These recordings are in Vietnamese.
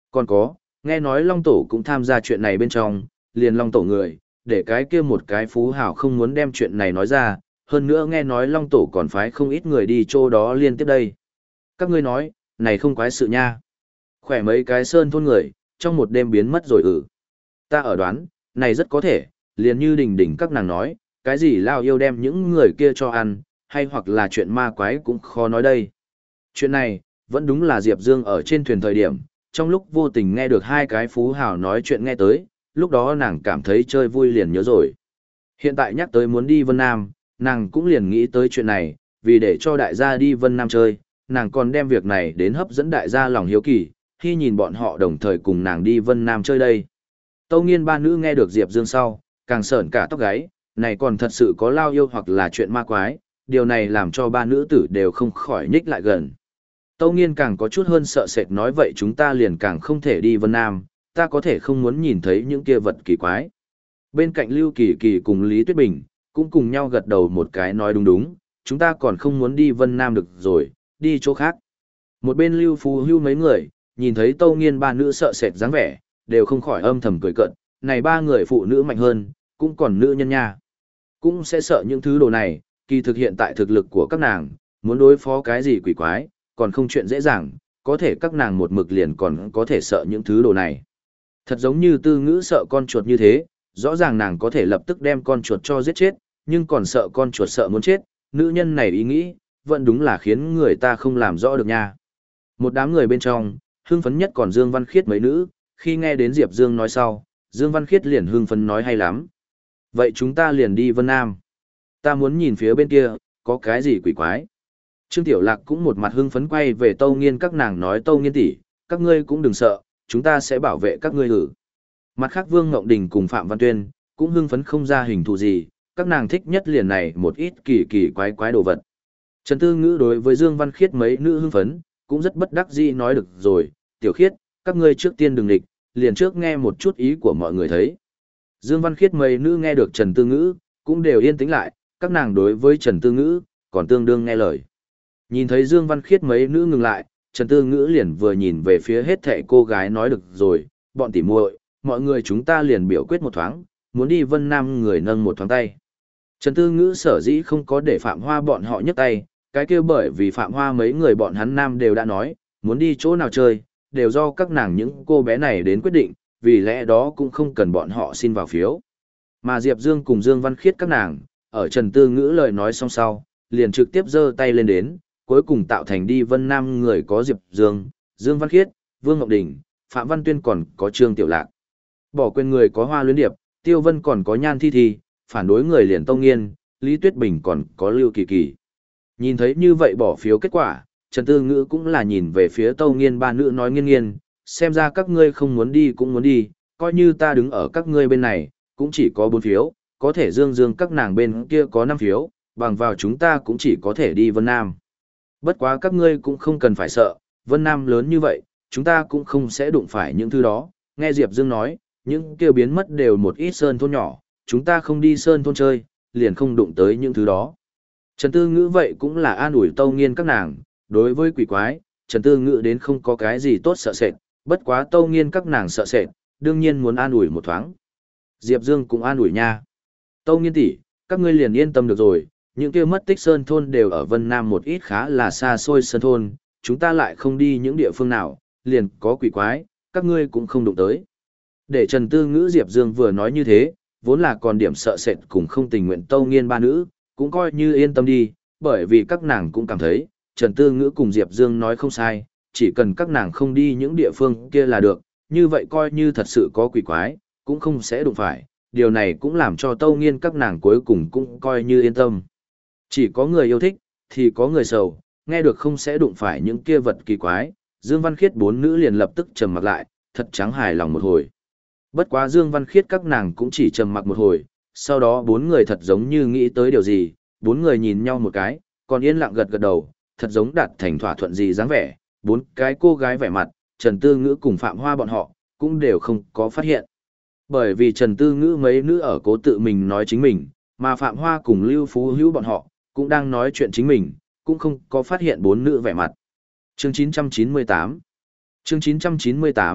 Còn có, nghe nói Long Tổ cũng tham gia chuyện này bên trong, liền Long Tổ người, để cái kia một cái phú hào không muốn đem chuyện này nói ra, hơn nữa nghe nói Long Tổ còn phái không ít người đi chỗ đó liên tiếp đây. Các ngươi nói, này không quái sự nha. Khỏe mấy cái sơn thôn người, trong một đêm biến mất rồi Ta ở đoán, này rất có thể, liền như đỉnh đỉnh các nàng nói, cái gì lao yêu đem những người kia cho ăn, hay hoặc là chuyện ma quái cũng khó nói đây. Chuyện này, vẫn đúng là Diệp Dương ở trên thuyền thời điểm, trong lúc vô tình nghe được hai cái phú hào nói chuyện nghe tới, lúc đó nàng cảm thấy chơi vui liền nhớ rồi. Hiện tại nhắc tới muốn đi Vân Nam, nàng cũng liền nghĩ tới chuyện này, vì để cho đại gia đi Vân Nam chơi, nàng còn đem việc này đến hấp dẫn đại gia lòng hiếu kỳ, khi nhìn bọn họ đồng thời cùng nàng đi Vân Nam chơi đây. Tâu Nghiên ba nữ nghe được Diệp Dương sau, càng sởn cả tóc gáy, này còn thật sự có lao yêu hoặc là chuyện ma quái, điều này làm cho ba nữ tử đều không khỏi nhích lại gần. Tâu Nghiên càng có chút hơn sợ sệt nói vậy chúng ta liền càng không thể đi Vân Nam, ta có thể không muốn nhìn thấy những kia vật kỳ quái. Bên cạnh Lưu Kỳ Kỳ cùng Lý Tuyết Bình, cũng cùng nhau gật đầu một cái nói đúng đúng, chúng ta còn không muốn đi Vân Nam được rồi, đi chỗ khác. Một bên Lưu Phú Hưu mấy người, nhìn thấy Tâu Nghiên ba nữ sợ sệt dáng vẻ, đều không khỏi âm thầm cười cợt, này ba người phụ nữ mạnh hơn, cũng còn nữ nhân nha. Cũng sẽ sợ những thứ đồ này, kỳ thực hiện tại thực lực của các nàng, muốn đối phó cái gì quỷ quái, còn không chuyện dễ dàng, có thể các nàng một mực liền còn có thể sợ những thứ đồ này. Thật giống như Tư Ngữ sợ con chuột như thế, rõ ràng nàng có thể lập tức đem con chuột cho giết chết, nhưng còn sợ con chuột sợ muốn chết, nữ nhân này ý nghĩ, vẫn đúng là khiến người ta không làm rõ được nha. Một đám người bên trong, hưng phấn nhất còn Dương Văn Khiết mấy nữ, khi nghe đến Diệp Dương nói sau, Dương Văn Khiết liền hưng phấn nói hay lắm. Vậy chúng ta liền đi Vân Nam. Ta muốn nhìn phía bên kia, có cái gì quỷ quái. Trương Tiểu Lạc cũng một mặt hưng phấn quay về Tâu Nghiên các nàng nói Tâu Nghiên tỷ, các ngươi cũng đừng sợ, chúng ta sẽ bảo vệ các ngươi Mặt khác Vương Ngộng Đình cùng Phạm Văn Tuyên, cũng hưng phấn không ra hình thù gì, các nàng thích nhất liền này một ít kỳ kỳ quái quái đồ vật. Trần Tư Ngữ đối với Dương Văn Khiết mấy nữ hưng phấn, cũng rất bất đắc dĩ nói được rồi, Tiểu Khiết, các ngươi trước tiên đừng địch, liền trước nghe một chút ý của mọi người thấy. Dương Văn Khiết mấy nữ nghe được Trần Tư Ngữ, cũng đều yên tĩnh lại, các nàng đối với Trần Tư Ngữ, còn tương đương nghe lời. Nhìn thấy Dương Văn Khiết mấy nữ ngừng lại, Trần Tư Ngữ liền vừa nhìn về phía hết thảy cô gái nói được rồi, bọn tỉ muội, mọi người chúng ta liền biểu quyết một thoáng, muốn đi Vân Nam người nâng một thoáng tay. Trần Tư Ngữ sở dĩ không có để Phạm Hoa bọn họ nhấc tay, cái kia bởi vì Phạm Hoa mấy người bọn hắn nam đều đã nói, muốn đi chỗ nào chơi, đều do các nàng những cô bé này đến quyết định, vì lẽ đó cũng không cần bọn họ xin vào phiếu. Mà Diệp Dương cùng Dương Văn Khiết các nàng, ở Trần Tư Ngữ lời nói xong sau, liền trực tiếp giơ tay lên đến, cuối cùng tạo thành đi Vân Nam người có Diệp Dương, Dương Văn Khiết, Vương Ngọc Đình, Phạm Văn Tuyên còn có Trương Tiểu Lạc. Bỏ quên người có Hoa Luyến Điệp, Tiêu Vân còn có Nhan Thi Thi, phản đối người liền Tâu Nghiên, Lý Tuyết Bình còn có Lưu Kỳ Kỳ. Nhìn thấy như vậy bỏ phiếu kết quả, Trần Tư Ngữ cũng là nhìn về phía Tâu Nghiên ba nữ nói nghiên nghiên, xem ra các ngươi không muốn đi cũng muốn đi, coi như ta đứng ở các ngươi bên này, cũng chỉ có 4 phiếu, có thể Dương Dương các nàng bên kia có 5 phiếu, bằng vào chúng ta cũng chỉ có thể đi Vân Nam. Bất quá các ngươi cũng không cần phải sợ, Vân Nam lớn như vậy, chúng ta cũng không sẽ đụng phải những thứ đó. Nghe Diệp Dương nói, những kêu biến mất đều một ít sơn thôn nhỏ, chúng ta không đi sơn thôn chơi, liền không đụng tới những thứ đó. Trần Tư Ngữ vậy cũng là an ủi Tâu Nghiên các nàng, đối với quỷ quái, Trần Tư Ngữ đến không có cái gì tốt sợ sệt, bất quá Tâu Nghiên các nàng sợ sệt, đương nhiên muốn an ủi một thoáng. Diệp Dương cũng an ủi nha. Tâu Nghiên tỷ, các ngươi liền yên tâm được rồi, những kia mất tích sơn thôn đều ở Vân Nam một ít khá là xa xôi sơn thôn, chúng ta lại không đi những địa phương nào, liền có quỷ quái, các ngươi cũng không đụng tới. Để Trần Tư Ngữ Diệp Dương vừa nói như thế, vốn là còn điểm sợ sệt cùng không tình nguyện Tâu Nghiên ba nữ, cũng coi như yên tâm đi, bởi vì các nàng cũng cảm thấy, Trần Tư Ngữ cùng Diệp Dương nói không sai, chỉ cần các nàng không đi những địa phương kia là được, như vậy coi như thật sự có quỷ quái, cũng không sẽ đụng phải, điều này cũng làm cho Tâu Nghiên các nàng cuối cùng cũng coi như yên tâm. Chỉ có người yêu thích, thì có người sầu, nghe được không sẽ đụng phải những kia vật kỳ quái, Dương Văn Khiết 4 nữ liền lập tức trầm mặc lại, thật chẳng hài lòng một hồi. Bất quá Dương Văn Khiết các nàng cũng chỉ trầm mặc một hồi, sau đó 4 người thật giống như nghĩ tới điều gì, 4 người nhìn nhau một cái, còn yên lặng gật gật đầu, thật giống đạt thành thỏa thuận gì dáng vẻ, 4 cái cô gái vẻ mặt, Trần Tư Ngữ cùng Phạm Hoa bọn họ, cũng đều không có phát hiện. Bởi vì Trần Tư Ngữ mấy nữ ở cố tự mình nói chính mình, mà Phạm Hoa cùng Lưu Phú Hữu bọn họ, cũng đang nói chuyện chính mình, cũng không có phát hiện 4 nữ vẻ mặt. Chương 998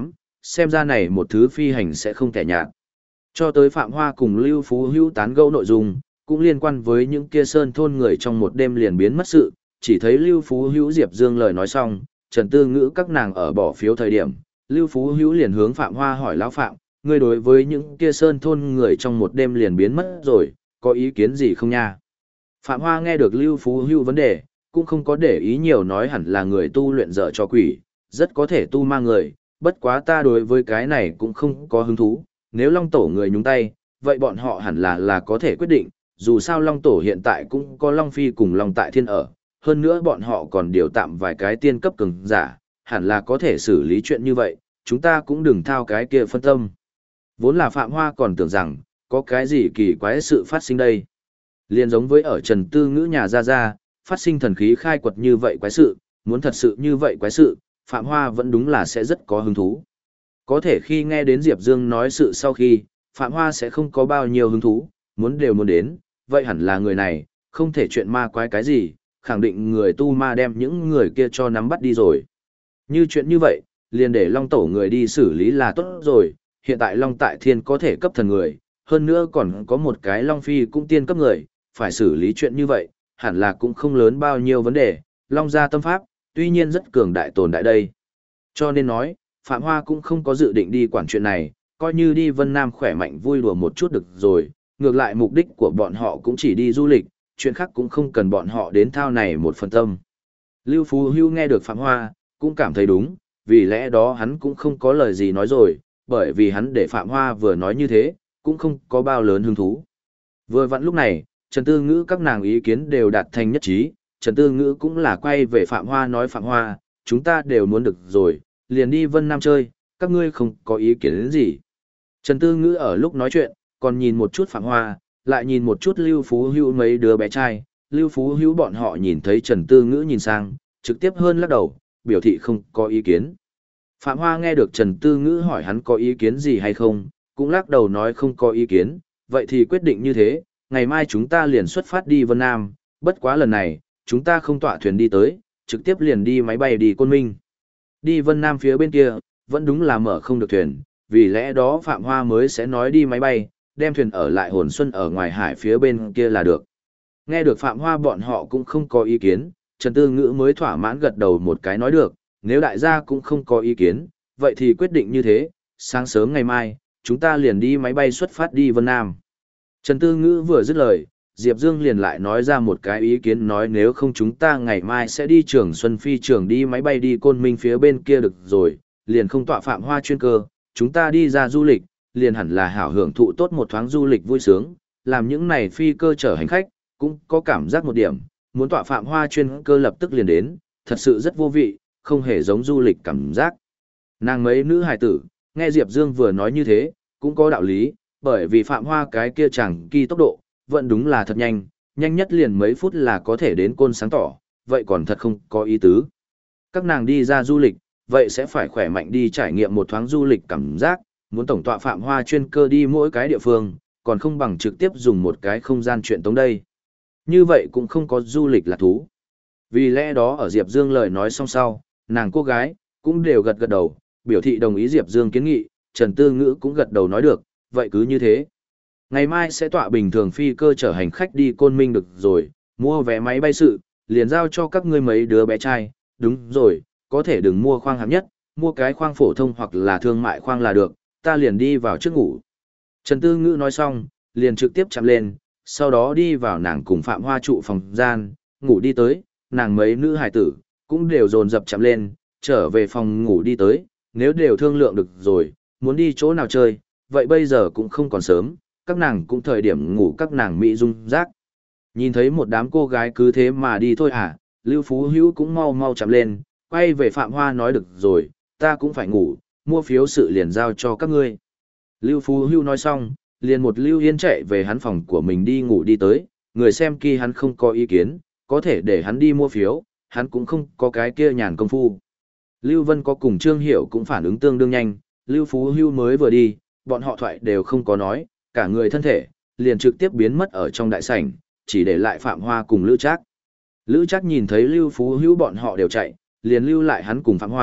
xem ra này một thứ phi hành sẽ không tẻ nhạt. Cho tới Phạm Hoa cùng Lưu Phú Hữu tán gẫu nội dung, cũng liên quan với những kia sơn thôn người trong một đêm liền biến mất sự, chỉ thấy Lưu Phú Hữu Diệp Dương lời nói xong, Trần Tư Ngữ các nàng ở bỏ phiếu thời điểm, Lưu Phú Hữu liền hướng Phạm Hoa hỏi lão Phạm, ngươi đối với những kia sơn thôn người trong một đêm liền biến mất rồi, có ý kiến gì không nha? Phạm Hoa nghe được Lưu Phú Hữu vấn đề, cũng không có để ý nhiều, nói hẳn là người tu luyện dở cho quỷ, rất có thể tu ma người, bất quá ta đối với cái này cũng không có hứng thú, nếu Long Tổ người nhúng tay, vậy bọn họ hẳn là có thể quyết định, dù sao Long Tổ hiện tại cũng có Long Phi cùng Long Tại Thiên ở, hơn nữa bọn họ còn điều tạm vài cái tiên cấp cường giả, hẳn là có thể xử lý chuyện như vậy, chúng ta cũng đừng thao cái kia phân tâm. Vốn là Phạm Hoa còn tưởng rằng, có cái gì kỳ quái sự phát sinh đây. Liên giống với ở Trần Tư Ngữ nhà ra, phát sinh thần khí khai quật như vậy quái sự, muốn thật sự như vậy quái sự, Phạm Hoa vẫn đúng là sẽ rất có hứng thú. Có thể khi nghe đến Diệp Dương nói sự sau khi, Phạm Hoa sẽ không có bao nhiêu hứng thú, muốn đều muốn đến, vậy hẳn là người này, không thể chuyện ma quái cái gì, khẳng định người tu ma đem những người kia cho nắm bắt đi rồi. Như chuyện như vậy, liền để Long Tổ người đi xử lý là tốt rồi, hiện tại Long Tại Thiên có thể cấp thần người, hơn nữa còn có một cái Long Phi cũng tiên cấp người, phải xử lý chuyện như vậy, hẳn là cũng không lớn bao nhiêu vấn đề, Long gia tâm pháp, tuy nhiên rất cường đại tồn tại đây. Cho nên nói, Phạm Hoa cũng không có dự định đi quản chuyện này, coi như đi Vân Nam khỏe mạnh vui đùa một chút được rồi, ngược lại mục đích của bọn họ cũng chỉ đi du lịch, chuyện khác cũng không cần bọn họ đến thao này một phần tâm. Lưu Phú Hưu nghe được Phạm Hoa, cũng cảm thấy đúng, vì lẽ đó hắn cũng không có lời gì nói rồi, bởi vì hắn để Phạm Hoa vừa nói như thế, cũng không có bao lớn hứng thú. Vừa vặn lúc này, Trần Tư Ngữ các nàng ý kiến đều đạt thành nhất trí, Trần Tư Ngữ cũng là quay về Phạm Hoa nói Phạm Hoa, chúng ta đều muốn được rồi, liền đi Vân Nam chơi, các ngươi không có ý kiến đến gì. Trần Tư Ngữ ở lúc nói chuyện, còn nhìn một chút Phạm Hoa, lại nhìn một chút Lưu Phú Hữu mấy đứa bé trai, Lưu Phú Hữu bọn họ nhìn thấy Trần Tư Ngữ nhìn sang, trực tiếp hơn lắc đầu, biểu thị không có ý kiến. Phạm Hoa nghe được Trần Tư Ngữ hỏi hắn có ý kiến gì hay không, cũng lắc đầu nói không có ý kiến, vậy thì quyết định như thế, ngày mai chúng ta liền xuất phát đi Vân Nam, bất quá lần này, chúng ta không tọa thuyền đi tới, trực tiếp liền đi máy bay đi Côn Minh. Đi Vân Nam phía bên kia, vẫn đúng là mở không được thuyền, vì lẽ đó Phạm Hoa mới sẽ nói đi máy bay, đem thuyền ở lại Hồn Xuân ở ngoài hải phía bên kia là được. Nghe được Phạm Hoa bọn họ cũng không có ý kiến, Trần Tư Ngữ mới thỏa mãn gật đầu một cái nói được, nếu đại gia cũng không có ý kiến, vậy thì quyết định như thế, sáng sớm ngày mai, chúng ta liền đi máy bay xuất phát đi Vân Nam. Trần Tư Ngữ vừa dứt lời, Diệp Dương liền lại nói ra một cái ý kiến, nói nếu không chúng ta ngày mai sẽ đi Trường Xuân Phi trường đi máy bay đi Côn Minh phía bên kia được rồi, liền không tọa Phạm Hoa chuyên cơ, chúng ta đi ra du lịch, liền hẳn là hảo hưởng thụ tốt một thoáng du lịch vui sướng, làm những này phi cơ chở hành khách, cũng có cảm giác một điểm, muốn tọa Phạm Hoa chuyên cơ lập tức liền đến, thật sự rất vô vị, không hề giống du lịch cảm giác. Nàng mấy nữ hài tử, nghe Diệp Dương vừa nói như thế, cũng có đạo lý, bởi vì Phạm Hoa cái kia chẳng kỳ tốc độ, vẫn đúng là thật nhanh, nhanh nhất liền mấy phút là có thể đến Côn Sáng tỏ, vậy còn thật không có ý tứ. Các nàng đi ra du lịch, vậy sẽ phải khỏe mạnh đi trải nghiệm một thoáng du lịch cảm giác, muốn tổng tọa Phạm Hoa chuyên cơ đi mỗi cái địa phương, còn không bằng trực tiếp dùng một cái không gian chuyện tống đây. Như vậy cũng không có du lịch là thú. Vì lẽ đó ở Diệp Dương lời nói xong sau, nàng cô gái, cũng đều gật gật đầu, biểu thị đồng ý Diệp Dương kiến nghị, Trần Tư Ngữ cũng gật đầu nói được, vậy cứ như thế. Ngày mai sẽ tọa bình thường phi cơ chở hành khách đi Côn Minh được rồi, mua vé máy bay sự, liền giao cho các ngươi mấy đứa bé trai, đúng rồi, có thể đừng mua khoang hạng nhất, mua cái khoang phổ thông hoặc là thương mại khoang là được, ta liền đi vào trước ngủ. Trần Tư Ngữ nói xong, liền trực tiếp chạm lên, sau đó đi vào nàng cùng Phạm Hoa trụ phòng gian, ngủ đi tới, nàng mấy nữ hài tử, cũng đều dồn dập chạm lên, trở về phòng ngủ đi tới, nếu đều thương lượng được rồi, muốn đi chỗ nào chơi, vậy bây giờ cũng không còn sớm, các nàng cũng thời điểm ngủ các nàng mỹ dung rác. Nhìn thấy một đám cô gái cứ thế mà đi thôi à, Lưu Phú Hữu cũng mau mau chạm lên, quay về Phạm Hoa nói được rồi, ta cũng phải ngủ, mua phiếu sự liền giao cho các ngươi. Lưu Phú Hữu nói xong, liền một Lưu Yên chạy về hắn phòng của mình đi ngủ đi tới, người xem khi hắn không có ý kiến, có thể để hắn đi mua phiếu, hắn cũng không có cái kia nhàn công phu. Lưu Vân có cùng Trương Hiểu cũng phản ứng tương đương nhanh, Lưu Phú Hữu mới vừa đi, bọn họ thoại đều không có nói, cả người thân thể, liền trực tiếp biến mất ở trong đại sảnh, chỉ để lại Phạm Hoa cùng Lữ Trác. Lữ Trác nhìn thấy Lưu Phú Hữu bọn họ đều chạy, liền lưu lại hắn cùng Phạm Hoa,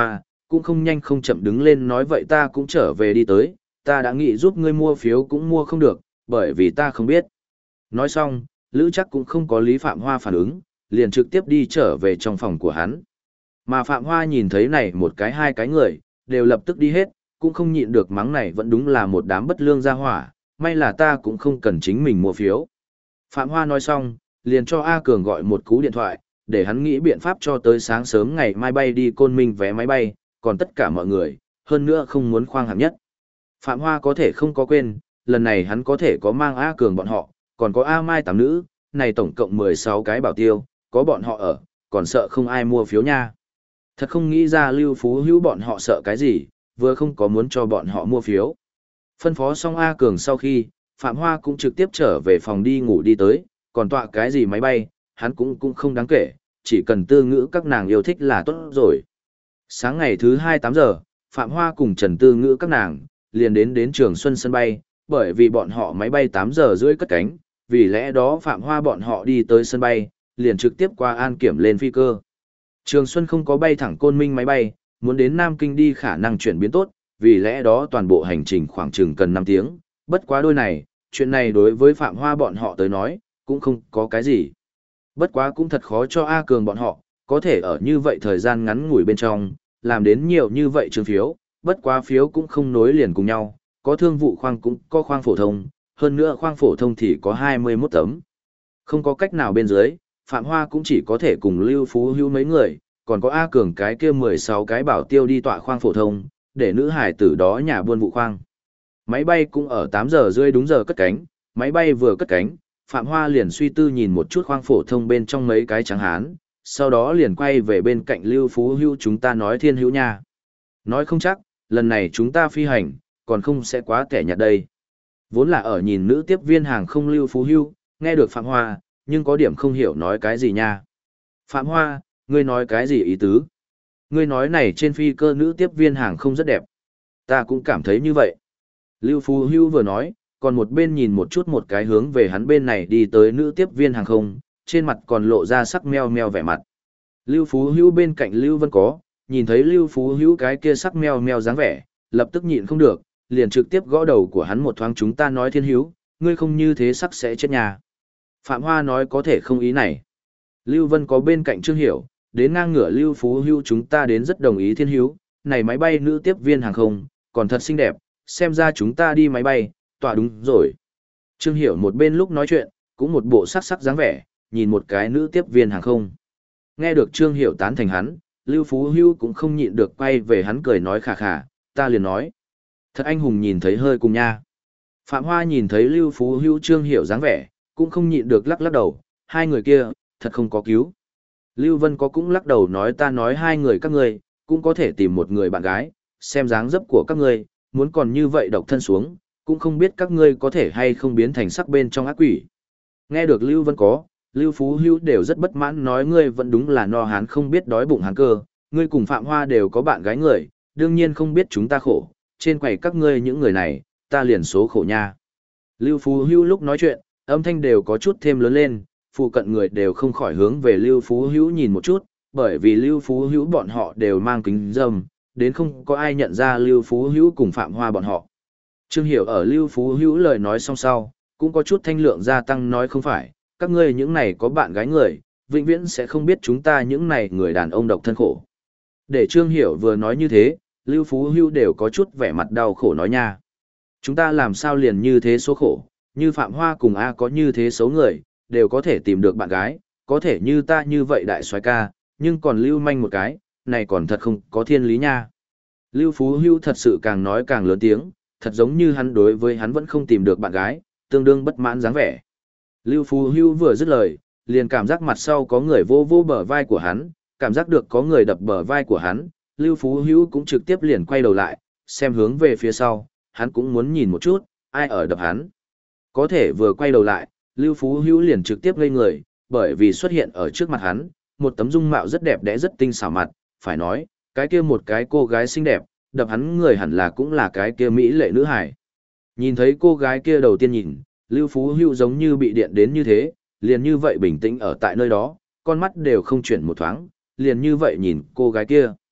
cũng không nhanh không chậm đứng lên nói vậy ta cũng trở về đi tới, ta đã nghĩ giúp ngươi mua phiếu cũng mua không được, bởi vì ta không biết. Nói xong, Lữ Chắc cũng không có Lý Phạm Hoa phản ứng, liền trực tiếp đi trở về trong phòng của hắn. Mà Phạm Hoa nhìn thấy này một cái hai cái người, đều lập tức đi hết, cũng không nhịn được mắng này vẫn đúng là một đám bất lương gia hỏa, may là ta cũng không cần chính mình mua phiếu. Phạm Hoa nói xong, liền cho A Cường gọi một cú điện thoại, để hắn nghĩ biện pháp cho tới sáng sớm ngày mai bay đi Côn Minh vé máy bay, còn tất cả mọi người, hơn nữa không muốn khoang hạng nhất. Phạm Hoa có thể không có quên, lần này hắn có thể có mang A Cường bọn họ, còn có A Mai tám nữ, này tổng cộng 16 cái bảo tiêu, có bọn họ ở, còn sợ không ai mua phiếu nha. Thật không nghĩ ra Lưu Phú Hữu bọn họ sợ cái gì, vừa không có muốn cho bọn họ mua phiếu. Phân phó xong A Cường sau khi, Phạm Hoa cũng trực tiếp trở về phòng đi ngủ đi tới, còn tọa cái gì máy bay, hắn cũng không đáng kể, chỉ cần tư ngữ các nàng yêu thích là tốt rồi. Sáng ngày thứ 2 8 giờ, Phạm Hoa cùng Trần Tư Ngữ các nàng, liền đến Trường Xuân sân bay, bởi vì bọn họ máy bay 8 giờ rưỡi cất cánh, vì lẽ đó Phạm Hoa bọn họ đi tới sân bay, liền trực tiếp qua an kiểm lên phi cơ. Trường Xuân không có bay thẳng Côn Minh máy bay, muốn đến Nam Kinh đi khả năng chuyển biến tốt, vì lẽ đó toàn bộ hành trình khoảng chừng cần 5 tiếng, bất quá đôi này, chuyện này đối với Phạm Hoa bọn họ tới nói, cũng không có cái gì. Bất quá cũng thật khó cho A Cường bọn họ, có thể ở như vậy thời gian ngắn ngủi bên trong, làm đến nhiều như vậy trường phiếu, bất quá phiếu cũng không nối liền cùng nhau, có thương vụ khoang cũng có khoang phổ thông, hơn nữa khoang phổ thông thì có 21 tấm. Không có cách nào bên dưới, Phạm Hoa cũng chỉ có thể cùng Lưu Phú Hữu mấy người, còn có A Cường cái kia 16 cái bảo tiêu đi tọa khoang phổ thông, để nữ hải tử đó nhà buôn vụ khoang. Máy bay cũng ở 8 giờ rưỡi đúng giờ cất cánh, máy bay vừa cất cánh, Phạm Hoa liền suy tư nhìn một chút khoang phổ thông bên trong mấy cái trắng hán, sau đó liền quay về bên cạnh Lưu Phú Hữu chúng ta nói Thiên Hữu nha. Nói không chắc, lần này chúng ta phi hành, còn không sẽ quá kẻ nhạt đây. Vốn là ở nhìn nữ tiếp viên hàng không Lưu Phú Hữu, nghe được Phạm Hoa, nhưng có điểm không hiểu nói cái gì nha. Phạm Hoa, ngươi nói cái gì ý tứ? Ngươi nói này trên phi cơ nữ tiếp viên hàng không rất đẹp. Ta cũng cảm thấy như vậy. Lưu Phú Hữu vừa nói, còn một bên nhìn một chút một cái hướng về hắn bên này đi tới nữ tiếp viên hàng không, trên mặt còn lộ ra sắc meo meo vẻ mặt. Lưu Phú Hữu bên cạnh Lưu Vân có, nhìn thấy Lưu Phú Hữu cái kia sắc meo meo dáng vẻ, lập tức nhịn không được, liền trực tiếp gõ đầu của hắn một thoáng chúng ta nói Thiên Hữu, ngươi không như thế sắc sẽ chết nhà. Phạm Hoa nói có thể không ý này. Lưu Vân có bên cạnh Trương Hiểu, đến ngang ngửa Lưu Phú Hữu chúng ta đến rất đồng ý Thiên Hữu, này máy bay nữ tiếp viên hàng không, còn thật xinh đẹp, xem ra chúng ta đi máy bay, tọa đúng rồi. Trương Hiểu một bên lúc nói chuyện, cũng một bộ sắc sắc dáng vẻ, nhìn một cái nữ tiếp viên hàng không. Nghe được Trương Hiểu tán thành hắn, Lưu Phú Hữu cũng không nhịn được quay về hắn cười nói khà khà, ta liền nói. Thật anh hùng nhìn thấy hơi cùng nha. Phạm Hoa nhìn thấy Lưu Phú Hữu Trương Hiểu dáng vẻ, cũng không nhịn được lắc lắc đầu, hai người kia, thật không có cứu. Lưu Vân có cũng lắc đầu nói ta nói hai người các ngươi, cũng có thể tìm một người bạn gái, xem dáng dấp của các ngươi, muốn còn như vậy độc thân xuống, cũng không biết các ngươi có thể hay không biến thành sắc bên trong ác quỷ. Nghe được Lưu Vân có, Lưu Phú Hữu đều rất bất mãn nói ngươi vẫn đúng là no hán không biết đói bụng hán cơ, ngươi cùng Phạm Hoa đều có bạn gái người, đương nhiên không biết chúng ta khổ, trên quầy các ngươi những người này, ta liền số khổ nha. Lưu Phú Hữu lúc nói chuyện, âm thanh đều có chút thêm lớn lên, phụ cận người đều không khỏi hướng về Lưu Phú Hữu nhìn một chút, bởi vì Lưu Phú Hữu bọn họ đều mang kính râm, đến không có ai nhận ra Lưu Phú Hữu cùng Phạm Hoa bọn họ. Trương Hiểu ở Lưu Phú Hữu lời nói xong sau, cũng có chút thanh lượng gia tăng nói không phải, các ngươi những này có bạn gái người, vĩnh viễn sẽ không biết chúng ta những này người đàn ông độc thân khổ. Để Trương Hiểu vừa nói như thế, Lưu Phú Hữu đều có chút vẻ mặt đau khổ nói nha. Chúng ta làm sao liền như thế số khổ, như Phạm Hoa cùng A có như thế xấu người, đều có thể tìm được bạn gái, có thể như ta như vậy đại soái ca, nhưng còn lưu manh một cái, này còn thật không có thiên lý nha. Lưu Phú Hữu thật sự càng nói càng lớn tiếng, thật giống như hắn đối với hắn vẫn không tìm được bạn gái, tương đương bất mãn dáng vẻ. Lưu Phú Hữu vừa dứt lời, liền cảm giác mặt sau có người vô vô bờ vai của hắn, cảm giác được có người đập bờ vai của hắn, Lưu Phú Hữu cũng trực tiếp liền quay đầu lại, xem hướng về phía sau, hắn cũng muốn nhìn một chút, ai ở đập hắn. Có thể vừa quay đầu lại, Lưu Phú Hữu liền trực tiếp ngây người, bởi vì xuất hiện ở trước mặt hắn, một tấm dung mạo rất đẹp đẽ rất tinh xảo mặt, phải nói, cái kia một cái cô gái xinh đẹp, đập hắn người hẳn là cũng là cái kia mỹ lệ nữ hải. Nhìn thấy cô gái kia đầu tiên nhìn, Lưu Phú Hữu giống như bị điện đến như thế, liền như vậy bình tĩnh ở tại nơi đó, con mắt đều không chuyển một thoáng, liền như vậy nhìn cô gái kia.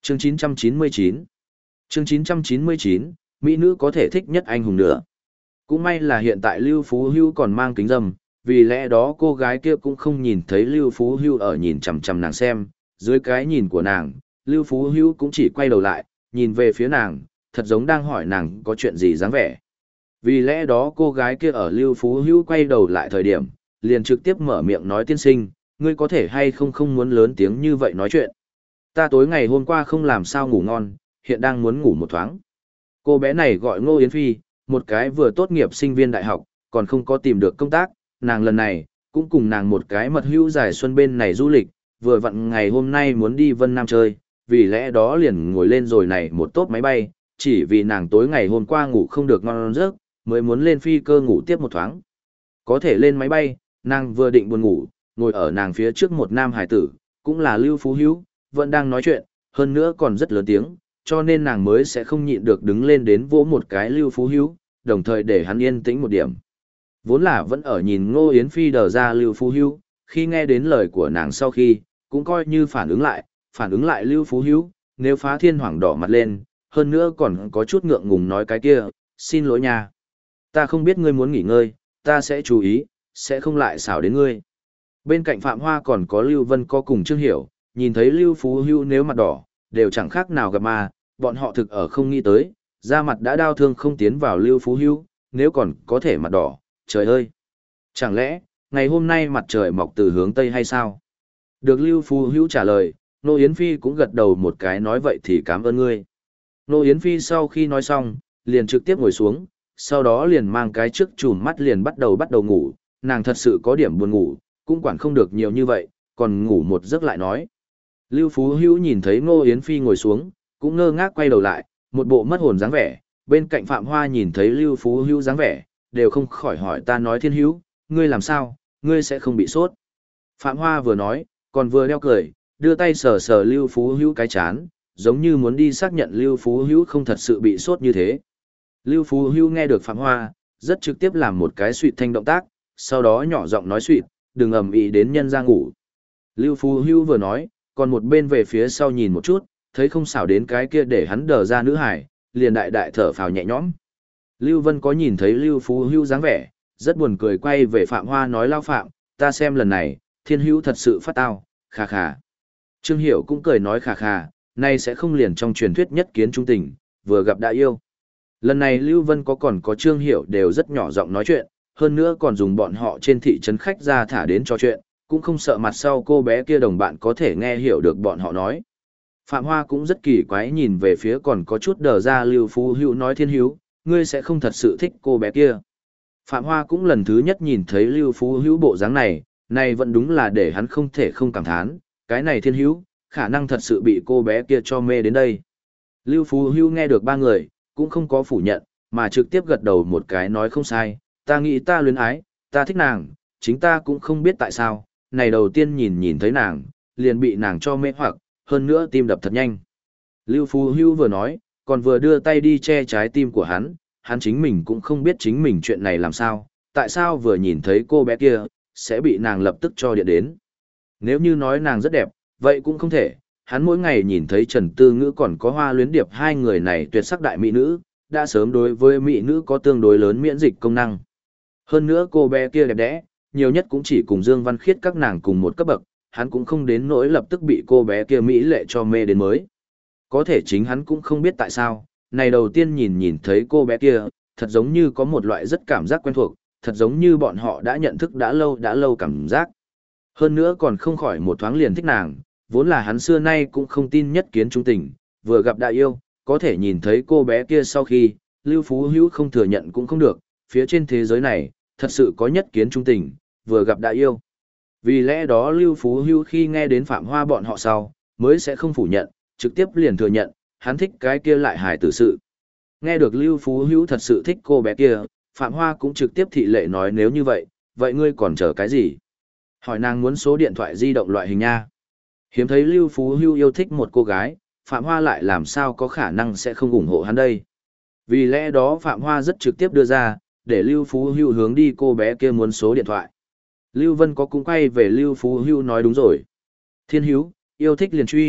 Chương 999. Chương 999, mỹ nữ có thể thích nhất anh hùng nữa. Cũng may là hiện tại Lưu Phú Hưu còn mang kính râm, vì lẽ đó cô gái kia cũng không nhìn thấy Lưu Phú Hưu ở nhìn chằm chằm nàng xem, dưới cái nhìn của nàng, Lưu Phú Hưu cũng chỉ quay đầu lại, nhìn về phía nàng, thật giống đang hỏi nàng có chuyện gì dáng vẻ. Vì lẽ đó cô gái kia ở Lưu Phú Hưu quay đầu lại thời điểm, liền trực tiếp mở miệng nói tiên sinh, ngươi có thể hay không muốn lớn tiếng như vậy nói chuyện. Ta tối ngày hôm qua không làm sao ngủ ngon, hiện đang muốn ngủ một thoáng. Cô bé này gọi Ngô Yến Phi, một cái vừa tốt nghiệp sinh viên đại học, còn không có tìm được công tác, nàng lần này, cũng cùng nàng một cái mật hữu giải xuân bên này du lịch, vừa vặn ngày hôm nay muốn đi Vân Nam chơi, vì lẽ đó liền ngồi lên rồi này một tốp máy bay, chỉ vì nàng tối ngày hôm qua ngủ không được ngon giấc, mới muốn lên phi cơ ngủ tiếp một thoáng. Có thể lên máy bay, nàng vừa định buồn ngủ, ngồi ở nàng phía trước một nam hải tử, cũng là Lưu Phú Hữu, vẫn đang nói chuyện, hơn nữa còn rất lớn tiếng, cho nên nàng mới sẽ không nhịn được đứng lên đến vỗ một cái Lưu Phú Hữu, đồng thời để hắn yên tĩnh một điểm. Vốn là vẫn ở nhìn Ngô Yến Phi đờ ra Lưu Phú Hữu, khi nghe đến lời của nàng sau khi, cũng coi như phản ứng lại Lưu Phú Hữu, nếu Phá Thiên Hoàng đỏ mặt lên, hơn nữa còn có chút ngượng ngùng nói cái kia, xin lỗi nha. Ta không biết ngươi muốn nghỉ ngơi, ta sẽ chú ý, sẽ không lại xảo đến ngươi. Bên cạnh Phạm Hoa còn có Lưu Vân có cùng Trương Hiểu, nhìn thấy Lưu Phú Hữu nếu mặt đỏ, đều chẳng khác nào gặp ma, bọn họ thực ở không nghĩ tới, da mặt đã đau thương không tiến vào Lưu Phú Hữu, nếu còn có thể mặt đỏ, trời ơi! Chẳng lẽ, ngày hôm nay mặt trời mọc từ hướng Tây hay sao? Được Lưu Phú Hữu trả lời, Nô Yến Phi cũng gật đầu một cái nói vậy thì cảm ơn ngươi. Nô Yến Phi sau khi nói xong, liền trực tiếp ngồi xuống, sau đó liền mang cái trước chùm mắt liền bắt đầu ngủ, nàng thật sự có điểm buồn ngủ, cũng quản không được nhiều như vậy, còn ngủ một giấc lại nói. Lưu Phú Hữu nhìn thấy Ngô Yến Phi ngồi xuống, cũng ngơ ngác quay đầu lại, một bộ mất hồn dáng vẻ, bên cạnh Phạm Hoa nhìn thấy Lưu Phú Hữu dáng vẻ, đều không khỏi hỏi ta nói Thiên Hữu, ngươi làm sao, ngươi sẽ không bị sốt. Phạm Hoa vừa nói, còn vừa đeo cười, đưa tay sờ sờ Lưu Phú Hữu cái chán, giống như muốn đi xác nhận Lưu Phú Hữu không thật sự bị sốt như thế. Lưu Phú Hữu nghe được Phạm Hoa, rất trực tiếp làm một cái suỵt thanh động tác, sau đó nhỏ giọng nói suỵt, đừng ầm ĩ đến nhân ra ngủ. Lưu Phú Hữu vừa nói, còn một bên về phía sau nhìn một chút, thấy không xảo đến cái kia để hắn đờ ra nữ hải, liền đại đại thở phào nhẹ nhõm. Lưu Vân có nhìn thấy Lưu Phú Hữu dáng vẻ, rất buồn cười quay về Phạm Hoa nói lao Phạm, ta xem lần này, Thiên Hữu thật sự phát tao, khà khà. Trương Hiểu cũng cười nói khà khà, nay sẽ không liền trong truyền thuyết nhất kiến trung tình, vừa gặp đã yêu. Lần này Lưu Vân có còn có Trương Hiểu đều rất nhỏ giọng nói chuyện, hơn nữa còn dùng bọn họ trên thị trấn khách ra thả đến trò chuyện, cũng không sợ mặt sau cô bé kia đồng bạn có thể nghe hiểu được bọn họ nói. Phạm Hoa cũng rất kỳ quái nhìn về phía còn có chút đờ ra Lưu Phú Hữu nói Thiên Hữu, ngươi sẽ không thật sự thích cô bé kia. Phạm Hoa cũng lần thứ nhất nhìn thấy Lưu Phú Hữu bộ dáng này, này vẫn đúng là để hắn không thể không cảm thán, cái này Thiên Hữu, khả năng thật sự bị cô bé kia cho mê đến đây. Lưu Phú Hữu nghe được ba người, cũng không có phủ nhận, mà trực tiếp gật đầu một cái nói không sai, ta nghĩ ta luyến ái, ta thích nàng, chính ta cũng không biết tại sao, này đầu tiên nhìn thấy nàng, liền bị nàng cho mê hoặc, hơn nữa tim đập thật nhanh. Lưu Phú Hữu vừa nói, còn vừa đưa tay đi che trái tim của hắn chính mình cũng không biết chính mình chuyện này làm sao, tại sao vừa nhìn thấy cô bé kia, sẽ bị nàng lập tức cho điện đến. Nếu như nói nàng rất đẹp, vậy cũng không thể, hắn mỗi ngày nhìn thấy Trần Tư Ngữ còn có Hoa Luyến Điệp hai người này tuyệt sắc đại mỹ nữ, đã sớm đối với mỹ nữ có tương đối lớn miễn dịch công năng. Hơn nữa cô bé kia đẹp đẽ, nhiều nhất cũng chỉ cùng Dương Văn Khiết các nàng cùng một cấp bậc, hắn cũng không đến nỗi lập tức bị cô bé kia mỹ lệ cho mê đến mới. Có thể chính hắn cũng không biết tại sao, này đầu tiên nhìn thấy cô bé kia, thật giống như có một loại rất cảm giác quen thuộc, thật giống như bọn họ đã nhận thức đã lâu cảm giác. Hơn nữa còn không khỏi một thoáng liền thích nàng, vốn là hắn xưa nay cũng không tin nhất kiến trung tình, vừa gặp đã yêu, có thể nhìn thấy cô bé kia sau khi, Lưu Phú Hữu không thừa nhận cũng không được, phía trên thế giới này, thật sự có nhất kiến trung tình, vừa gặp đã yêu. Vì lẽ đó Lưu Phú Hữu khi nghe đến Phạm Hoa bọn họ sau, mới sẽ không phủ nhận, trực tiếp liền thừa nhận, hắn thích cái kia lại hài tử sự. Nghe được Lưu Phú Hữu thật sự thích cô bé kia, Phạm Hoa cũng trực tiếp thị lệ nói nếu như vậy, vậy ngươi còn chờ cái gì? Hỏi nàng muốn số điện thoại di động loại hình nha. Hiếm thấy Lưu Phú Hữu yêu thích một cô gái, Phạm Hoa lại làm sao có khả năng sẽ không ủng hộ hắn đây. Vì lẽ đó Phạm Hoa rất trực tiếp đưa ra, để Lưu Phú Hữu hướng đi cô bé kia muốn số điện thoại. Lưu Vân có cũng quay về Lưu Phú Hữu nói đúng rồi. Thiên Hữu, yêu thích liền truy,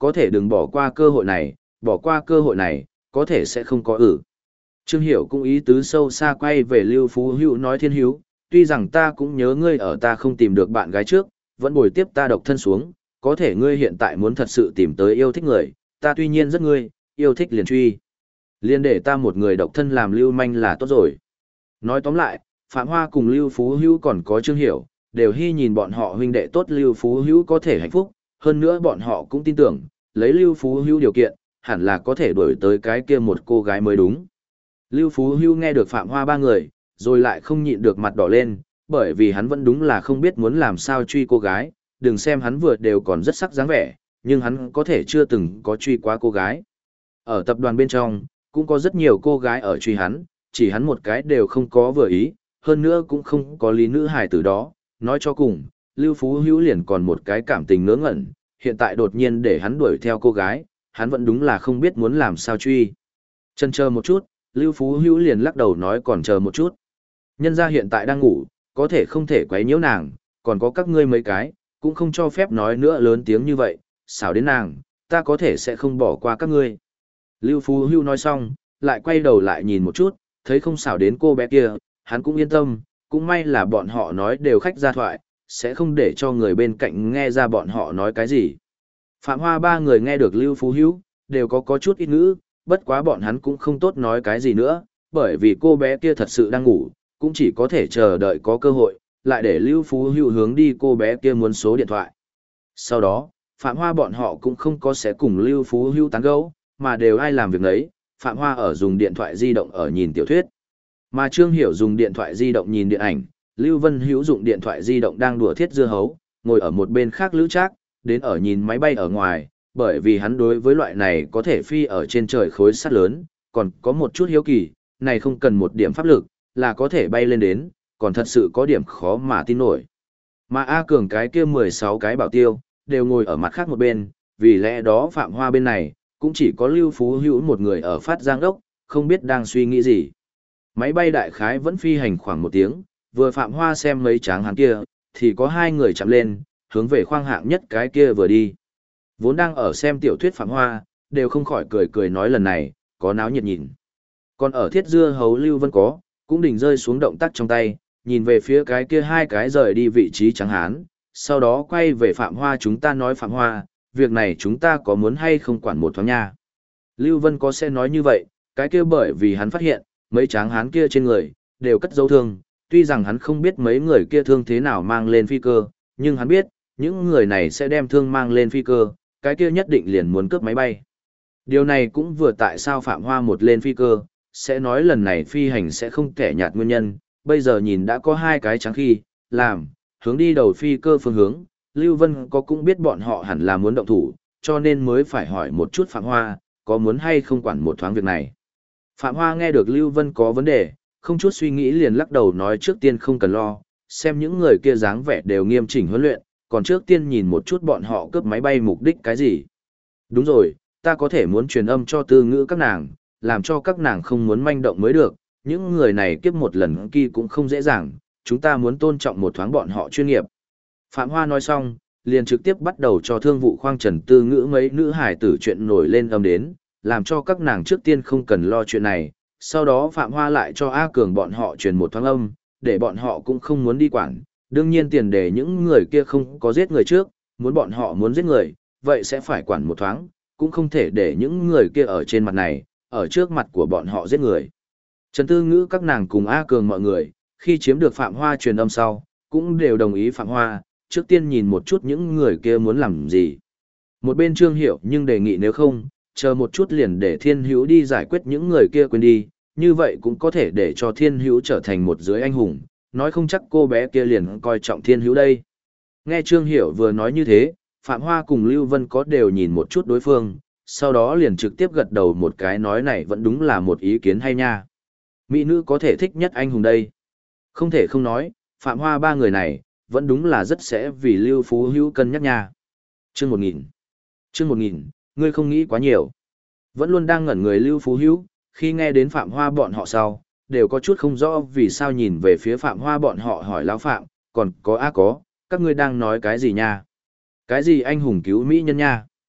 có thể đừng bỏ qua cơ hội này, bỏ qua cơ hội này, có thể sẽ không có Trương Hiểu cũng ý tứ sâu xa quay về Lưu Phú Hữu nói Thiên Hữu, tuy rằng ta cũng nhớ ngươi ở ta không tìm được bạn gái trước, vẫn bồi tiếp ta độc thân xuống, có thể ngươi hiện tại muốn thật sự tìm tới yêu thích người, ta tuy nhiên rất ngươi, yêu thích liền truy. Liền để ta một người độc thân làm lưu manh là tốt rồi. Nói tóm lại, Phạm Hoa cùng Lưu Phú Hữu còn có Trương Hiểu, đều hy nhìn bọn họ huynh đệ tốt Lưu Phú Hữu có thể hạnh phúc, hơn nữa bọn họ cũng tin tưởng, lấy Lưu Phú Hữu điều kiện, hẳn là có thể đuổi tới cái kia một cô gái mới đúng. Lưu Phú Hữu nghe được Phạm Hoa ba người, rồi lại không nhịn được mặt đỏ lên, bởi vì hắn vẫn đúng là không biết muốn làm sao truy cô gái, đừng xem hắn vừa đều còn rất sắc dáng vẻ, nhưng hắn có thể chưa từng có truy qua cô gái. Ở tập đoàn bên trong, cũng có rất nhiều cô gái ở truy hắn, chỉ hắn một cái đều không có vừa ý, hơn nữa cũng không có lý nữ hài từ đó, nói cho cùng, Lưu Phú Hữu liền còn một cái cảm tình ngớ ngẩn, hiện tại đột nhiên để hắn đuổi theo cô gái, hắn vẫn đúng là không biết muốn làm sao truy. Chần chờ một chút, Lưu Phú Hữu liền lắc đầu nói còn chờ một chút. Nhân gia hiện tại đang ngủ, có thể không thể quấy nhiễu nàng, còn có các ngươi mấy cái, cũng không cho phép nói nữa lớn tiếng như vậy, xảo đến nàng, ta có thể sẽ không bỏ qua các ngươi. Lưu Phú Hữu nói xong, lại quay đầu lại nhìn một chút, thấy không xảo đến cô bé kia, hắn cũng yên tâm, cũng may là bọn họ nói đều khách gia thoại, sẽ không để cho người bên cạnh nghe ra bọn họ nói cái gì. Phạm Hoa ba người nghe được Lưu Phú Hữu, đều có chút ít ngữ, bất quá bọn hắn cũng không tốt nói cái gì nữa, bởi vì cô bé kia thật sự đang ngủ, cũng chỉ có thể chờ đợi có cơ hội, lại để Lưu Phú Hữu hướng đi cô bé kia muốn số điện thoại. Sau đó, Phạm Hoa bọn họ cũng không có sẽ cùng Lưu Phú Hữu tán gẫu, mà đều ai làm việc nấy, Phạm Hoa ở dùng điện thoại di động ở nhìn tiểu thuyết. Mà Trương Hiểu dùng điện thoại di động nhìn điện ảnh, Lưu Vân Hữu dùng điện thoại di động đang đùa thiết dưa hấu, ngồi ở một bên khác lữ trác, đến ở nhìn máy bay ở ngoài, bởi vì hắn đối với loại này có thể phi ở trên trời khối sắt lớn, còn có một chút hiếu kỳ, này không cần một điểm pháp lực, là có thể bay lên đến, còn thật sự có điểm khó mà tin nổi. Mà A Cường cái kia 16 cái bảo tiêu, đều ngồi ở mặt khác một bên, vì lẽ đó Phạm Hoa bên này, cũng chỉ có Lưu Phú Hữu một người ở phát giang đốc, không biết đang suy nghĩ gì. Máy bay đại khái vẫn phi hành khoảng 1 tiếng, vừa Phạm Hoa xem mấy tráng hắn kia, thì có 2 người chạm lên, hướng về khoang hạng nhất cái kia vừa đi. Vốn đang ở xem tiểu thuyết Phạm Hoa, đều không khỏi cười cười nói lần này, có náo nhiệt nhìn. Còn ở thiết dưa hấu Lưu Vân có, cũng định rơi xuống động tác trong tay, nhìn về phía cái kia 2 cái rời đi vị trí trắng hán, sau đó quay về Phạm Hoa chúng ta nói Phạm Hoa, việc này chúng ta có muốn hay không quản một thoáng nha. Lưu Vân có sẽ nói như vậy, cái kia bởi vì hắn phát hiện, mấy tráng hán kia trên người, đều cất dấu thương, tuy rằng hắn không biết mấy người kia thương thế nào mang lên phi cơ, nhưng hắn biết, những người này sẽ đem thương mang lên phi cơ, cái kia nhất định liền muốn cướp máy bay. Điều này cũng vừa tại sao Phạm Hoa một lên phi cơ, sẽ nói lần này phi hành sẽ không kẻ nhạt nguyên nhân, bây giờ nhìn đã có 2 cái trắng khi, làm, hướng đi đầu phi cơ phương hướng, Lưu Vân có cũng biết bọn họ hẳn là muốn động thủ, cho nên mới phải hỏi một chút Phạm Hoa, có muốn hay không quản một thoáng việc này. Phạm Hoa nghe được Lưu Vân có vấn đề, không chút suy nghĩ liền lắc đầu nói trước tiên không cần lo, xem những người kia dáng vẻ đều nghiêm chỉnh huấn luyện, còn trước tiên nhìn một chút bọn họ cướp máy bay mục đích cái gì. Đúng rồi, ta có thể muốn truyền âm cho tư ngữ các nàng, làm cho các nàng không muốn manh động mới được, những người này kiếp một lần kia cũng không dễ dàng, chúng ta muốn tôn trọng một thoáng bọn họ chuyên nghiệp. Phạm Hoa nói xong, liền trực tiếp bắt đầu cho thương vụ khoang trần tư ngữ mấy nữ hải tử chuyện nổi lên âm đến, làm cho các nàng trước tiên không cần lo chuyện này, sau đó Phạm Hoa lại cho A Cường bọn họ truyền một thoáng âm, để bọn họ cũng không muốn đi quản, đương nhiên tiền đề những người kia không có giết người trước, muốn bọn họ muốn giết người, vậy sẽ phải quản một thoáng, cũng không thể để những người kia ở trên mặt này, ở trước mặt của bọn họ giết người. Trần Tư Ngữ các nàng cùng A Cường mọi người, khi chiếm được Phạm Hoa truyền âm sau, cũng đều đồng ý Phạm Hoa, trước tiên nhìn một chút những người kia muốn làm gì. Một bên Trương Hiểu nhưng đề nghị nếu không, chờ một chút liền để Thiên Hữu đi giải quyết những người kia quên đi, như vậy cũng có thể để cho Thiên Hữu trở thành một dưới anh hùng, nói không chắc cô bé kia liền coi trọng Thiên Hữu đây. Nghe Trương Hiểu vừa nói như thế, Phạm Hoa cùng Lưu Vân có đều nhìn một chút đối phương, sau đó liền trực tiếp gật đầu một cái nói này vẫn đúng là một ý kiến hay nha. Mỹ nữ có thể thích nhất anh hùng đây. Không thể không nói, Phạm Hoa ba người này, vẫn đúng là rất sẽ vì Lưu Phú Hữu cân nhắc nha. Chương 1000. Chương 1000, ngươi không nghĩ quá nhiều. Vẫn luôn đang ngẩn người Lưu Phú Hữu, khi nghe đến Phạm Hoa bọn họ sau, đều có chút không rõ vì sao nhìn về phía Phạm Hoa bọn họ hỏi lão Phạm, còn có có, các ngươi đang nói cái gì nha? Cái gì anh hùng cứu Mỹ nhân nha?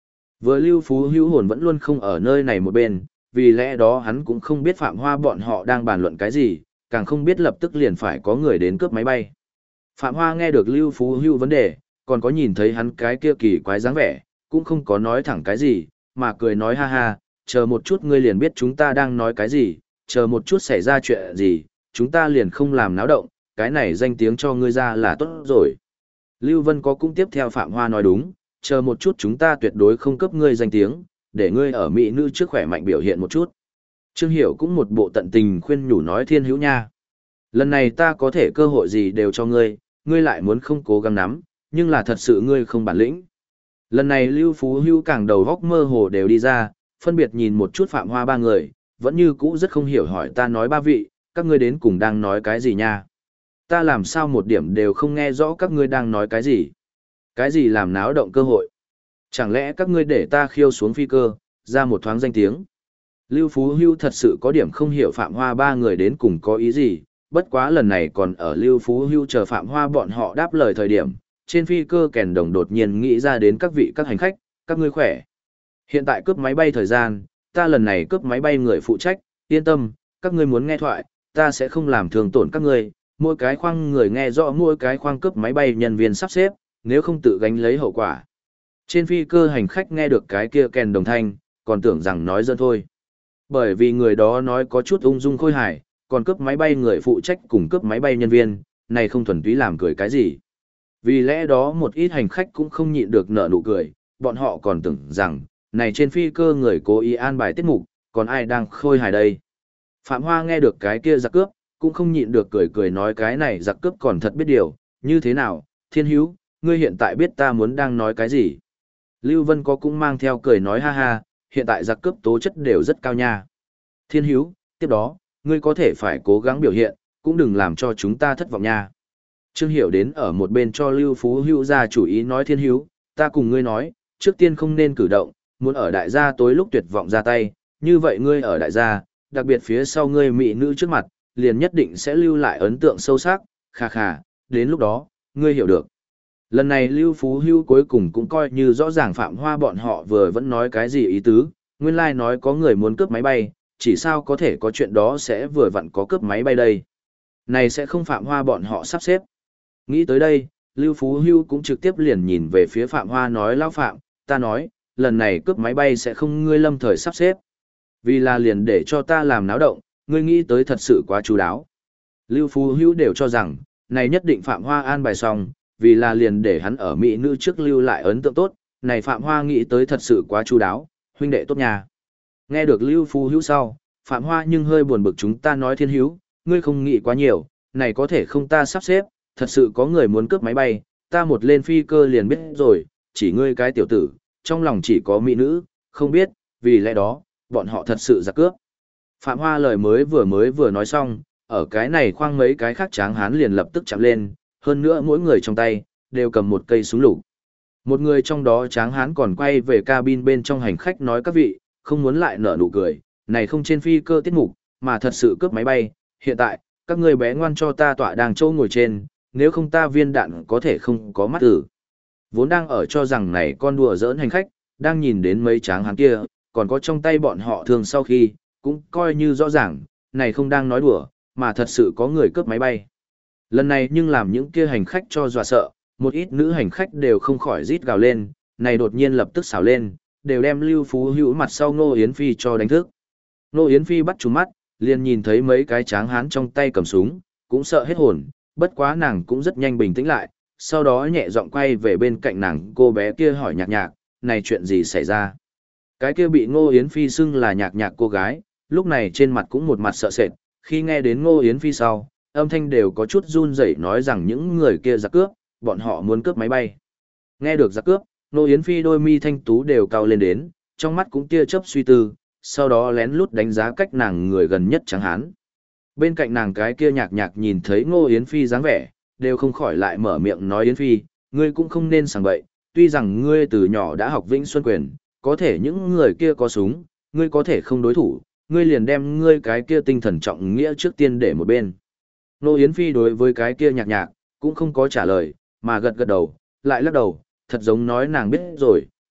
Vừa Lưu Phú Hữu hồn vẫn luôn không ở nơi này một bên, vì lẽ đó hắn cũng không biết Phạm Hoa bọn họ đang bàn luận cái gì, càng không biết lập tức liền phải có người đến cướp máy bay. Phạm Hoa nghe được Lưu Phú Hữu vấn đề, còn có nhìn thấy hắn cái kia kỳ quái dáng vẻ, cũng không có nói thẳng cái gì, mà cười nói ha ha, chờ một chút ngươi liền biết chúng ta đang nói cái gì, chờ một chút xảy ra chuyện gì, chúng ta liền không làm náo động, cái này danh tiếng cho ngươi ra là tốt rồi. Lưu Vân có cũng tiếp theo Phạm Hoa nói đúng, chờ một chút chúng ta tuyệt đối không cấp ngươi danh tiếng, để ngươi ở mỹ nữ trước khỏe mạnh biểu hiện một chút. Trương Hiểu cũng một bộ tận tình khuyên nhủ nói Thiên Hữu nha. Lần này ta có thể cơ hội gì đều cho ngươi, ngươi lại muốn không cố gắng nắm, nhưng là thật sự ngươi không bản lĩnh. Lần này Lưu Phú Hữu càng đầu góc mơ hồ đều đi ra, phân biệt nhìn một chút Phạm Hoa ba người, vẫn như cũ rất không hiểu hỏi ta nói ba vị, các ngươi đến cùng đang nói cái gì nha. Ta làm sao một điểm đều không nghe rõ các ngươi đang nói cái gì. Cái gì làm náo động cơ hội. Chẳng lẽ các ngươi để ta khiêu xuống phi cơ, ra một thoáng danh tiếng. Lưu Phú Hữu thật sự có điểm không hiểu Phạm Hoa ba người đến cùng có ý gì, bất quá lần này còn ở Lưu Phú Hữu chờ Phạm Hoa bọn họ đáp lời thời điểm, trên phi cơ kèn đồng đột nhiên nghĩ ra đến các vị các hành khách, các ngươi khỏe. Hiện tại cướp máy bay thời gian, ta lần này cướp máy bay người phụ trách, yên tâm, các ngươi muốn nghe thoại, ta sẽ không làm thương tổn các ngươi, mỗi cái khoang người nghe rõ mỗi cái khoang cướp máy bay nhân viên sắp xếp, nếu không tự gánh lấy hậu quả. Trên phi cơ hành khách nghe được cái kia kèn đồng thanh, còn tưởng rằng nói dân thôi. Bởi vì người đó nói có chút ung dung khôi hài, còn cướp máy bay người phụ trách cùng cướp máy bay nhân viên, này không thuần túy làm cười cái gì. Vì lẽ đó một ít hành khách cũng không nhịn được nở nụ cười, bọn họ còn tưởng rằng, này trên phi cơ người cố ý an bài tiết mục, còn ai đang khôi hài đây. Phạm Hoa nghe được cái kia giặc cướp, cũng không nhịn được cười cười nói cái này giặc cướp còn thật biết điều, như thế nào, Thiên Hữu, ngươi hiện tại biết ta muốn đang nói cái gì. Lưu Vân có cũng mang theo cười nói ha ha, hiện tại giặc cướp tố chất đều rất cao nha. Thiên Hữu, tiếp đó, ngươi có thể phải cố gắng biểu hiện, cũng đừng làm cho chúng ta thất vọng nha. Trương Hiểu đến ở một bên cho Lưu Phú Hữu ra chủ ý nói Thiên Hữu, ta cùng ngươi nói, trước tiên không nên cử động, muốn ở đại gia tối lúc tuyệt vọng ra tay, như vậy ngươi ở đại gia, đặc biệt phía sau ngươi mỹ nữ trước mặt, liền nhất định sẽ lưu lại ấn tượng sâu sắc, khà khà, đến lúc đó, ngươi hiểu được. Lần này Lưu Phú Hữu cuối cùng cũng coi như rõ ràng Phạm Hoa bọn họ vừa vẫn nói cái gì ý tứ, nguyên lai nói có người muốn cướp máy bay, chỉ sao có thể có chuyện đó sẽ vừa vặn có cướp máy bay đây. Này sẽ không Phạm Hoa bọn họ sắp xếp. Nghĩ tới đây, Lưu Phú Hữu cũng trực tiếp liền nhìn về phía Phạm Hoa nói lão Phạm, ta nói, lần này cướp máy bay sẽ không ngươi lâm thời sắp xếp. Vì là liền để cho ta làm náo động, ngươi nghĩ tới thật sự quá chú đáo. Lưu Phú Hữu đều cho rằng, này nhất định Phạm Hoa an bài xong, vì là liền để hắn ở mỹ nữ trước lưu lại ấn tượng tốt, này Phạm Hoa nghĩ tới thật sự quá chú đáo, huynh đệ tốt nhà. Nghe được Lưu Phú Hữu sau, Phạm Hoa nhưng hơi buồn bực chúng ta nói Thiên Hữu, ngươi không nghĩ quá nhiều, này có thể không ta sắp xếp, thật sự có người muốn cướp máy bay, ta một lên phi cơ liền biết rồi, chỉ ngươi cái tiểu tử, trong lòng chỉ có mỹ nữ, không biết, vì lẽ đó, bọn họ thật sự giặc cướp. Phạm Hoa lời mới vừa nói xong, ở cái này khoang mấy cái khác tráng hán liền lập tức chạm lên, hơn nữa mỗi người trong tay, đều cầm một cây súng lục. Một người trong đó tráng hán còn quay về cabin bên trong hành khách nói các vị, không muốn lại nở nụ cười, này không trên phi cơ tiết mục, mà thật sự cướp máy bay, hiện tại, các người bé ngoan cho ta tọa đang châu ngồi trên, nếu không ta viên đạn có thể không có mắt tử. Vốn đang ở cho rằng này con đùa giỡn hành khách, đang nhìn đến mấy tráng hán kia, còn có trong tay bọn họ thường sau khi, cũng coi như rõ ràng, này không đang nói đùa, mà thật sự có người cướp máy bay. Lần này nhưng làm những kia hành khách cho dọa sợ, một ít nữ hành khách đều không khỏi rít gào lên, này đột nhiên lập tức xảo lên, đều đem Lưu Phú Hữu mặt sau Ngô Yến Phi cho đánh thức. Ngô Yến Phi bắt trúng mắt, liền nhìn thấy mấy cái tráng hán trong tay cầm súng, cũng sợ hết hồn, bất quá nàng cũng rất nhanh bình tĩnh lại, sau đó nhẹ giọng quay về bên cạnh nàng cô bé kia hỏi nhạc nhạc, này chuyện gì xảy ra? Cái kia bị Ngô Yến Phi xưng là nhạc nhạc cô gái, lúc này trên mặt cũng một mặt sợ sệt, khi nghe đến Ngô Yến Phi sau, âm thanh đều có chút run rẩy nói rằng những người kia giặc cướp, bọn họ muốn cướp máy bay. Nghe được giặc cướp, Ngô Yến Phi đôi mi thanh tú đều cao lên đến, trong mắt cũng tia chớp suy tư, sau đó lén lút đánh giá cách nàng người gần nhất tráng hán. Bên cạnh nàng cái kia nhạc nhạc nhìn thấy Ngô Yến Phi dáng vẻ, đều không khỏi lại mở miệng nói Yến Phi, ngươi cũng không nên sảng bậy, tuy rằng ngươi từ nhỏ đã học Vĩnh Xuân Quyền, có thể những người kia có súng, ngươi có thể không đối thủ, ngươi liền đem ngươi cái kia tinh thần trọng nghĩa trước tiên để một bên. Ngô Yến Phi đối với cái kia nhạc nhạc, cũng không có trả lời, mà gật gật đầu, lại lắc đầu, thật giống nói nàng biết rồi,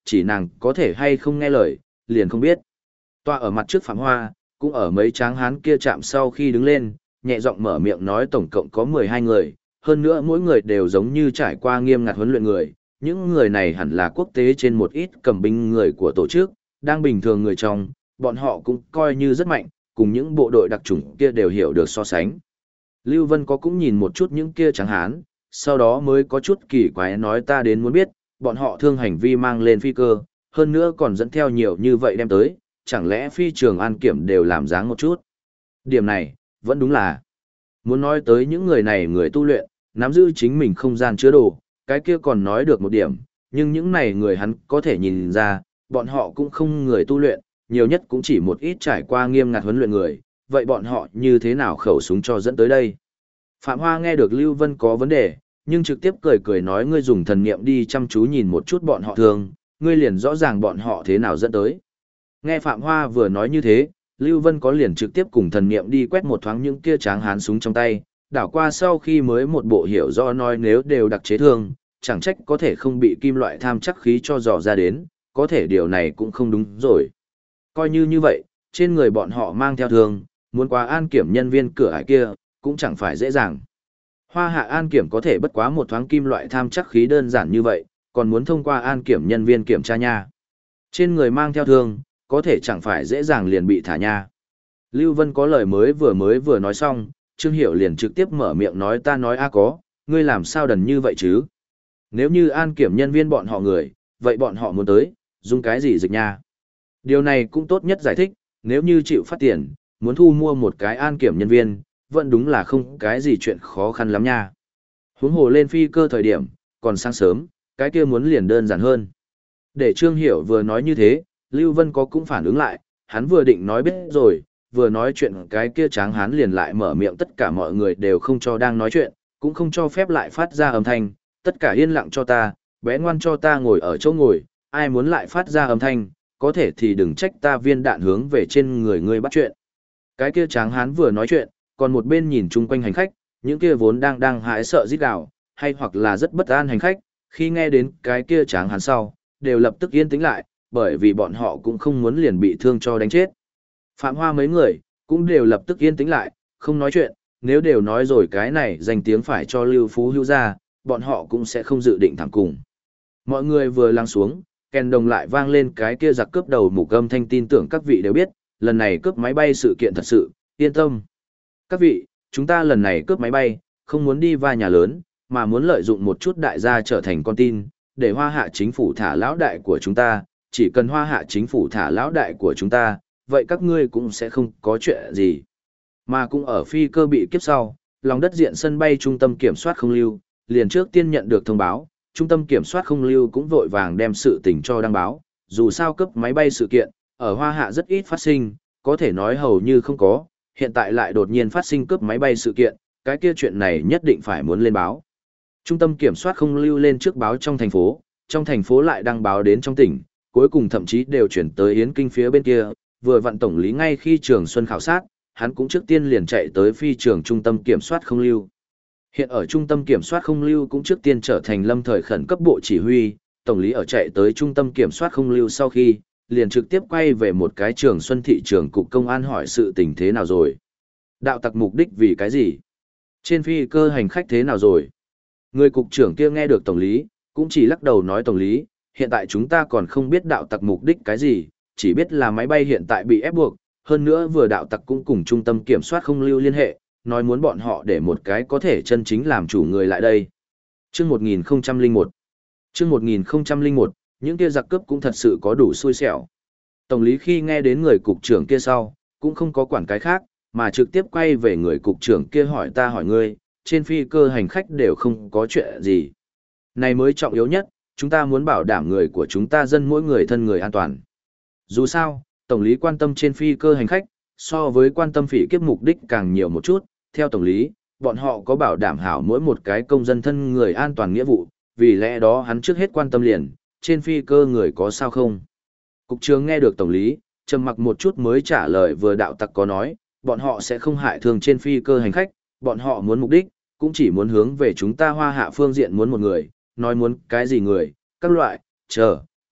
chỉ nàng có thể hay không nghe lời, liền không biết. Tọa ở mặt trước Phạm Hoa, cũng ở mấy tráng hán kia chạm sau khi đứng lên, nhẹ giọng mở miệng nói tổng cộng có 12 người, hơn nữa mỗi người đều giống như trải qua nghiêm ngặt huấn luyện người, những người này hẳn là quốc tế trên một ít cầm binh người của tổ chức, đang bình thường người trong, bọn họ cũng coi như rất mạnh, cùng những bộ đội đặc chủng kia đều hiểu được so sánh. Lưu Vân có cũng nhìn một chút những kia tráng hán, sau đó mới có chút kỳ quái nói ta đến muốn biết, bọn họ thương hành vi mang lên phi cơ, hơn nữa còn dẫn theo nhiều như vậy đem tới, chẳng lẽ phi trường an kiểm đều làm dáng một chút. Điểm này, vẫn đúng là, muốn nói tới những người này người tu luyện, nắm giữ chính mình không gian chứa đồ, cái kia còn nói được một điểm, nhưng những này người hắn có thể nhìn ra, bọn họ cũng không người tu luyện, nhiều nhất cũng chỉ một ít trải qua nghiêm ngặt huấn luyện người, vậy bọn họ như thế nào khẩu súng cho dẫn tới đây? Phạm Hoa nghe được Lưu Vân có vấn đề, nhưng trực tiếp cười cười nói ngươi dùng thần niệm đi chăm chú nhìn một chút bọn họ thường, ngươi liền rõ ràng bọn họ thế nào dẫn tới. Nghe Phạm Hoa vừa nói như thế, Lưu Vân có liền trực tiếp cùng thần niệm đi quét một thoáng những kia tráng hán súng trong tay, đảo qua sau khi mới một bộ hiểu rõ nói nếu đều đặc chế thương, chẳng trách có thể không bị kim loại tham chắc khí cho dò ra đến, có thể điều này cũng không đúng rồi. Coi như vậy, trên người bọn họ mang theo thương, muốn qua an kiểm nhân viên cửa ải kia, cũng chẳng phải dễ dàng. Hoa hạ an kiểm có thể bất quá một thoáng kim loại tham chắc khí đơn giản như vậy, còn muốn thông qua an kiểm nhân viên kiểm tra nha. Trên người mang theo thương, có thể chẳng phải dễ dàng liền bị thả nha. Lưu Vân có lời mới vừa nói xong, Trương Hiểu liền trực tiếp mở miệng nói ta nói a có, ngươi làm sao đần như vậy chứ? Nếu như an kiểm nhân viên bọn họ người, vậy bọn họ muốn tới, dùng cái gì dịch nha? Điều này cũng tốt nhất giải thích, nếu như chịu phát tiền, muốn thu mua một cái an kiểm nhân viên, vẫn đúng là không cái gì chuyện khó khăn lắm nha. Huống hồ lên phi cơ thời điểm, còn sáng sớm, cái kia muốn liền đơn giản hơn. Để Trương Hiểu vừa nói như thế, Lưu Vân có cũng phản ứng lại, hắn vừa định nói biết rồi, vừa nói chuyện cái kia tráng hắn liền lại mở miệng tất cả mọi người đều không cho đang nói chuyện, cũng không cho phép lại phát ra âm thanh, tất cả yên lặng cho ta, bé ngoan cho ta ngồi ở chỗ ngồi, ai muốn lại phát ra âm thanh, có thể thì đừng trách ta viên đạn hướng về trên người ngươi bắt chuyện. Cái kia tráng hán vừa nói chuyện, còn một bên nhìn chung quanh hành khách, những kia vốn đang hãi sợ rít gào, hay hoặc là rất bất an hành khách, khi nghe đến cái kia tráng hán sau, đều lập tức yên tĩnh lại, bởi vì bọn họ cũng không muốn liền bị thương cho đánh chết. Phạm Hoa mấy người, cũng đều lập tức yên tĩnh lại, không nói chuyện, nếu đều nói rồi cái này danh tiếng phải cho Lưu Phú Hữu ra, bọn họ cũng sẽ không dự định thẳng cùng. Mọi người vừa lắng xuống, kèn đồng lại vang lên cái kia giặc cướp đầu mục âm thanh tin tưởng các vị đều biết, lần này cướp máy bay sự kiện thật sự, yên tâm. Các vị, chúng ta lần này cướp máy bay, không muốn đi va nhà lớn, mà muốn lợi dụng một chút đại gia trở thành con tin, để hoa hạ chính phủ thả lão đại của chúng ta, chỉ cần hoa hạ chính phủ thả lão đại của chúng ta, vậy các ngươi cũng sẽ không có chuyện gì. Mà cũng ở phi cơ bị kiếp sau, lòng đất diện sân bay trung tâm kiểm soát không lưu, liền trước tiên nhận được thông báo, trung tâm kiểm soát không lưu cũng vội vàng đem sự tình cho đăng báo, dù sao cướp máy bay sự kiện, ở Hoa Hạ rất ít phát sinh, có thể nói hầu như không có, hiện tại lại đột nhiên phát sinh cướp máy bay sự kiện, cái kia chuyện này nhất định phải muốn lên báo. Trung tâm kiểm soát không lưu lên trước báo trong thành phố lại đăng báo đến trong tỉnh, cuối cùng thậm chí đều chuyển tới Yến Kinh phía bên kia, vừa vặn tổng lý ngay khi Trường Xuân khảo sát, hắn cũng trước tiên liền chạy tới phi trường trung tâm kiểm soát không lưu. Hiện ở trung tâm kiểm soát không lưu cũng trước tiên trở thành lâm thời khẩn cấp bộ chỉ huy, tổng lý ở chạy tới trung tâm kiểm soát không lưu sau khi, liền trực tiếp quay về một cái Trường Xuân thị trường cục công an hỏi sự tình thế nào rồi. Đạo tặc mục đích vì cái gì? Trên phi cơ hành khách thế nào rồi? Người cục trưởng kia nghe được tổng lý, cũng chỉ lắc đầu nói tổng lý, hiện tại chúng ta còn không biết đạo tặc mục đích cái gì, chỉ biết là máy bay hiện tại bị ép buộc, hơn nữa vừa đạo tặc cũng cùng trung tâm kiểm soát không lưu liên hệ, nói muốn bọn họ để một cái có thể chân chính làm chủ người lại đây. Chương 1001 Chương 1001, những kia giặc cướp cũng thật sự có đủ xui xẻo. Tổng lý khi nghe đến người cục trưởng kia sau, cũng không có quản cái khác, mà trực tiếp quay về người cục trưởng kia hỏi ta hỏi ngươi, trên phi cơ hành khách đều không có chuyện gì. Này mới trọng yếu nhất, chúng ta muốn bảo đảm người của chúng ta dân mỗi người thân người an toàn. Dù sao, tổng lý quan tâm trên phi cơ hành khách, so với quan tâm phỉ kiếp mục đích càng nhiều một chút, theo tổng lý, bọn họ có bảo đảm hảo mỗi một cái công dân thân người an toàn nghĩa vụ, vì lẽ đó hắn trước hết quan tâm liền, trên phi cơ người có sao không. Cục trưởng nghe được tổng lý, trầm mặc một chút mới trả lời vừa đạo tặc có nói, bọn họ sẽ không hại thương trên phi cơ hành khách, bọn họ muốn mục đích, cũng chỉ muốn hướng về chúng ta Hoa Hạ phương diện muốn một người, nói muốn cái gì người, các loại, chờ,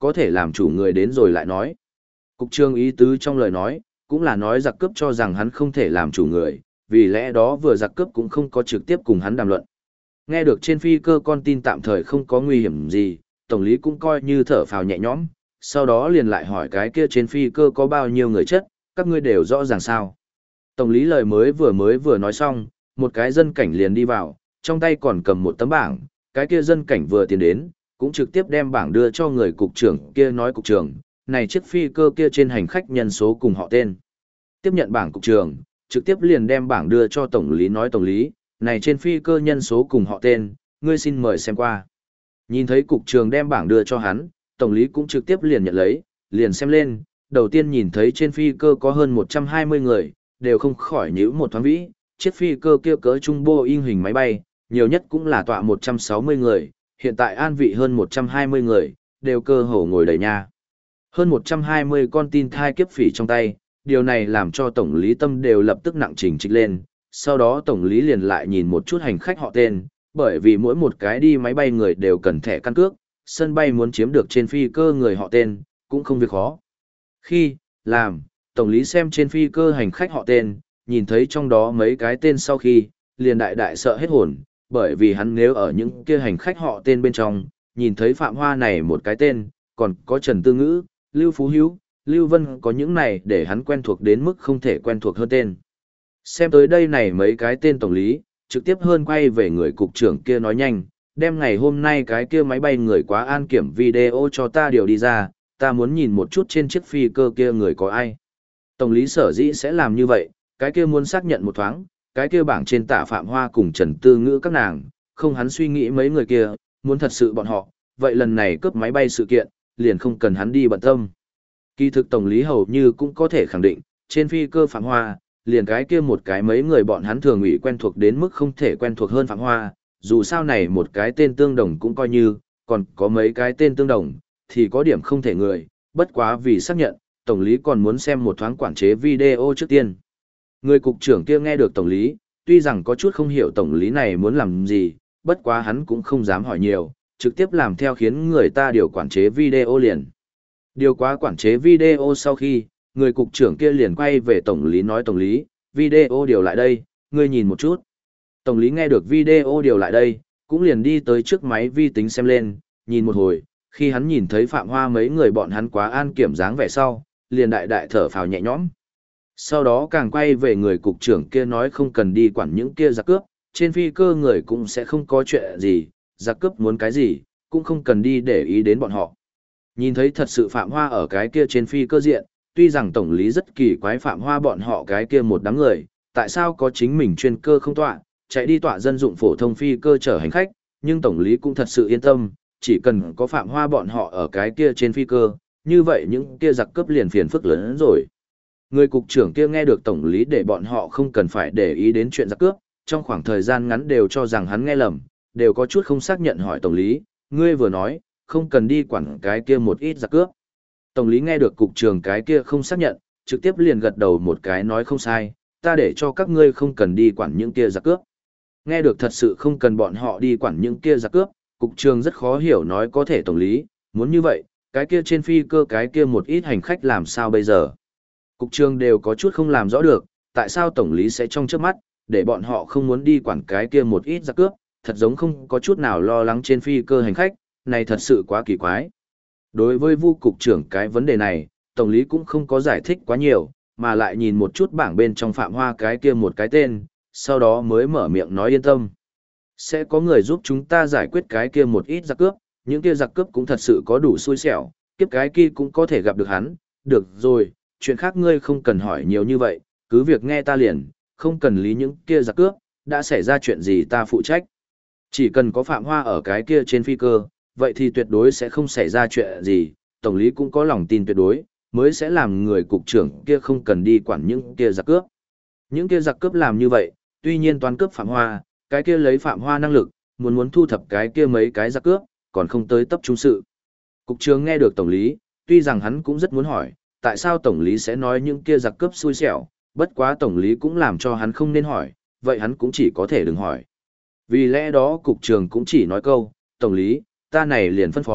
có thể làm chủ người đến rồi lại nói. Cục trưởng ý tứ trong lời nói, cũng là nói giặc cướp cho rằng hắn không thể làm chủ người, vì lẽ đó vừa giặc cướp cũng không có trực tiếp cùng hắn đàm luận. Nghe được trên phi cơ con tin tạm thời không có nguy hiểm gì, tổng lý cũng coi như thở phào nhẹ nhõm, sau đó liền lại hỏi cái kia trên phi cơ có bao nhiêu người chất, các ngươi đều rõ ràng sao. Tổng lý lời mới vừa nói xong, một cái dân cảnh liền đi vào, trong tay còn cầm một tấm bảng, cái kia dân cảnh vừa tiến đến, cũng trực tiếp đem bảng đưa cho người cục trưởng kia nói cục trưởng, này chiếc phi cơ kia trên hành khách nhân số cùng họ tên. Tiếp nhận bảng cục trưởng, trực tiếp liền đem bảng đưa cho tổng lý nói tổng lý, này trên phi cơ nhân số cùng họ tên, ngươi xin mời xem qua. Nhìn thấy cục trưởng đem bảng đưa cho hắn, tổng lý cũng trực tiếp liền nhận lấy, liền xem lên, đầu tiên nhìn thấy trên phi cơ có hơn 120 người, đều không khỏi nhíu một thoáng vĩ, chiếc phi cơ kia cỡ trung Boeing hình máy bay, nhiều nhất cũng là tọa 160 người, hiện tại an vị hơn 120 người, đều cơ hồ ngồi đầy nhà. Hơn 120 con tin thai kiếp phỉ trong tay, điều này làm cho tổng lý tâm đều lập tức nặng chỉnh trịch lên, sau đó tổng lý liền lại nhìn một chút hành khách họ tên, bởi vì mỗi một cái đi máy bay người đều cần thẻ căn cước, sân bay muốn chiếm được trên phi cơ người họ tên, cũng không việc khó. Khi, làm, tổng lý xem trên phi cơ hành khách họ tên, nhìn thấy trong đó mấy cái tên sau khi, liền đại sợ hết hồn, bởi vì hắn nếu ở những kia hành khách họ tên bên trong, nhìn thấy Phạm Hoa này một cái tên, còn có Trần Tư Ngữ, Lưu Phú Hữu, Lưu Vân có những này để hắn quen thuộc đến mức không thể quen thuộc hơn tên. Xem tới đây này mấy cái tên tổng lý, trực tiếp hơn quay về người cục trưởng kia nói nhanh, đem ngày hôm nay cái kia máy bay người quá an kiểm video cho ta điều đi ra, ta muốn nhìn một chút trên chiếc phi cơ kia người có ai. Tổng lý sở dĩ sẽ làm như vậy, cái kia muốn xác nhận một thoáng, cái kia bảng trên tả Phạm Hoa cùng Trần Tư Ngữ các nàng, không hắn suy nghĩ mấy người kia, muốn thật sự bọn họ, vậy lần này cướp máy bay sự kiện, liền không cần hắn đi bận tâm. Kỳ thực tổng lý hầu như cũng có thể khẳng định, trên phi cơ Phạm Hoa, liền cái kia một cái mấy người bọn hắn thường ủy quen thuộc đến mức không thể quen thuộc hơn Phạm Hoa, dù sao này một cái tên tương đồng cũng coi như, còn có mấy cái tên tương đồng, thì có điểm không thể người, bất quá vì xác nhận, tổng lý còn muốn xem một thoáng quản chế video trước tiên. Người cục trưởng kia nghe được tổng lý, tuy rằng có chút không hiểu tổng lý này muốn làm gì, bất quá hắn cũng không dám hỏi nhiều, trực tiếp làm theo khiến người ta điều quản chế video liền. Điều quá quản chế video sau khi, người cục trưởng kia liền quay về tổng lý nói tổng lý, video điều lại đây, ngươi nhìn một chút. Tổng lý nghe được video điều lại đây, cũng liền đi tới trước máy vi tính xem lên, nhìn một hồi, khi hắn nhìn thấy Phạm Hoa mấy người bọn hắn quá an kiểm dáng vẻ sau, liền đại thở phào nhẹ nhõm. Sau đó càng quay về người cục trưởng kia nói không cần đi quản những kia giặc cướp, trên phi cơ người cũng sẽ không có chuyện gì, giặc cướp muốn cái gì, cũng không cần đi để ý đến bọn họ. Nhìn thấy thật sự Phạm Hoa ở cái kia trên phi cơ diện, tuy rằng tổng lý rất kỳ quái Phạm Hoa bọn họ cái kia một đám người, tại sao có chính mình chuyên cơ không tọa, chạy đi tọa dân dụng phổ thông phi cơ chở hành khách, nhưng tổng lý cũng thật sự yên tâm, chỉ cần có Phạm Hoa bọn họ ở cái kia trên phi cơ, như vậy những kia giặc cướp liền phiền phức lớn hơn rồi. Người cục trưởng kia nghe được tổng lý để bọn họ không cần phải để ý đến chuyện giặc cướp, trong khoảng thời gian ngắn đều cho rằng hắn nghe lầm, đều có chút không xác nhận hỏi tổng lý, ngươi vừa nói, không cần đi quản cái kia một ít giặc cướp. Tổng lý nghe được cục trưởng cái kia không xác nhận, trực tiếp liền gật đầu một cái nói không sai, ta để cho các ngươi không cần đi quản những kia giặc cướp. Nghe được thật sự không cần bọn họ đi quản những kia giặc cướp, cục trưởng rất khó hiểu nói có thể tổng lý, muốn như vậy, cái kia trên phi cơ cái kia một ít hành khách làm sao bây giờ. Cục trưởng đều có chút không làm rõ được, tại sao tổng lý sẽ trong trước mắt, để bọn họ không muốn đi quản cái kia một ít giặc cướp, thật giống không có chút nào lo lắng trên phi cơ hành khách, này thật sự quá kỳ quái. Đối với Vu cục trưởng cái vấn đề này, tổng lý cũng không có giải thích quá nhiều, mà lại nhìn một chút bảng bên trong Phạm Hoa cái kia một cái tên, sau đó mới mở miệng nói yên tâm. Sẽ có người giúp chúng ta giải quyết cái kia một ít giặc cướp, những kia giặc cướp cũng thật sự có đủ xui xẻo, kiếp cái kia cũng có thể gặp được hắn, được rồi, chuyện khác ngươi không cần hỏi nhiều như vậy, cứ việc nghe ta liền, không cần lý những kia giặc cướp, đã xảy ra chuyện gì ta phụ trách. Chỉ cần có Phạm Hoa ở cái kia trên phi cơ, vậy thì tuyệt đối sẽ không xảy ra chuyện gì, tổng lý cũng có lòng tin tuyệt đối, mới sẽ làm người cục trưởng kia không cần đi quản những kia giặc cướp. Những kia giặc cướp làm như vậy, tuy nhiên toán cướp Phạm Hoa, cái kia lấy Phạm Hoa năng lực, muốn thu thập cái kia mấy cái giặc cướp, còn không tới tập trung sự. Cục trưởng nghe được tổng lý, tuy rằng hắn cũng rất muốn hỏi, tại sao tổng lý sẽ nói những kia giặc cướp xui xẻo, bất quá tổng lý cũng làm cho hắn không nên hỏi, vậy hắn cũng chỉ có thể đừng hỏi. Vì lẽ đó cục trưởng cũng chỉ nói câu, tổng lý, ta này liền phân phó,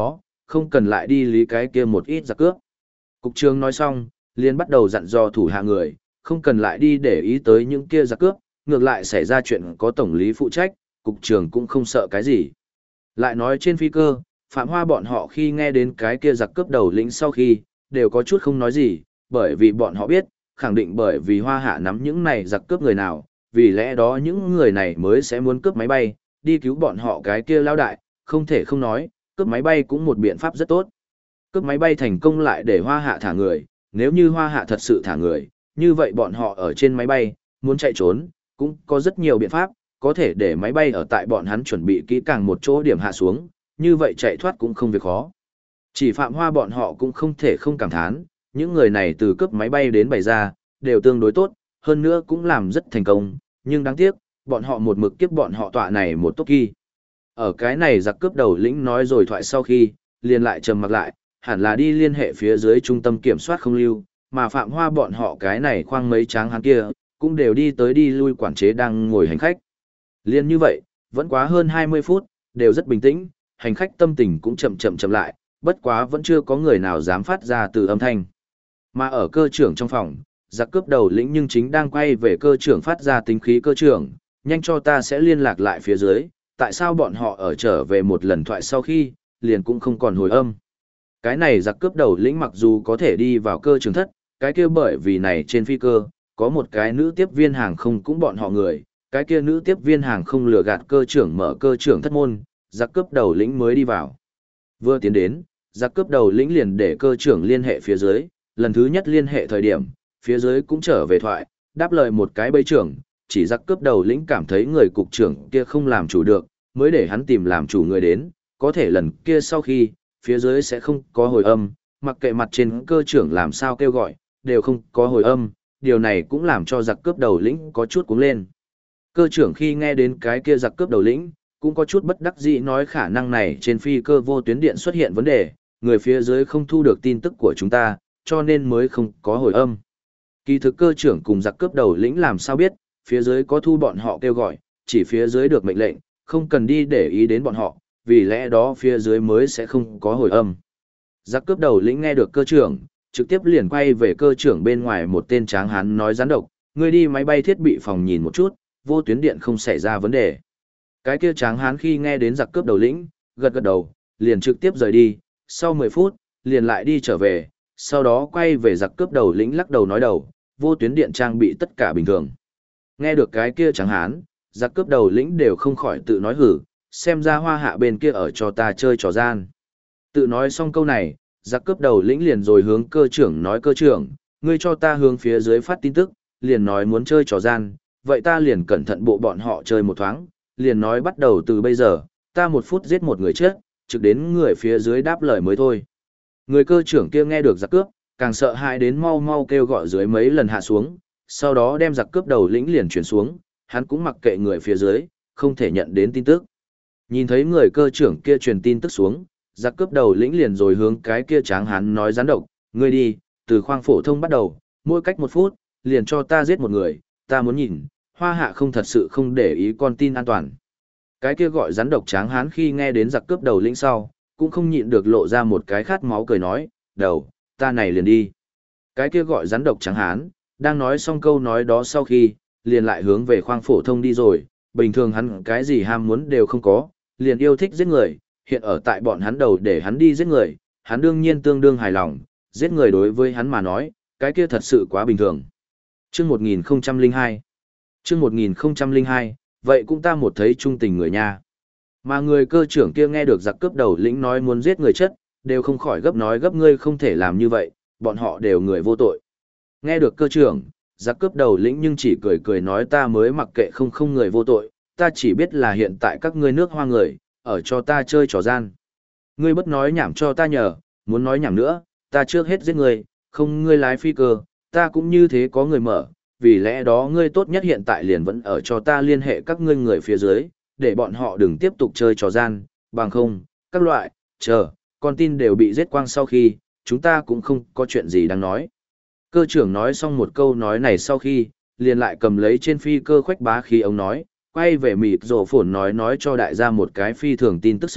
không cần lại đi lý cái kia một ít giặc cướp. Cục trưởng nói xong, liền bắt đầu dặn dò thủ hạ người, không cần lại đi để ý tới những kia giặc cướp, ngược lại xảy ra chuyện có tổng lý phụ trách, cục trưởng cũng không sợ cái gì. Lại nói trên phi cơ, Phạm Hoa bọn họ khi nghe đến cái kia giặc cướp đầu lĩnh sau khi, đều có chút không nói gì, bởi vì bọn họ biết, khẳng định bởi vì Hoa Hạ nắm những này giặc cướp người nào, vì lẽ đó những người này mới sẽ muốn cướp máy bay, đi cứu bọn họ cái kia lao đại, không thể không nói, cướp máy bay cũng một biện pháp rất tốt. Cướp máy bay thành công lại để Hoa Hạ thả người, nếu như Hoa Hạ thật sự thả người, như vậy bọn họ ở trên máy bay, muốn chạy trốn, cũng có rất nhiều biện pháp, có thể để máy bay ở tại bọn hắn chuẩn bị kỹ càng một chỗ điểm hạ xuống, như vậy chạy thoát cũng không việc khó. Chỉ Phạm Hoa bọn họ cũng không thể không cảm thán, những người này từ cướp máy bay đến bày ra, đều tương đối tốt, hơn nữa cũng làm rất thành công, nhưng đáng tiếc, bọn họ một mực kiếp bọn họ tọa này một tốt kỳ. Ở cái này giặc cướp đầu lĩnh nói rồi thoại sau khi, liền lại trầm mặc lại, hẳn là đi liên hệ phía dưới trung tâm kiểm soát không lưu, mà Phạm Hoa bọn họ cái này khoang mấy tráng hắn kia, cũng đều đi tới đi lui quản chế đang ngồi hành khách. Liên như vậy, vẫn quá hơn 20 phút, đều rất bình tĩnh, hành khách tâm tình cũng chậm lại, bất quá vẫn chưa có người nào dám phát ra từ âm thanh. Mà ở cơ trưởng trong phòng, giặc cướp đầu lĩnh nhưng chính đang quay về cơ trưởng phát ra tính khí cơ trưởng, nhanh cho ta sẽ liên lạc lại phía dưới, tại sao bọn họ ở trở về một lần thoại sau khi, liền cũng không còn hồi âm. Cái này giặc cướp đầu lĩnh mặc dù có thể đi vào cơ trưởng thất, cái kia bởi vì này trên phi cơ, có một cái nữ tiếp viên hàng không cũng bọn họ người, cái kia nữ tiếp viên hàng không lừa gạt cơ trưởng mở cơ trưởng thất môn, giặc cướp đầu lĩnh mới đi vào. Vừa tiến đến, giặc cướp đầu lĩnh liền để cơ trưởng liên hệ phía dưới, lần thứ nhất liên hệ thời điểm, phía dưới cũng trở về thoại, đáp lời một cái bấy trưởng, chỉ giặc cướp đầu lĩnh cảm thấy người cục trưởng kia không làm chủ được, mới để hắn tìm làm chủ người đến, có thể lần kia sau khi, phía dưới sẽ không có hồi âm, mặc kệ mặt trên cơ trưởng làm sao kêu gọi, đều không có hồi âm, điều này cũng làm cho giặc cướp đầu lĩnh có chút cuống lên. Cơ trưởng khi nghe đến cái kia giặc cướp đầu lĩnh, cũng có chút bất đắc dĩ nói khả năng này trên phi cơ vô tuyến điện xuất hiện vấn đề, người phía dưới không thu được tin tức của chúng ta, cho nên mới không có hồi âm. Kỳ thực cơ trưởng cùng giặc cướp đầu lĩnh làm sao biết, phía dưới có thu bọn họ kêu gọi, chỉ phía dưới được mệnh lệnh, không cần đi để ý đến bọn họ, vì lẽ đó phía dưới mới sẽ không có hồi âm. Giặc cướp đầu lĩnh nghe được cơ trưởng, trực tiếp liền quay về cơ trưởng bên ngoài một tên tráng hán nói gián độc, người đi máy bay thiết bị phòng nhìn một chút, vô tuyến điện không xảy ra vấn đề. Cái kia tráng hán khi nghe đến giặc cướp đầu lĩnh, gật gật đầu, liền trực tiếp rời đi, sau 10 phút, liền lại đi trở về, sau đó quay về giặc cướp đầu lĩnh lắc đầu nói đầu, vô tuyến điện trang bị tất cả bình thường. Nghe được cái kia tráng hán, giặc cướp đầu lĩnh đều không khỏi tự nói hử, xem ra Hoa Hạ bên kia ở cho ta chơi trò gian. Tự nói xong câu này, giặc cướp đầu lĩnh liền rồi hướng cơ trưởng nói cơ trưởng, ngươi cho ta hướng phía dưới phát tin tức, liền nói muốn chơi trò gian, vậy ta liền cẩn thận bộ bọn họ chơi một thoáng, liền nói bắt đầu từ bây giờ, ta 1 phút giết một người chết, trực đến người phía dưới đáp lời mới thôi. Người cơ trưởng kia nghe được giặc cướp, càng sợ hãi đến mau mau kêu gọi dưới mấy lần hạ xuống, sau đó đem giặc cướp đầu lĩnh liền chuyển xuống, hắn cũng mặc kệ người phía dưới, không thể nhận đến tin tức. Nhìn thấy người cơ trưởng kia truyền tin tức xuống, giặc cướp đầu lĩnh liền rồi hướng cái kia tráng hắn nói gián độc, ngươi đi, từ khoang phổ thông bắt đầu, mỗi cách 1 phút, liền cho ta giết một người, ta muốn nhìn, Hoa Hạ không thật sự không để ý con tin an toàn. Cái kia gọi rắn độc tráng hán khi nghe đến giặc cướp đầu lĩnh sau, cũng không nhịn được lộ ra một cái khát máu cười nói, đầu, ta này liền đi. Cái kia gọi rắn độc tráng hán, đang nói xong câu nói đó sau khi, liền lại hướng về khoang phổ thông đi rồi, bình thường hắn cái gì ham muốn đều không có, liền yêu thích giết người, hiện ở tại bọn hắn đầu để hắn đi giết người, hắn đương nhiên tương đương hài lòng, giết người đối với hắn mà nói, cái kia thật sự quá bình thường. Chương 1002 Chương 1002, vậy cũng ta một thấy trung tình người nha. Mà người cơ trưởng kia nghe được giặc cướp đầu lĩnh nói muốn giết người chất, đều không khỏi gấp nói gấp ngươi không thể làm như vậy, bọn họ đều người vô tội. Nghe được cơ trưởng, giặc cướp đầu lĩnh nhưng chỉ cười cười nói ta mới mặc kệ không người vô tội, ta chỉ biết là hiện tại các ngươi nước Hoa người, ở cho ta chơi trò gian. Ngươi bất nói nhảm cho ta nhờ, muốn nói nhảm nữa, ta trước hết giết người, không ngươi lái phi cơ, ta cũng như thế có người mở, vì lẽ đó ngươi tốt nhất hiện tại liền vẫn ở cho ta liên hệ các ngươi người phía dưới, để bọn họ đừng tiếp tục chơi trò gian, bằng không, các loại, chờ, con tin đều bị giết quang sau khi, chúng ta cũng không có chuyện gì đáng nói. Cơ trưởng nói xong một câu nói này sau khi, liền lại cầm lấy trên phi cơ khoách bá khí ông nói, quay về mịt rổ phổn nói cho đại gia một cái phi thường tin tức xấu,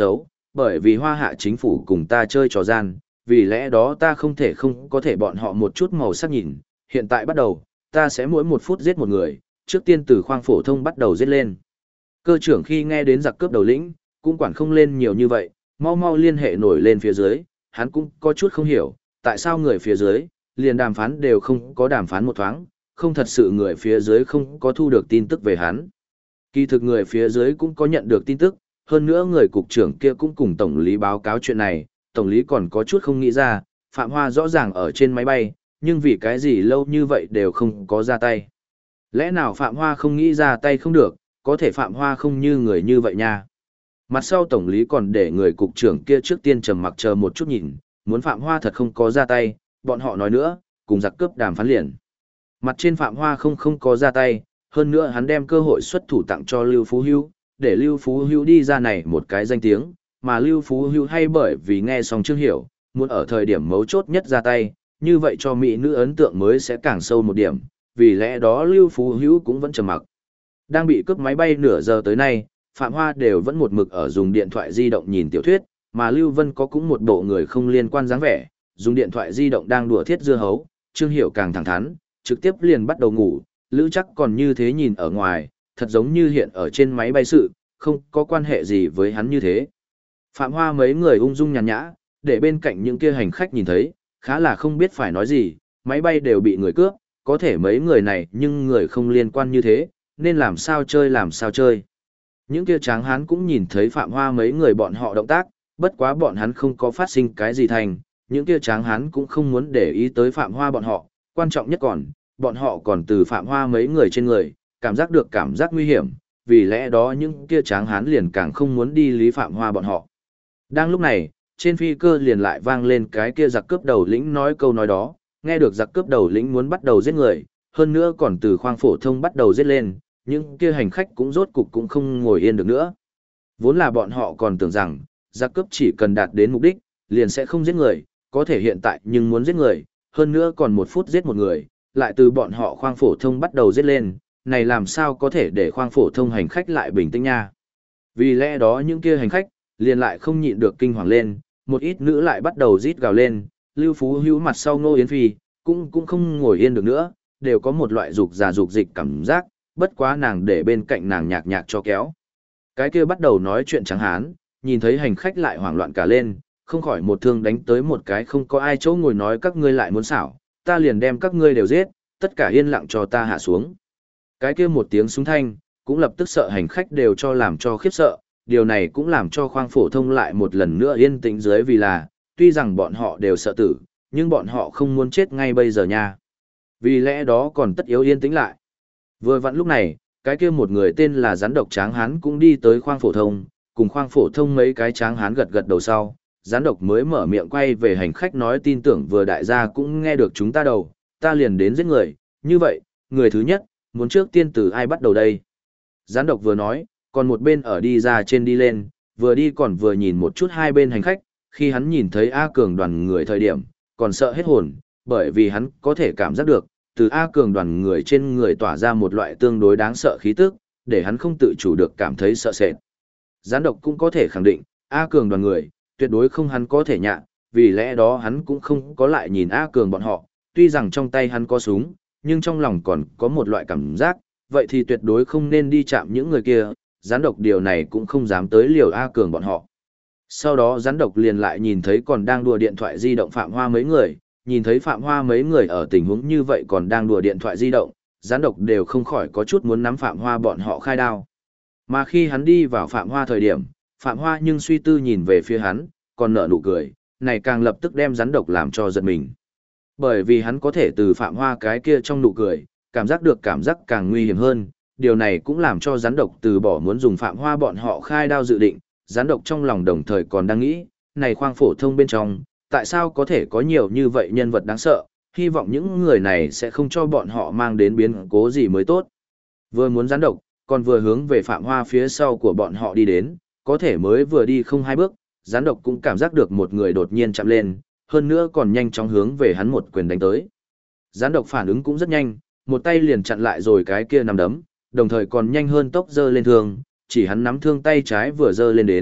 bởi vì Hoa Hạ chính phủ cùng ta chơi trò gian, vì lẽ đó ta không có thể bọn họ một chút màu sắc nhìn, hiện tại bắt đầu, ta sẽ mỗi 1 phút giết một người, trước tiên từ khoang phổ thông bắt đầu giết lên. Cơ trưởng khi nghe đến giặc cướp đầu lĩnh, cũng quản không lên nhiều như vậy, mau mau liên hệ nổi lên phía dưới, hắn cũng có chút không hiểu, tại sao người phía dưới, liền đàm phán đều không có đàm phán một thoáng, không thật sự người phía dưới không có thu được tin tức về hắn. Kỳ thực người phía dưới cũng có nhận được tin tức, hơn nữa người cục trưởng kia cũng cùng tổng lý báo cáo chuyện này, tổng lý còn có chút không nghĩ ra, Phạm Hoa rõ ràng ở trên máy bay, nhưng vì cái gì lâu như vậy đều không có ra tay. Lẽ nào Phạm Hoa không nghĩ ra tay không được, có thể Phạm Hoa không như người như vậy nha. Mặt sau tổng lý còn để người cục trưởng kia trước tiên trầm mặc chờ một chút nhìn, muốn Phạm Hoa thật không có ra tay, bọn họ nói nữa, cùng giặc cướp đàm phán liền. Mặt trên Phạm Hoa không có ra tay, hơn nữa hắn đem cơ hội xuất thủ tặng cho Lưu Phú Hữu, để Lưu Phú Hữu đi ra này một cái danh tiếng, mà Lưu Phú Hữu hay bởi vì nghe xong chưa hiểu, muốn ở thời điểm mấu chốt nhất ra tay, như vậy cho mỹ nữ ấn tượng mới sẽ càng sâu một điểm, vì lẽ đó Lưu Phú Hữu cũng vẫn trầm mặc. Đang bị cướp máy bay nửa giờ tới nay, Phạm Hoa đều vẫn một mực ở dùng điện thoại di động nhìn tiểu thuyết, mà Lưu Vân có cũng một bộ người không liên quan dáng vẻ, dùng điện thoại di động đang đùa thiết dưa hấu, Trương Hiểu càng thẳng thắn, trực tiếp liền bắt đầu ngủ, Lữ Chắc còn như thế nhìn ở ngoài, thật giống như hiện ở trên máy bay sự, không có quan hệ gì với hắn như thế. Phạm Hoa mấy người ung dung nhàn nhã, để bên cạnh những kia hành khách nhìn thấy, khá là không biết phải nói gì, máy bay đều bị người cướp, có thể mấy người này nhưng người không liên quan như thế, nên làm sao chơi. Những kia tráng hán cũng nhìn thấy Phạm Hoa mấy người bọn họ động tác, bất quá bọn hắn không có phát sinh cái gì thành, những kia tráng hán cũng không muốn để ý tới Phạm Hoa bọn họ, quan trọng nhất còn, bọn họ còn từ Phạm Hoa mấy người trên người, cảm giác được cảm giác nguy hiểm, vì lẽ đó những kia tráng hán liền càng không muốn đi lý Phạm Hoa bọn họ. Đang lúc này, trên phi cơ liền lại vang lên cái kia giặc cướp đầu lĩnh nói câu nói đó, nghe được giặc cướp đầu lĩnh muốn bắt đầu giết người, hơn nữa còn từ khoang phổ thông bắt đầu giết lên, những kia hành khách cũng rốt cục cũng không ngồi yên được nữa. Vốn là bọn họ còn tưởng rằng, giặc cướp chỉ cần đạt đến mục đích, liền sẽ không giết người, có thể hiện tại nhưng muốn giết người, hơn nữa còn 1 phút giết một người, lại từ bọn họ khoang phổ thông bắt đầu giết lên, này làm sao có thể để khoang phổ thông hành khách lại bình tĩnh nha. Vì lẽ đó những kia hành khách, liền lại không nhịn được kinh hoàng lên, một ít nữ lại bắt đầu rít gào lên, Lưu Phú Hữu mặt sau Ngô Yến Phi, cũng không ngồi yên được nữa, đều có một loại dục già dục dịch cảm giác, bất quá nàng để bên cạnh nàng nhạc nhạc cho kéo. Cái kia bắt đầu nói chuyện trắng hán, nhìn thấy hành khách lại hoảng loạn cả lên, không khỏi một thương đánh tới một cái không có ai chỗ ngồi nói các ngươi lại muốn xảo, ta liền đem các ngươi đều giết, tất cả yên lặng cho ta hạ xuống. Cái kia một tiếng súng thanh, cũng lập tức sợ hành khách đều cho làm cho khiếp sợ, điều này cũng làm cho khoang phổ thông lại một lần nữa yên tĩnh dưới vì là, tuy rằng bọn họ đều sợ tử, nhưng bọn họ không muốn chết ngay bây giờ nha. Vì lẽ đó còn tất yếu yên tĩnh lại. Vừa vặn lúc này, cái kia một người tên là rắn độc tráng hán cũng đi tới khoang phổ thông, cùng khoang phổ thông mấy cái tráng hán gật gật đầu sau, rắn độc mới mở miệng quay về hành khách nói tin tưởng vừa đại gia cũng nghe được chúng ta đầu, ta liền đến giết người, như vậy, người thứ nhất, muốn trước tiên từ ai bắt đầu đây? Rắn độc vừa nói, còn một bên ở đi ra trên đi lên, vừa đi còn vừa nhìn một chút hai bên hành khách, khi hắn nhìn thấy A Cường đoàn người thời điểm, còn sợ hết hồn, bởi vì hắn có thể cảm giác được, từ A Cường đoàn người trên người tỏa ra một loại tương đối đáng sợ khí tức, để hắn không tự chủ được cảm thấy sợ sệt. Gián độc cũng có thể khẳng định, A Cường đoàn người, tuyệt đối không hắn có thể nhạ, vì lẽ đó hắn cũng không có lại nhìn A Cường bọn họ, tuy rằng trong tay hắn có súng, nhưng trong lòng còn có một loại cảm giác, vậy thì tuyệt đối không nên đi chạm những người kia, gián độc điều này cũng không dám tới liều A Cường bọn họ. Sau đó gián độc liền lại nhìn thấy còn đang đùa điện thoại di động Phạm Hoa mấy người, nhìn thấy Phạm Hoa mấy người ở tình huống như vậy còn đang đùa điện thoại di động, gián độc đều không khỏi có chút muốn nắm Phạm Hoa bọn họ khai đao. Mà khi hắn đi vào Phạm Hoa thời điểm, Phạm Hoa nhưng suy tư nhìn về phía hắn, còn nở nụ cười, này càng lập tức đem gián độc làm cho giật mình. Bởi vì hắn có thể từ Phạm Hoa cái kia trong nụ cười, cảm giác được cảm giác càng nguy hiểm hơn, điều này cũng làm cho gián độc từ bỏ muốn dùng Phạm Hoa bọn họ khai đao dự định, gián độc trong lòng đồng thời còn đang nghĩ, này khoang phổ thông bên trong, tại sao có thể có nhiều như vậy nhân vật đáng sợ, hy vọng những người này sẽ không cho bọn họ mang đến biến cố gì mới tốt. Vừa muốn gián độc, còn vừa hướng về Phạm Hoa phía sau của bọn họ đi đến, có thể mới vừa đi không hai bước, gián độc cũng cảm giác được một người đột nhiên chạm lên, hơn nữa còn nhanh chóng hướng về hắn một quyền đánh tới. Gián độc phản ứng cũng rất nhanh, một tay liền chặn lại rồi cái kia nằm đấm, đồng thời còn nhanh hơn tốc giơ lên thương, chỉ hắn nắm thương tay trái vừa giơ lên đến,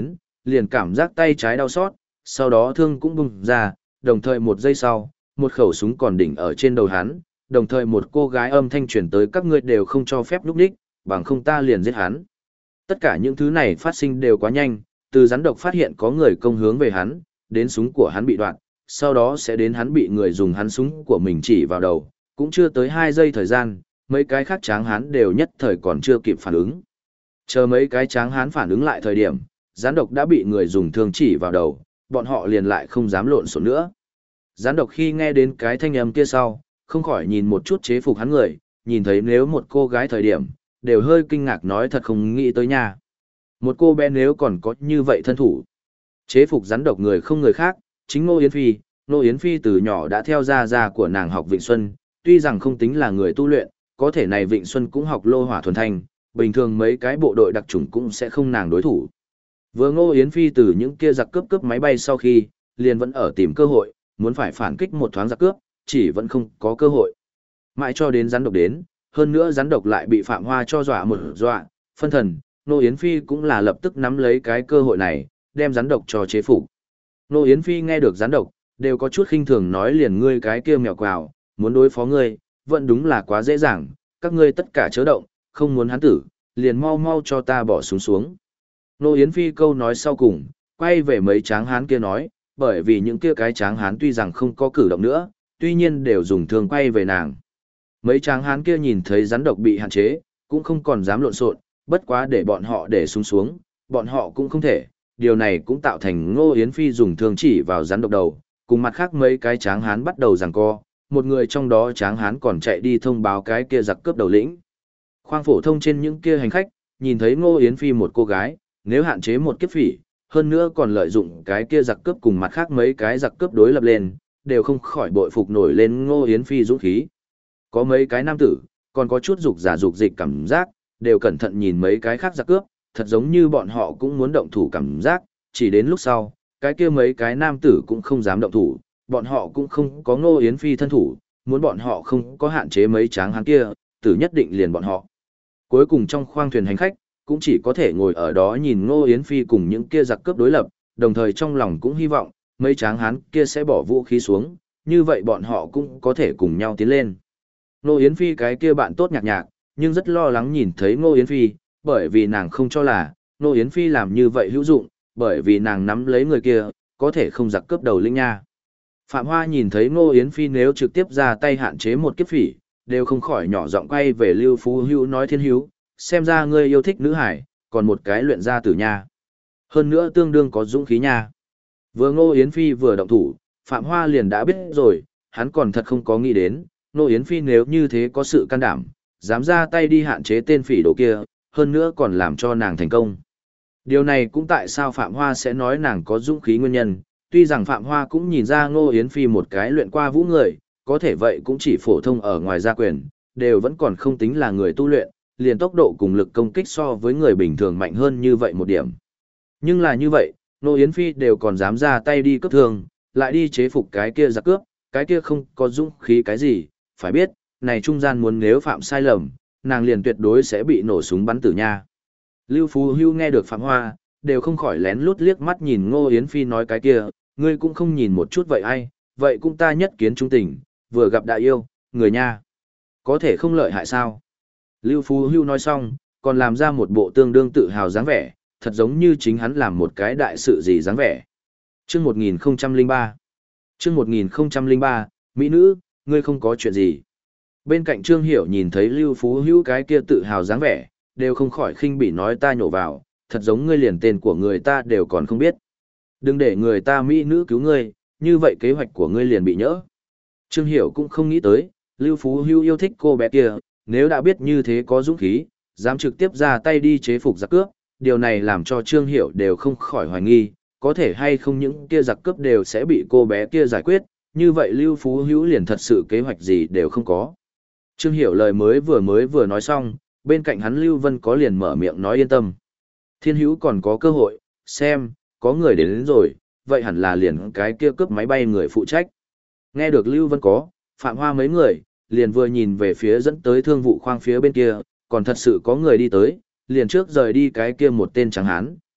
liền cảm giác tay trái đau xót, sau đó thương cũng bung ra, đồng thời một giây sau, một khẩu súng còn đỉnh ở trên đầu hắn, đồng thời một cô gái âm thanh truyền tới các ngươi đều không cho phép lúc đích, bằng không ta liền giết hắn. Tất cả những thứ này phát sinh đều quá nhanh, từ rắn độc phát hiện có người công hướng về hắn, đến súng của hắn bị đoạn, sau đó sẽ đến hắn bị người dùng hắn súng của mình chỉ vào đầu, cũng chưa tới 2 giây thời gian, mấy cái khác tráng hán đều nhất thời còn chưa kịp phản ứng. Chờ mấy cái tráng hán phản ứng lại thời điểm, rắn độc đã bị người dùng thương chỉ vào đầu, bọn họ liền lại không dám lộn xộn nữa. Rắn độc khi nghe đến cái thanh âm kia sau, không khỏi nhìn một chút chế phục hắn người, nhìn thấy nếu một cô gái thời điểm, đều hơi kinh ngạc nói thật không nghĩ tới nha. Một cô bé nếu còn có như vậy thân thủ. Chế phục rắn độc người không người khác, chính Ngô Yến Phi. Ngô Yến Phi từ nhỏ đã theo gia của nàng học Vịnh Xuân, tuy rằng không tính là người tu luyện, có thể này Vịnh Xuân cũng học lô hỏa thuần thanh, bình thường mấy cái bộ đội đặc chủng cũng sẽ không nàng đối thủ. Vừa Ngô Yến Phi từ những kia giặc cướp máy bay sau khi, liền vẫn ở tìm cơ hội, muốn phải phản kích một thoáng giặc cướp, chỉ vẫn không có cơ hội. Mãi cho đến rắn độc đến, hơn nữa rắn độc lại bị Phạm Hoa cho dọa một dọa, phân thần, Ngô Yến Phi cũng là lập tức nắm lấy cái cơ hội này, đem rắn độc cho chế phục. Ngô Yến Phi nghe được rắn độc, đều có chút khinh thường nói liền ngươi cái kia mèo quào, muốn đối phó ngươi, vẫn đúng là quá dễ dàng, các ngươi tất cả chớ động, không muốn hắn tử, liền mau mau cho ta bỏ súng xuống. Ngô Yến Phi câu nói sau cùng, quay về mấy tráng hán kia nói, bởi vì những kia cái tráng hán tuy rằng không có cử động nữa, tuy nhiên đều dùng thương quay về nàng. Mấy tráng hán kia nhìn thấy rắn độc bị hạn chế, cũng không còn dám lộn xộn, bất quá để bọn họ để súng xuống, bọn họ cũng không thể, điều này cũng tạo thành Ngô Yến Phi dùng thương chỉ vào rắn độc đầu, cùng mặt khác mấy cái tráng hán bắt đầu giằng co, một người trong đó tráng hán còn chạy đi thông báo cái kia giặc cướp đầu lĩnh. Khoang phổ thông trên những kia hành khách, nhìn thấy Ngô Yến Phi một cô gái, nếu hạn chế một kiếp phỉ, hơn nữa còn lợi dụng cái kia giặc cướp cùng mặt khác mấy cái giặc cướp đối lập lên, đều không khỏi bội phục nổi lên Ngô Yến Phi dũng khí. Có mấy cái nam tử, còn có chút dục giả dục dịch cảm giác, đều cẩn thận nhìn mấy cái khác giặc cướp, thật giống như bọn họ cũng muốn động thủ cảm giác, chỉ đến lúc sau, cái kia mấy cái nam tử cũng không dám động thủ, bọn họ cũng không có Ngô Yến Phi thân thủ, muốn bọn họ không có hạn chế mấy tráng hán kia, tử nhất định liền bọn họ. Cuối cùng trong khoang thuyền hành khách, cũng chỉ có thể ngồi ở đó nhìn Ngô Yến Phi cùng những kia giặc cướp đối lập, đồng thời trong lòng cũng hy vọng, mấy tráng hán kia sẽ bỏ vũ khí xuống, như vậy bọn họ cũng có thể cùng nhau tiến lên. Ngô Yến Phi cái kia bạn tốt nhạc nhạc, nhưng rất lo lắng nhìn thấy Ngô Yến Phi, bởi vì nàng không cho là, Ngô Yến Phi làm như vậy hữu dụng, bởi vì nàng nắm lấy người kia, có thể không giặc cướp đầu lĩnh nha. Phạm Hoa nhìn thấy Ngô Yến Phi nếu trực tiếp ra tay hạn chế một kiếp phỉ, đều không khỏi nhỏ giọng quay về Lưu Phú Hữu nói Thiên Hữu, xem ra ngươi yêu thích nữ hải, còn một cái luyện gia tử nha. Hơn nữa tương đương có dũng khí nha. Vừa Ngô Yến Phi vừa động thủ, Phạm Hoa liền đã biết rồi, hắn còn thật không có nghĩ đến, Ngô Yến Phi nếu như thế có sự can đảm, dám ra tay đi hạn chế tên phỉ đồ kia, hơn nữa còn làm cho nàng thành công. Điều này cũng tại sao Phạm Hoa sẽ nói nàng có dũng khí nguyên nhân, tuy rằng Phạm Hoa cũng nhìn ra Ngô Yến Phi một cái luyện qua vũ người, có thể vậy cũng chỉ phổ thông ở ngoài gia quyền, đều vẫn còn không tính là người tu luyện, liền tốc độ cùng lực công kích so với người bình thường mạnh hơn như vậy một điểm. Nhưng là như vậy, Ngô Yến Phi đều còn dám ra tay đi cấp thương, lại đi chế phục cái kia giặc cướp, cái kia không có dũng khí cái gì, phải biết, này trung gian muốn nếu phạm sai lầm, nàng liền tuyệt đối sẽ bị nổ súng bắn tử nha. Lưu Phú Hưu nghe được Phạm Hoa, đều không khỏi lén lút liếc mắt nhìn Ngô Yến Phi nói cái kia, ngươi cũng không nhìn một chút vậy ai, vậy cũng ta nhất kiến trung tình, vừa gặp đã yêu, người nha. Có thể không lợi hại sao? Lưu Phú Hưu nói xong, còn làm ra một bộ tương đương tự hào dáng vẻ, thật giống như chính hắn làm một cái đại sự gì dáng vẻ. Chương 1003 Chương 1003, Mỹ nữ, ngươi không có chuyện gì. Bên cạnh Trương Hiểu nhìn thấy Lưu Phú Hữu cái kia tự hào dáng vẻ, đều không khỏi khinh bỉ nói ta nhổ vào, thật giống ngươi liền tên của người ta đều còn không biết. Đừng để người ta Mỹ nữ cứu ngươi, như vậy kế hoạch của ngươi liền bị nhỡ. Trương Hiểu cũng không nghĩ tới, Lưu Phú Hữu yêu thích cô bé kia, nếu đã biết như thế có dũng khí, dám trực tiếp ra tay đi chế phục giặc cướp, điều này làm cho Trương Hiểu đều không khỏi hoài nghi, có thể hay không những kia giặc cướp đều sẽ bị cô bé kia giải quyết, như vậy Lưu Phú Hữu liền thật sự kế hoạch gì đều không có. Trương Hiểu lời mới vừa nói xong, bên cạnh hắn Lưu Vân có liền mở miệng nói yên tâm. Thiên Hữu còn có cơ hội, xem, có người đến rồi, vậy hẳn là liền cái kia cướp máy bay người phụ trách. Nghe được Lưu Vân có, Phạm Hoa mấy người, liền vừa nhìn về phía dẫn tới thương vụ khoang phía bên kia, còn thật sự có người đi tới, liền trước rời đi cái kia một tên trắng hán,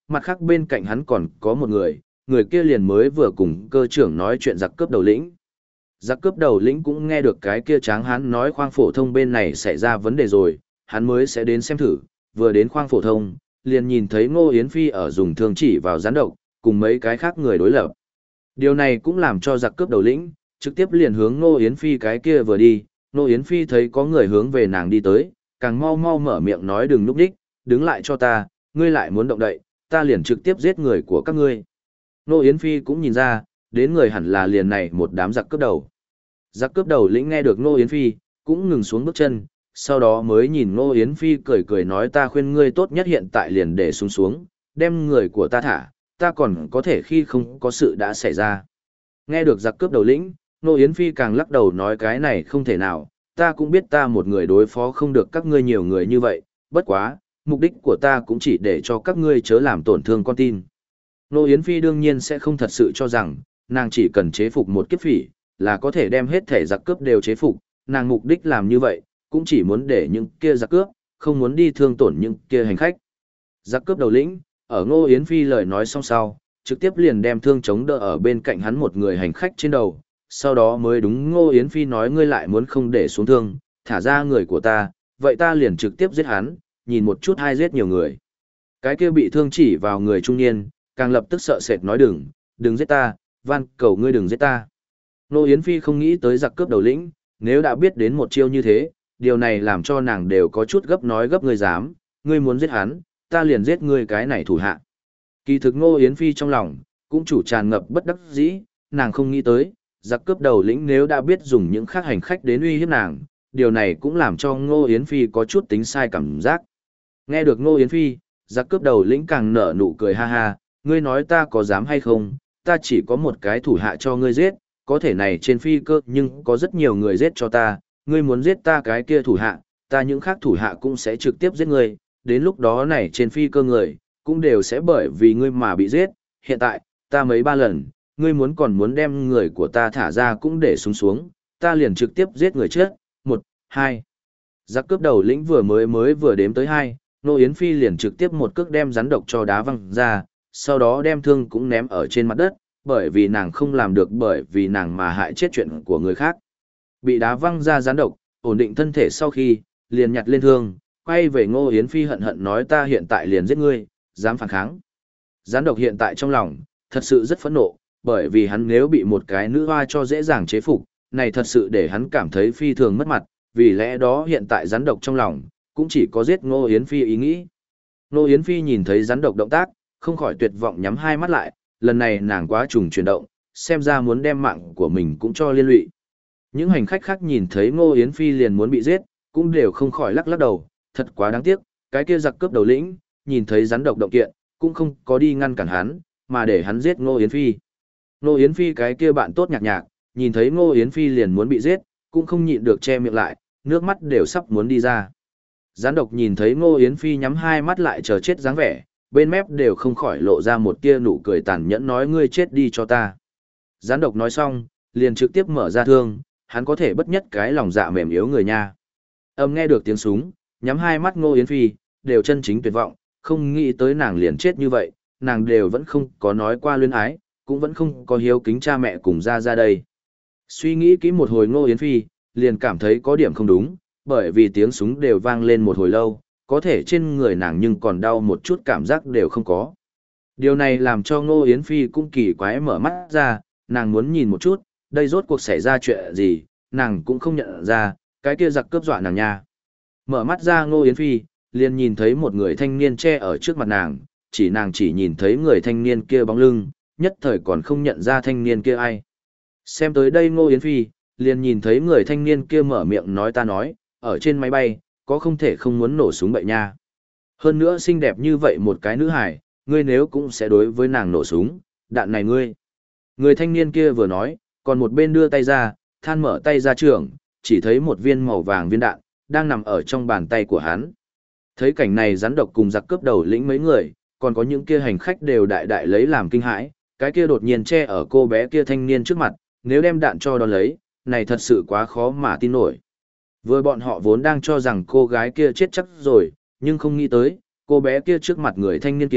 mặt khác bên cạnh hắn còn có một người, người kia liền mới vừa cùng cơ trưởng nói chuyện giặc cướp đầu lĩnh. Giặc cướp đầu lĩnh cũng nghe được cái kia tráng hắn nói khoang phổ thông bên này xảy ra vấn đề rồi, hắn mới sẽ đến xem thử, vừa đến khoang phổ thông, liền nhìn thấy Ngô Yến Phi ở dùng thương chỉ vào rắn độc, cùng mấy cái khác người đối lập. Điều này cũng làm cho giặc cướp đầu lĩnh, trực tiếp liền hướng Ngô Yến Phi cái kia vừa đi, Ngô Yến Phi thấy có người hướng về nàng đi tới, càng mau mau mở miệng nói đừng núp đích, đứng lại cho ta, ngươi lại muốn động đậy, ta liền trực tiếp giết người của các ngươi. Ngô Yến Phi cũng nhìn ra, đến người hẳn là liền này một đám giặc cướp đầu. Giặc cướp đầu lĩnh nghe được Ngô Yến Phi, cũng ngừng xuống bước chân, sau đó mới nhìn Ngô Yến Phi cười cười nói ta khuyên ngươi tốt nhất hiện tại liền để xuống, đem người của ta thả, ta còn có thể khi không có sự đã xảy ra. Nghe được giặc cướp đầu lĩnh, Ngô Yến Phi càng lắc đầu nói cái này không thể nào, ta cũng biết ta một người đối phó không được các ngươi nhiều người như vậy, bất quá, mục đích của ta cũng chỉ để cho các ngươi chớ làm tổn thương con tin. Ngô Yến Phi đương nhiên sẽ không thật sự cho rằng, nàng chỉ cần chế phục một kiếp phỉ, là có thể đem hết thể giặc cướp đều chế phục, nàng mục đích làm như vậy, cũng chỉ muốn để những kia giặc cướp, không muốn đi thương tổn những kia hành khách. Giặc cướp đầu lĩnh, ở Ngô Yến Phi lời nói xong sau, trực tiếp liền đem thương chống đỡ ở bên cạnh hắn một người hành khách trên đầu, sau đó mới đúng Ngô Yến Phi nói ngươi lại muốn không để xuống thương, thả ra người của ta, vậy ta liền trực tiếp giết hắn, nhìn một chút hay giết nhiều người. Cái kia bị thương chỉ vào người trung niên, càng lập tức sợ sệt nói đừng giết ta, van cầu ngươi đừng giết ta. Ngô Yến Phi không nghĩ tới giặc cướp đầu lĩnh, nếu đã biết đến một chiêu như thế, điều này làm cho nàng đều có chút gấp nói gấp ngươi dám, ngươi muốn giết hắn, ta liền giết ngươi cái này thủ hạ. Kỳ thực Ngô Yến Phi trong lòng, cũng chủ tràn ngập bất đắc dĩ, nàng không nghĩ tới, giặc cướp đầu lĩnh nếu đã biết dùng những khác hành khách đến uy hiếp nàng, điều này cũng làm cho Ngô Yến Phi có chút tính sai cảm giác. Nghe được Ngô Yến Phi, giặc cướp đầu lĩnh càng nở nụ cười ha ha, ngươi nói ta có dám hay không, ta chỉ có một cái thủ hạ cho ngươi giết, có thể này trên phi cơ nhưng có rất nhiều người giết cho ta, ngươi muốn giết ta cái kia thủ hạ, ta những khác thủ hạ cũng sẽ trực tiếp giết ngươi, đến lúc đó này trên phi cơ người, cũng đều sẽ bởi vì ngươi mà bị giết, hiện tại, ta mấy ba lần, ngươi còn muốn đem người của ta thả ra cũng để xuống, ta liền trực tiếp giết người trước, 1, 2. Giặc cướp đầu lĩnh vừa đếm tới 2, Ngô Yến Phi liền trực tiếp một cước đem rắn độc cho đá văng ra, sau đó đem thương cũng ném ở trên mặt đất, bởi vì nàng không làm được bởi vì nàng mà hại chết chuyện của người khác. Bị đá văng ra rắn độc, ổn định thân thể sau khi, liền nhặt lên thương, quay về Ngô Yến Phi hận hận nói ta hiện tại liền giết ngươi, dám phản kháng. Rắn độc hiện tại trong lòng, thật sự rất phẫn nộ, bởi vì hắn nếu bị một cái nữ hoa cho dễ dàng chế phục, này thật sự để hắn cảm thấy phi thường mất mặt, vì lẽ đó hiện tại rắn độc trong lòng, cũng chỉ có giết Ngô Yến Phi ý nghĩ. Ngô Yến Phi nhìn thấy rắn độc động tác, không khỏi tuyệt vọng nhắm hai mắt lại, lần này nàng quá trùng chuyển động, xem ra muốn đem mạng của mình cũng cho liên lụy. Những hành khách khác nhìn thấy Ngô Yến Phi liền muốn bị giết, cũng đều không khỏi lắc lắc đầu, thật quá đáng tiếc, cái kia giặc cướp đầu lĩnh, nhìn thấy rắn độc động kiện, cũng không có đi ngăn cản hắn, mà để hắn giết Ngô Yến Phi. Ngô Yến Phi cái kia bạn tốt nhạc nhạc, nhìn thấy Ngô Yến Phi liền muốn bị giết, cũng không nhịn được che miệng lại, nước mắt đều sắp muốn đi ra. Rắn độc nhìn thấy Ngô Yến Phi nhắm hai mắt lại chờ chết dáng vẻ, bên mép đều không khỏi lộ ra một tia nụ cười tàn nhẫn nói ngươi chết đi cho ta. Rắn độc nói xong, liền trực tiếp mở ra thương, hắn có thể bất nhất cái lòng dạ mềm yếu người nha. Nghe được tiếng súng, nhắm hai mắt Ngô Yến Phi, đều chân chính tuyệt vọng, không nghĩ tới nàng liền chết như vậy, nàng đều vẫn không có nói qua luyến ái, cũng vẫn không có hiếu kính cha mẹ cùng ra đây. Suy nghĩ kỹ một hồi Ngô Yến Phi, liền cảm thấy có điểm không đúng, bởi vì tiếng súng đều vang lên một hồi lâu, có thể trên người nàng nhưng còn đau một chút cảm giác đều không có. Điều này làm cho Ngô Yến Phi cũng kỳ quái mở mắt ra, nàng muốn nhìn một chút, đây rốt cuộc xảy ra chuyện gì, nàng cũng không nhận ra, cái kia giặc cướp dọa nàng nha. Mở mắt ra Ngô Yến Phi, liền nhìn thấy một người thanh niên che ở trước mặt nàng chỉ nhìn thấy người thanh niên kia bóng lưng, nhất thời còn không nhận ra thanh niên kia ai. Xem tới đây Ngô Yến Phi, liền nhìn thấy người thanh niên kia mở miệng nói ta nói, ở trên máy bay, có không thể không muốn nổ súng bậy nha. Hơn nữa xinh đẹp như vậy một cái nữ hài, ngươi nếu cũng sẽ đối với nàng nổ súng, đạn này ngươi. Người thanh niên kia vừa nói, còn một bên đưa tay ra, than mở tay ra trường, chỉ thấy một viên màu vàng viên đạn, đang nằm ở trong bàn tay của hắn. Thấy cảnh này rắn độc cùng giặc cướp đầu lĩnh mấy người, còn có những kia hành khách đều đại đại lấy làm kinh hãi, cái kia đột nhiên che ở cô bé kia thanh niên trước mặt, nếu đem đạn cho đón lấy, này thật sự quá khó mà tin nổi. Vừa bọn họ vốn đang cho rằng cô gái kia chết chắc rồi, nhưng không nghĩ tới, cô bé kia trước mặt người thanh niên kia,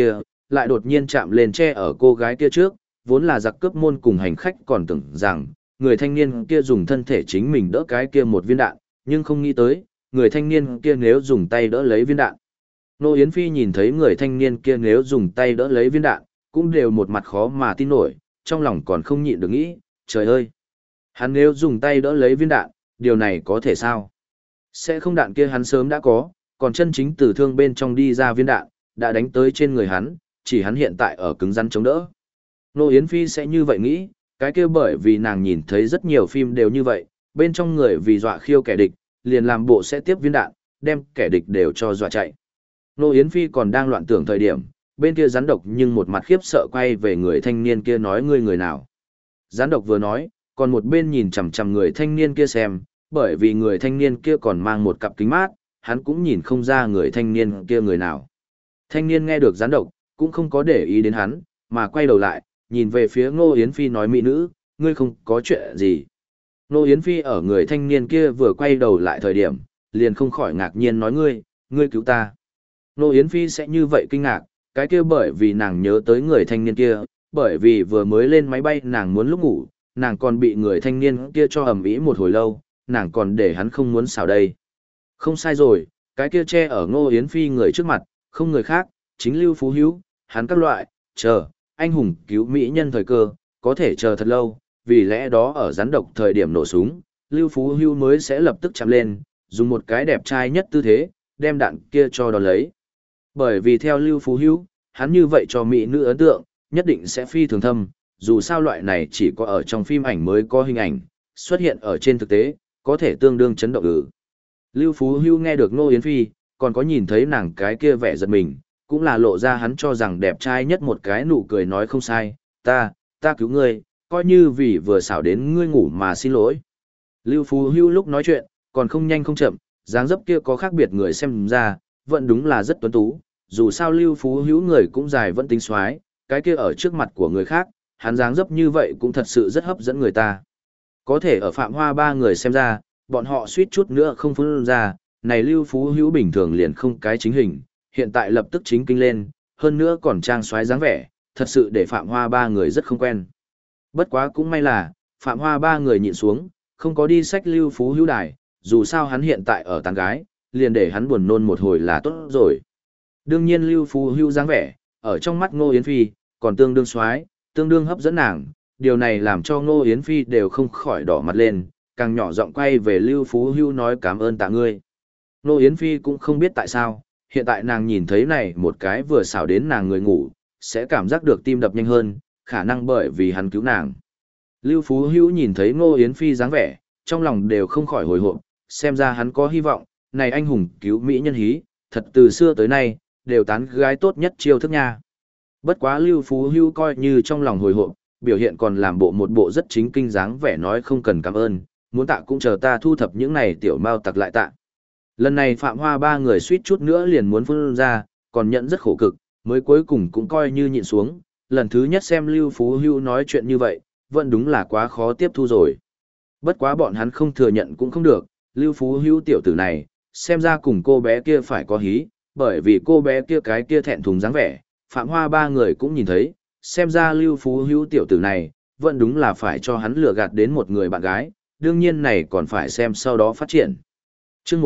lại đột nhiên chạm lên che ở cô gái kia trước, vốn là giặc cướp môn cùng hành khách còn tưởng rằng, người thanh niên kia dùng thân thể chính mình đỡ cái kia một viên đạn, nhưng không nghĩ tới, người thanh niên kia nếu dùng tay đỡ lấy viên đạn. Nô Yến Phi nhìn thấy người thanh niên kia nếu dùng tay đỡ lấy viên đạn, cũng đều một mặt khó mà tin nổi, trong lòng còn không nhịn được nghĩ, trời ơi! Hắn nếu dùng tay đỡ lấy viên đạn, điều này có thể sao? Sẽ không đạn kia hắn sớm đã có, còn chân chính từ thương bên trong đi ra viên đạn, đã đánh tới trên người hắn, chỉ hắn hiện tại ở cứng rắn chống đỡ. Nô Yến Phi sẽ như vậy nghĩ, cái kia bởi vì nàng nhìn thấy rất nhiều phim đều như vậy, bên trong người vì dọa khiêu kẻ địch, liền làm bộ sẽ tiếp viên đạn, đem kẻ địch đều cho dọa chạy. Nô Yến Phi còn đang loạn tưởng thời điểm, bên kia rắn độc nhưng một mặt khiếp sợ quay về người thanh niên kia nói ngươi người nào. Rắn độc vừa nói, còn một bên nhìn chằm chằm người thanh niên kia xem, bởi vì người thanh niên kia còn mang một cặp kính mát, hắn cũng nhìn không ra người thanh niên kia người nào. Thanh niên nghe được rắn độc, cũng không có để ý đến hắn, mà quay đầu lại, nhìn về phía Ngô Yến Phi nói mỹ nữ, ngươi không có chuyện gì. Ngô Yến Phi ở người thanh niên kia vừa quay đầu lại thời điểm, liền không khỏi ngạc nhiên nói ngươi cứu ta. Ngô Yến Phi sẽ như vậy kinh ngạc, cái kia bởi vì nàng nhớ tới người thanh niên kia, bởi vì vừa mới lên máy bay nàng muốn lúc ngủ, nàng còn bị người thanh niên kia cho ầm ĩ một hồi lâu, nàng còn để hắn không muốn xảo đây. Không sai rồi, cái kia che ở Ngô Yến Phi người trước mặt, không người khác, chính Lưu Phú Hữu, hắn các loại, chờ, anh hùng cứu mỹ nhân thời cơ, có thể chờ thật lâu, vì lẽ đó ở rắn độc thời điểm nổ súng, Lưu Phú Hữu mới sẽ lập tức chạm lên, dùng một cái đẹp trai nhất tư thế, đem đạn kia cho đón lấy. Bởi vì theo Lưu Phú Hữu, hắn như vậy cho mỹ nữ ấn tượng, nhất định sẽ phi thường thâm, dù sao loại này chỉ có ở trong phim ảnh mới có hình ảnh, xuất hiện ở trên thực tế, có thể tương đương chấn động. Lưu Phú Hữu nghe được Ngô Yến Phi, còn có nhìn thấy nàng cái kia vẻ giật mình, cũng là lộ ra hắn cho rằng đẹp trai nhất một cái nụ cười nói không sai, ta cứu ngươi, coi như vì vừa xảo đến ngươi ngủ mà xin lỗi. Lưu Phú Hữu lúc nói chuyện, còn không nhanh không chậm, dáng dấp kia có khác biệt người xem ra, vẫn đúng là rất tuấn tú, dù sao Lưu Phú Hữu người cũng dài vẫn tính xoái, cái kia ở trước mặt của người khác, hắn dáng dấp như vậy cũng thật sự rất hấp dẫn người ta. Có thể ở Phạm Hoa ba người xem ra, bọn họ suýt chút nữa không phun ra, này Lưu Phú Hữu bình thường liền không cái chính hình, hiện tại lập tức chính kinh lên, hơn nữa còn trang xoái dáng vẻ, thật sự để Phạm Hoa ba người rất không quen. Bất quá cũng may là, Phạm Hoa ba người nhịn xuống, không có đi sách Lưu Phú Hữu đài, dù sao hắn hiện tại ở tán gái, liền để hắn buồn nôn một hồi là tốt rồi. Đương nhiên Lưu Phú Hữu dáng vẻ, ở trong mắt Ngô Yến Phi, còn tương đương xoái, tương đương hấp dẫn nàng, điều này làm cho Ngô Yến Phi đều không khỏi đỏ mặt lên, càng nhỏ giọng quay về Lưu Phú Hữu nói cảm ơn tạ ngươi. Ngô Yến Phi cũng không biết tại sao, hiện tại nàng nhìn thấy này một cái vừa xảo đến nàng người ngủ, sẽ cảm giác được tim đập nhanh hơn, khả năng bởi vì hắn cứu nàng. Lưu Phú Hữu nhìn thấy Ngô Yến Phi dáng vẻ, trong lòng đều không khỏi hồi hộp, xem ra hắn có hy vọng, này anh hùng cứu mỹ nhân hí, thật từ xưa tới nay, đều tán gái tốt nhất chiêu thức nha. Bất quá Lưu Phú Hữu coi như trong lòng hồi hộp, biểu hiện còn làm một bộ rất chính kinh dáng vẻ nói không cần cảm ơn, muốn tạ cũng chờ ta thu thập những này tiểu mao tặc lại tạ. Lần này Phạm Hoa ba người suýt chút nữa liền muốn phun ra, còn nhận rất khổ cực, mới cuối cùng cũng coi như nhịn xuống, lần thứ nhất xem Lưu Phú Hữu nói chuyện như vậy, vẫn đúng là quá khó tiếp thu rồi. Bất quá bọn hắn không thừa nhận cũng không được, Lưu Phú Hữu tiểu tử này, xem ra cùng cô bé kia phải có hí, bởi vì cô bé kia cái kia thẹn thùng dáng vẻ, Phạm Hoa ba người cũng nhìn thấy, xem ra Lưu Phú Hữu tiểu tử này, vẫn đúng là phải cho hắn lừa gạt đến một người bạn gái, đương nhiên này còn phải xem sau đó phát triển. Chương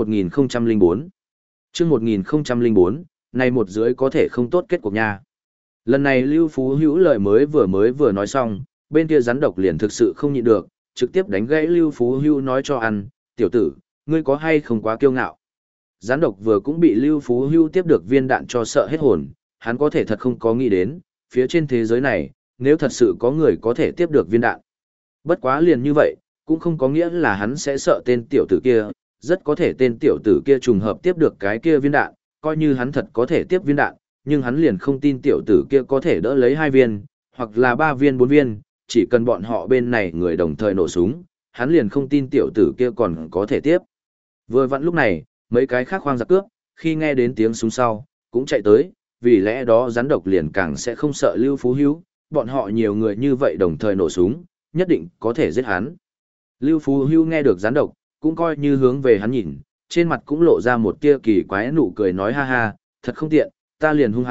1004 Chương 1004, này một dưới có thể không tốt kết cuộc nha. Lần này Lưu Phú Hữu lời mới vừa nói xong, bên kia rắn độc liền thực sự không nhịn được, trực tiếp đánh gãy Lưu Phú Hữu nói cho ăn, tiểu tử, ngươi có hay không quá kiêu ngạo. Rắn độc vừa cũng bị Lưu Phú Hữu tiếp được viên đạn cho sợ hết hồn, hắn có thể thật không có nghĩ đến, phía trên thế giới này, nếu thật sự có người có thể tiếp được viên đạn. Bất quá liền như vậy, cũng không có nghĩa là hắn sẽ sợ tên tiểu tử kia, rất có thể tên tiểu tử kia trùng hợp tiếp được cái kia viên đạn, coi như hắn thật có thể tiếp viên đạn, nhưng hắn liền không tin tiểu tử kia có thể đỡ lấy 2 viên, hoặc là 3 viên 4 viên, chỉ cần bọn họ bên này người đồng thời nổ súng, hắn liền không tin tiểu tử kia còn có thể tiếp. Vừa vặn lúc này, mấy cái khác khoang giặc cướp, khi nghe đến tiếng súng sau, cũng chạy tới, vì lẽ đó rắn độc liền càng sẽ không sợ Lưu Phú Hữu, bọn họ nhiều người như vậy đồng thời nổ súng, nhất định có thể giết hắn. Lưu Phú Hữu nghe được rắn độc, cũng coi như hướng về hắn nhìn, trên mặt cũng lộ ra một tia kỳ quái nụ cười nói ha ha, thật không tiện, ta liền hung hăng,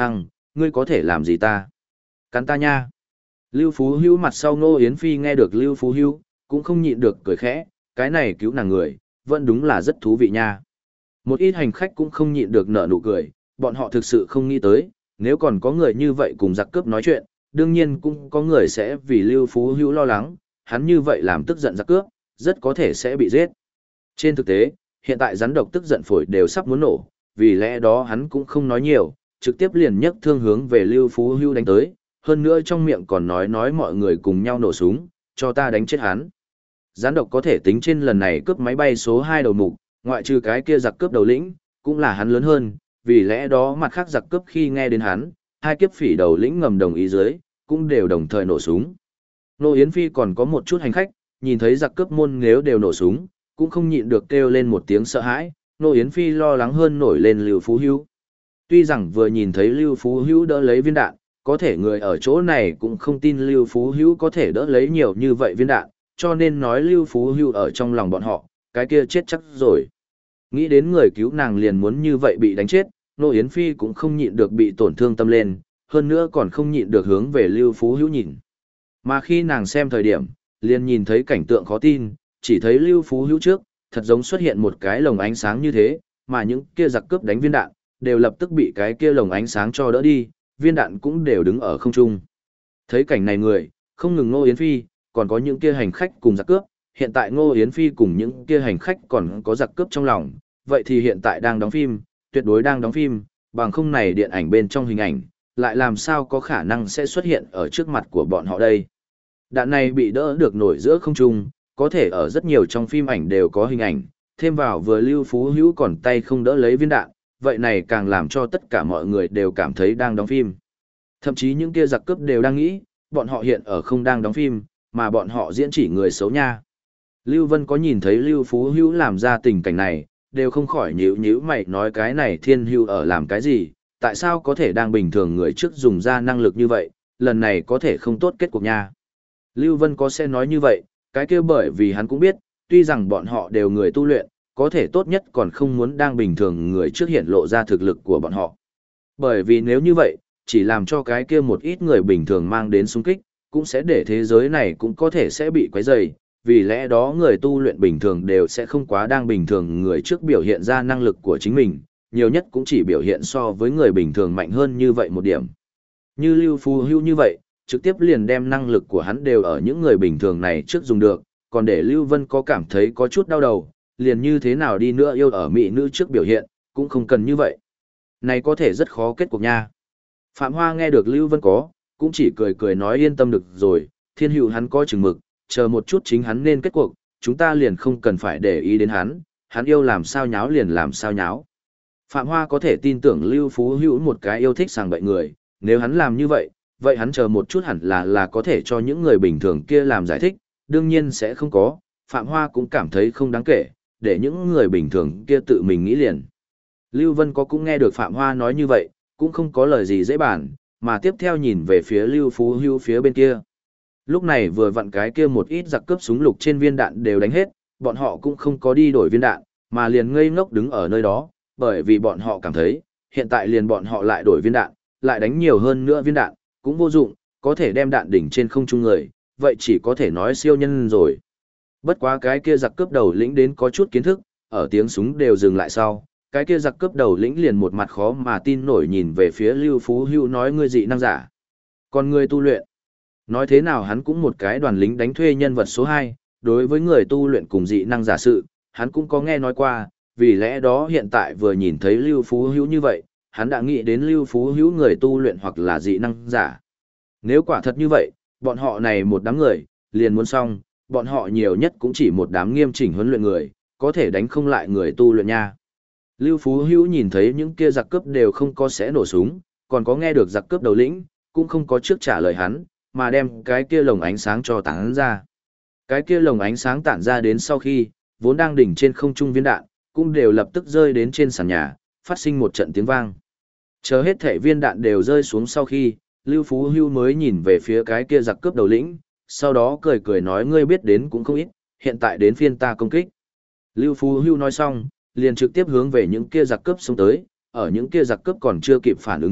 ngươi có thể làm gì ta? Cắn ta nha. Lưu Phú Hữu mặt sau Ngô Yến Phi nghe được Lưu Phú Hữu, cũng không nhịn được cười khẽ, cái này cứu nàng người, vẫn đúng là rất thú vị nha. Một ít hành khách cũng không nhịn được nở nụ cười, bọn họ thực sự không nghĩ tới, nếu còn có người như vậy cùng giặc cướp nói chuyện, đương nhiên cũng có người sẽ vì Lưu Phú Hữu lo lắng, hắn như vậy làm tức giận giặc cướp, rất có thể sẽ bị giết. Trên thực tế, hiện tại rắn độc tức giận phổi đều sắp muốn nổ, vì lẽ đó hắn cũng không nói nhiều, trực tiếp liền nhấc thương hướng về Lưu Phú Hữu đánh tới, hơn nữa trong miệng còn nói mọi người cùng nhau nổ súng, cho ta đánh chết hắn. Rắn độc có thể tính trên lần này cướp máy bay số 2 đầu mục, ngoại trừ cái kia giặc cướp đầu lĩnh, cũng là hắn lớn hơn, vì lẽ đó mặt khác giặc cướp khi nghe đến hắn, hai kiếp phỉ đầu lĩnh ngầm đồng ý dưới, cũng đều đồng thời nổ súng. Nô Yến Phi còn có một chút hành khách, nhìn thấy giặc cướp môn nếu đều nổ súng, cũng không nhịn được kêu lên một tiếng sợ hãi, Nô Yến Phi lo lắng hơn nổi lên Lưu Phú Hữu. Tuy rằng vừa nhìn thấy Lưu Phú Hữu đỡ lấy viên đạn, có thể người ở chỗ này cũng không tin Lưu Phú Hữu có thể đỡ lấy nhiều như vậy viên đạn, cho nên nói Lưu Phú Hữu ở trong lòng bọn họ, cái kia chết chắc rồi. Nghĩ đến người cứu nàng liền muốn như vậy bị đánh chết, Nô Yến Phi cũng không nhịn được bị tổn thương tâm lên, hơn nữa còn không nhịn được hướng về Lưu Phú Hữu nhìn. Mà khi nàng xem thời điểm, liền nhìn thấy cảnh tượng khó tin, chỉ thấy Lưu Phú Hữu trước, thật giống xuất hiện một cái lồng ánh sáng như thế, mà những kia giặc cướp đánh viên đạn, đều lập tức bị cái kia lồng ánh sáng cho đỡ đi, viên đạn cũng đều đứng ở không trung. Thấy cảnh này người, không ngừng Ngô Yến Phi, còn có những kia hành khách cùng giặc cướp, hiện tại Ngô Yến Phi cùng những kia hành khách còn có giặc cướp trong lòng, vậy thì hiện tại đang đóng phim, tuyệt đối đang đóng phim, bằng không này điện ảnh bên trong hình ảnh, lại làm sao có khả năng sẽ xuất hiện ở trước mặt của bọn họ đây. Đạn này bị đỡ được nổi giữa không trung, có thể ở rất nhiều trong phim ảnh đều có hình ảnh, thêm vào vừa Lưu Phú Hữu còn tay không đỡ lấy viên đạn, vậy này càng làm cho tất cả mọi người đều cảm thấy đang đóng phim. Thậm chí những kia giặc cướp đều đang nghĩ, bọn họ hiện ở không đang đóng phim, mà bọn họ diễn chỉ người xấu nha. Lưu Vân có nhìn thấy Lưu Phú Hữu làm ra tình cảnh này, đều không khỏi nhíu nhíu mày nói cái này Thiên Hữu ở làm cái gì, tại sao có thể đang bình thường người trước dùng ra năng lực như vậy, lần này có thể không tốt kết cục nha. Lưu Vân có sẽ nói như vậy, cái kia bởi vì hắn cũng biết, tuy rằng bọn họ đều người tu luyện, có thể tốt nhất còn không muốn đang bình thường người trước hiện lộ ra thực lực của bọn họ. Bởi vì nếu như vậy, chỉ làm cho cái kia một ít người bình thường mang đến xung kích, cũng sẽ để thế giới này cũng có thể sẽ bị quấy rầy, vì lẽ đó người tu luyện bình thường đều sẽ không quá đang bình thường người trước biểu hiện ra năng lực của chính mình, nhiều nhất cũng chỉ biểu hiện so với người bình thường mạnh hơn như vậy một điểm. Như Lưu Phú Hữu như vậy, trực tiếp liền đem năng lực của hắn đều ở những người bình thường này trước dùng được, còn để Lưu Vân có cảm thấy có chút đau đầu, liền như thế nào đi nữa yêu ở mỹ nữ trước biểu hiện, cũng không cần như vậy. Này có thể rất khó kết cục nha. Phạm Hoa nghe được Lưu Vân có, cũng chỉ cười cười nói yên tâm được rồi, Thiên Hữu hắn có chừng mực, chờ một chút chính hắn nên kết cuộc, chúng ta liền không cần phải để ý đến hắn yêu làm sao nháo liền làm sao nháo. Phạm Hoa có thể tin tưởng Lưu Phú Hữu một cái yêu thích sàng bậy người, nếu hắn làm như vậy, vậy hắn chờ một chút hẳn là có thể cho những người bình thường kia làm giải thích, đương nhiên sẽ không có, Phạm Hoa cũng cảm thấy không đáng kể, để những người bình thường kia tự mình nghĩ liền. Lưu Vân có cũng nghe được Phạm Hoa nói như vậy, cũng không có lời gì dễ bàn, mà tiếp theo nhìn về phía Lưu Phú Hữu phía bên kia. Lúc này vừa vặn cái kia một ít giặc cướp súng lục trên viên đạn đều đánh hết, bọn họ cũng không có đi đổi viên đạn, mà liền ngây ngốc đứng ở nơi đó, bởi vì bọn họ cảm thấy, hiện tại liền bọn họ lại đổi viên đạn, lại đánh nhiều hơn nữa viên đạn, cũng vô dụng, có thể đem đạn đỉnh trên không trung người, vậy chỉ có thể nói siêu nhân rồi. Bất quá cái kia giặc cướp đầu lĩnh đến có chút kiến thức, ở tiếng súng đều dừng lại sau, cái kia giặc cướp đầu lĩnh liền một mặt khó mà tin nổi nhìn về phía Lưu Phú Hữu nói ngươi dị năng giả. Còn người tu luyện, nói thế nào hắn cũng một cái đoàn lính đánh thuê nhân vật số 2, đối với người tu luyện cùng dị năng giả sự, hắn cũng có nghe nói qua, vì lẽ đó hiện tại vừa nhìn thấy Lưu Phú Hữu như vậy, hắn đã nghĩ đến Lưu Phú Hữu người tu luyện hoặc là dị năng giả. Nếu quả thật như vậy, bọn họ này một đám người, liền muốn xong, bọn họ nhiều nhất cũng chỉ một đám nghiêm chỉnh huấn luyện người, có thể đánh không lại người tu luyện nha. Lưu Phú Hữu nhìn thấy những kia giặc cướp đều không có sẽ nổ súng, còn có nghe được giặc cướp đầu lĩnh, cũng không có trước trả lời hắn, mà đem cái kia lồng ánh sáng cho tản ra. Cái kia lồng ánh sáng tản ra đến sau khi, vốn đang đỉnh trên không trung viên đạn, cũng đều lập tức rơi đến trên sàn nhà, phát sinh một trận tiếng vang. Chờ hết thể viên đạn đều rơi xuống sau khi, Lưu Phú Hữu mới nhìn về phía cái kia giặc cướp đầu lĩnh, sau đó cười cười nói ngươi biết đến cũng không ít, hiện tại đến phiên ta công kích. Lưu Phú Hữu nói xong, liền trực tiếp hướng về những kia giặc cướp xông tới, ở những kia giặc cướp còn chưa kịp phản ứng trước,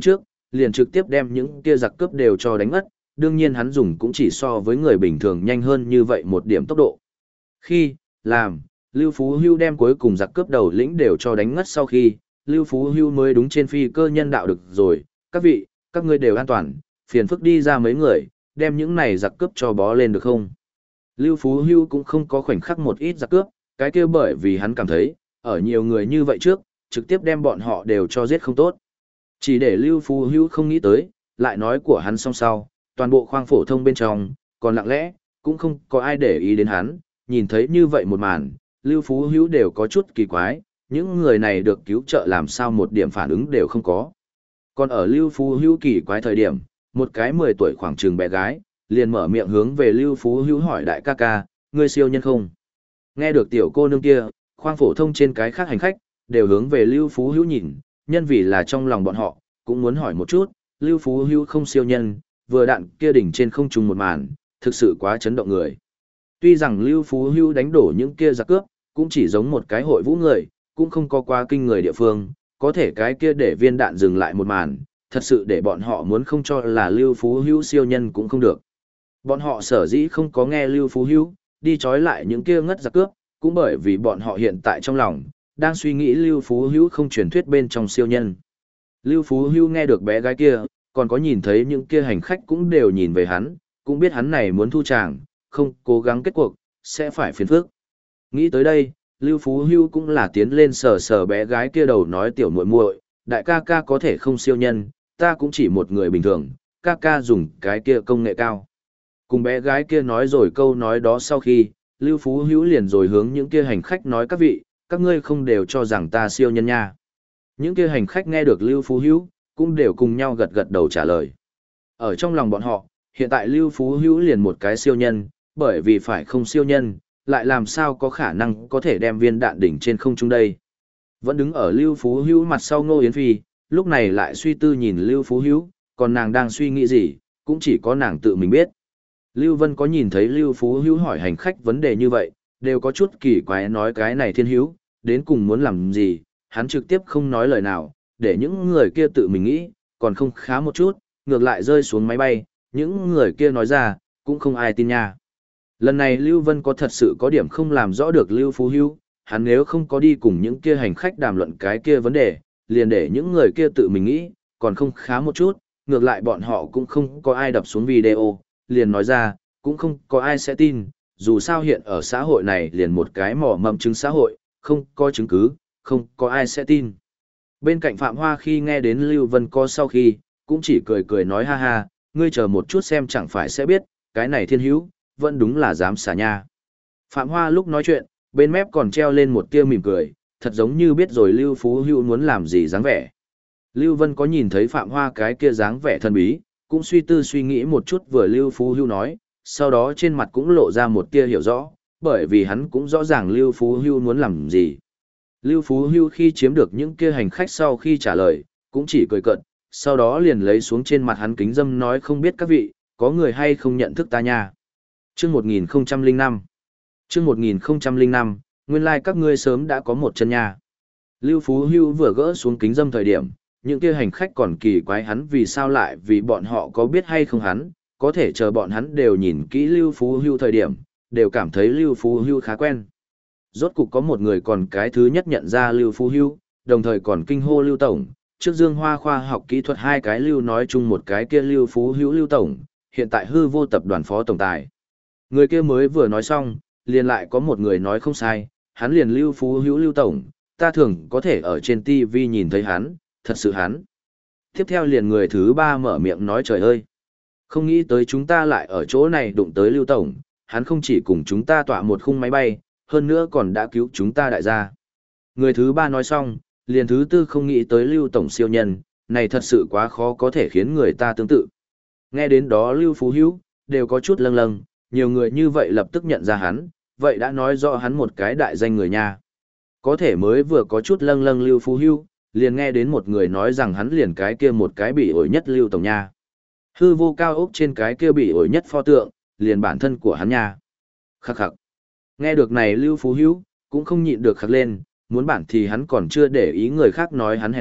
liền trực tiếp đem những kia giặc cướp đều cho đánh ngất, đương nhiên hắn dùng cũng chỉ so với người bình thường nhanh hơn như vậy một điểm tốc độ. Khi, làm, Lưu Phú Hưu đem cuối cùng giặc cướp đầu lĩnh đều cho đánh ngất sau khi, Lưu Phú Hưu mới đúng trên phi cơ nhân đạo được rồi, các vị, các ngươi đều an toàn, phiền phức đi ra mấy người, đem những này giặc cướp cho bó lên được không? Lưu Phú Hưu cũng không có khoảnh khắc một ít giặc cướp, cái kia bởi vì hắn cảm thấy, ở nhiều người như vậy trước, trực tiếp đem bọn họ đều cho giết không tốt. Chỉ để Lưu Phú Hưu không nghĩ tới, lại nói của hắn xong sau, toàn bộ khoang phổ thông bên trong, còn lặng lẽ, cũng không có ai để ý đến hắn, nhìn thấy như vậy một màn, Lưu Phú Hữu đều có chút kỳ quái, những người này được cứu trợ làm sao một điểm phản ứng đều không có. Còn ở Lưu Phú Hữu kỳ quái thời điểm, một cái 10 tuổi khoảng chừng bé gái, liền mở miệng hướng về Lưu Phú Hữu hỏi đại ca ca, ngươi siêu nhân không? Nghe được tiểu cô nương kia, khoang phổ thông trên cái khác hành khách, đều hướng về Lưu Phú Hữu nhìn, nhân vì là trong lòng bọn họ, cũng muốn hỏi một chút, Lưu Phú Hữu không siêu nhân, vừa đạn kia đỉnh trên không trung một màn, thực sự quá chấn động người. Tuy rằng Lưu Phú Hữu đánh đổ những kia giặc cướp, cũng chỉ giống một cái hội vũ người, cũng không có quá kinh người địa phương, có thể cái kia để viên đạn dừng lại một màn, thật sự để bọn họ muốn không cho là Lưu Phú Hữu siêu nhân cũng không được. Bọn họ sở dĩ không có nghe Lưu Phú Hữu đi trói lại những kia ngất giặc cướp, cũng bởi vì bọn họ hiện tại trong lòng đang suy nghĩ Lưu Phú Hữu không truyền thuyết bên trong siêu nhân. Lưu Phú Hữu nghe được bé gái kia, còn có nhìn thấy những kia hành khách cũng đều nhìn về hắn, cũng biết hắn này muốn thu tràng, không cố gắng kết cuộc, sẽ phải phiền phức. Nghĩ tới đây, Lưu Phú Hưu cũng là tiến lên sờ sờ bé gái kia đầu nói tiểu muội muội, đại ca ca có thể không siêu nhân, ta cũng chỉ một người bình thường, ca ca dùng cái kia công nghệ cao. Cùng bé gái kia nói rồi câu nói đó sau khi, Lưu Phú Hữu liền rồi hướng những kia hành khách nói các vị, các ngươi không đều cho rằng ta siêu nhân nha. Những kia hành khách nghe được Lưu Phú Hữu cũng đều cùng nhau gật gật đầu trả lời. Ở trong lòng bọn họ, hiện tại Lưu Phú Hữu liền một cái siêu nhân, bởi vì phải không siêu nhân, lại làm sao có khả năng có thể đem viên đạn đỉnh trên không trung đây. Vẫn đứng ở Lưu Phú Hữu mặt sau Ngô Yến Phi, lúc này lại suy tư nhìn Lưu Phú Hữu, còn nàng đang suy nghĩ gì, cũng chỉ có nàng tự mình biết. Lưu Vân có nhìn thấy Lưu Phú Hữu hỏi hành khách vấn đề như vậy, đều có chút kỳ quái nói cái này thiên hữu, đến cùng muốn làm gì, hắn trực tiếp không nói lời nào, để những người kia tự mình nghĩ, còn không khá một chút, ngược lại rơi xuống máy bay, những người kia nói ra, cũng không ai tin nha. Lần này Lưu Vân có thật sự có điểm không làm rõ được Lưu Phú Hữu, hắn nếu không có đi cùng những kia hành khách đàm luận cái kia vấn đề, liền để những người kia tự mình nghĩ, còn không khá một chút, ngược lại bọn họ cũng không có ai đập xuống video, liền nói ra, cũng không có ai sẽ tin, dù sao hiện ở xã hội này liền một cái mỏ mầm chứng xã hội, không có chứng cứ, không có ai sẽ tin. Bên cạnh Phạm Hoa khi nghe đến Lưu Vân có sau khi, cũng chỉ cười cười nói ha ha, ngươi chờ một chút xem chẳng phải sẽ biết, cái này thiên hữu, vẫn đúng là dám xả nha. Phạm Hoa lúc nói chuyện, bên mép còn treo lên một tia mỉm cười, thật giống như biết rồi Lưu Phú Hữu muốn làm gì dáng vẻ. Lưu Vân có nhìn thấy Phạm Hoa cái kia dáng vẻ thần bí, cũng suy tư suy nghĩ một chút vừa Lưu Phú Hữu nói, sau đó trên mặt cũng lộ ra một tia hiểu rõ, bởi vì hắn cũng rõ ràng Lưu Phú Hữu muốn làm gì. Lưu Phú Hữu khi chiếm được những kia hành khách sau khi trả lời, cũng chỉ cười cợt, sau đó liền lấy xuống trên mặt hắn kính dâm nói không biết các vị, có người hay không nhận thức ta nha. Chương 1005 Chương 1005, nguyên lai các ngươi sớm đã có một chân nha. Lưu Phú Hữu vừa gỡ xuống kính dâm thời điểm, những kia hành khách còn kỳ quái hắn vì sao lại vì bọn họ có biết hay không hắn, có thể chờ bọn hắn đều nhìn kỹ Lưu Phú Hữu thời điểm, đều cảm thấy Lưu Phú Hữu khá quen. Rốt cục có một người còn cái thứ nhất nhận ra Lưu Phú Hữu, đồng thời còn kinh hô Lưu Tổng, trước Dương Hoa khoa học kỹ thuật hai cái Lưu nói chung một cái kia Lưu Phú Hữu Lưu Tổng, hiện tại hư vô tập đoàn phó tổng tài. Người kia mới vừa nói xong, liền lại có một người nói không sai, hắn liền Lưu Phú Hữu Lưu Tổng, ta thường có thể ở trên TV nhìn thấy hắn, thật sự hắn. Tiếp theo liền người thứ ba mở miệng nói trời ơi. Không nghĩ tới chúng ta lại ở chỗ này đụng tới Lưu Tổng, hắn không chỉ cùng chúng ta tọa một khung máy bay, hơn nữa còn đã cứu chúng ta đại gia. Người thứ ba nói xong, liền thứ tư không nghĩ tới Lưu Tổng siêu nhân, này thật sự quá khó có thể khiến người ta tương tự. Nghe đến đó Lưu Phú Hữu đều có chút lâng lâng, nhiều người như vậy lập tức nhận ra hắn, vậy đã nói rõ hắn một cái đại danh người nha. Có thể mới vừa có chút lâng lâng Lưu Phú Hữu, liền nghe đến một người nói rằng hắn liền cái kia một cái bị ổi nhất Lưu Tổng nha. Hư vô cao ốc trên cái kia bị ổi nhất pho tượng, liền bản thân của hắn nha. Khắc khắc. Nghe được này Lưu Phú Hữu cũng không nhịn được khắc lên, muốn bản thì hắn còn chưa để ý người khác nói hắn hèn mọn,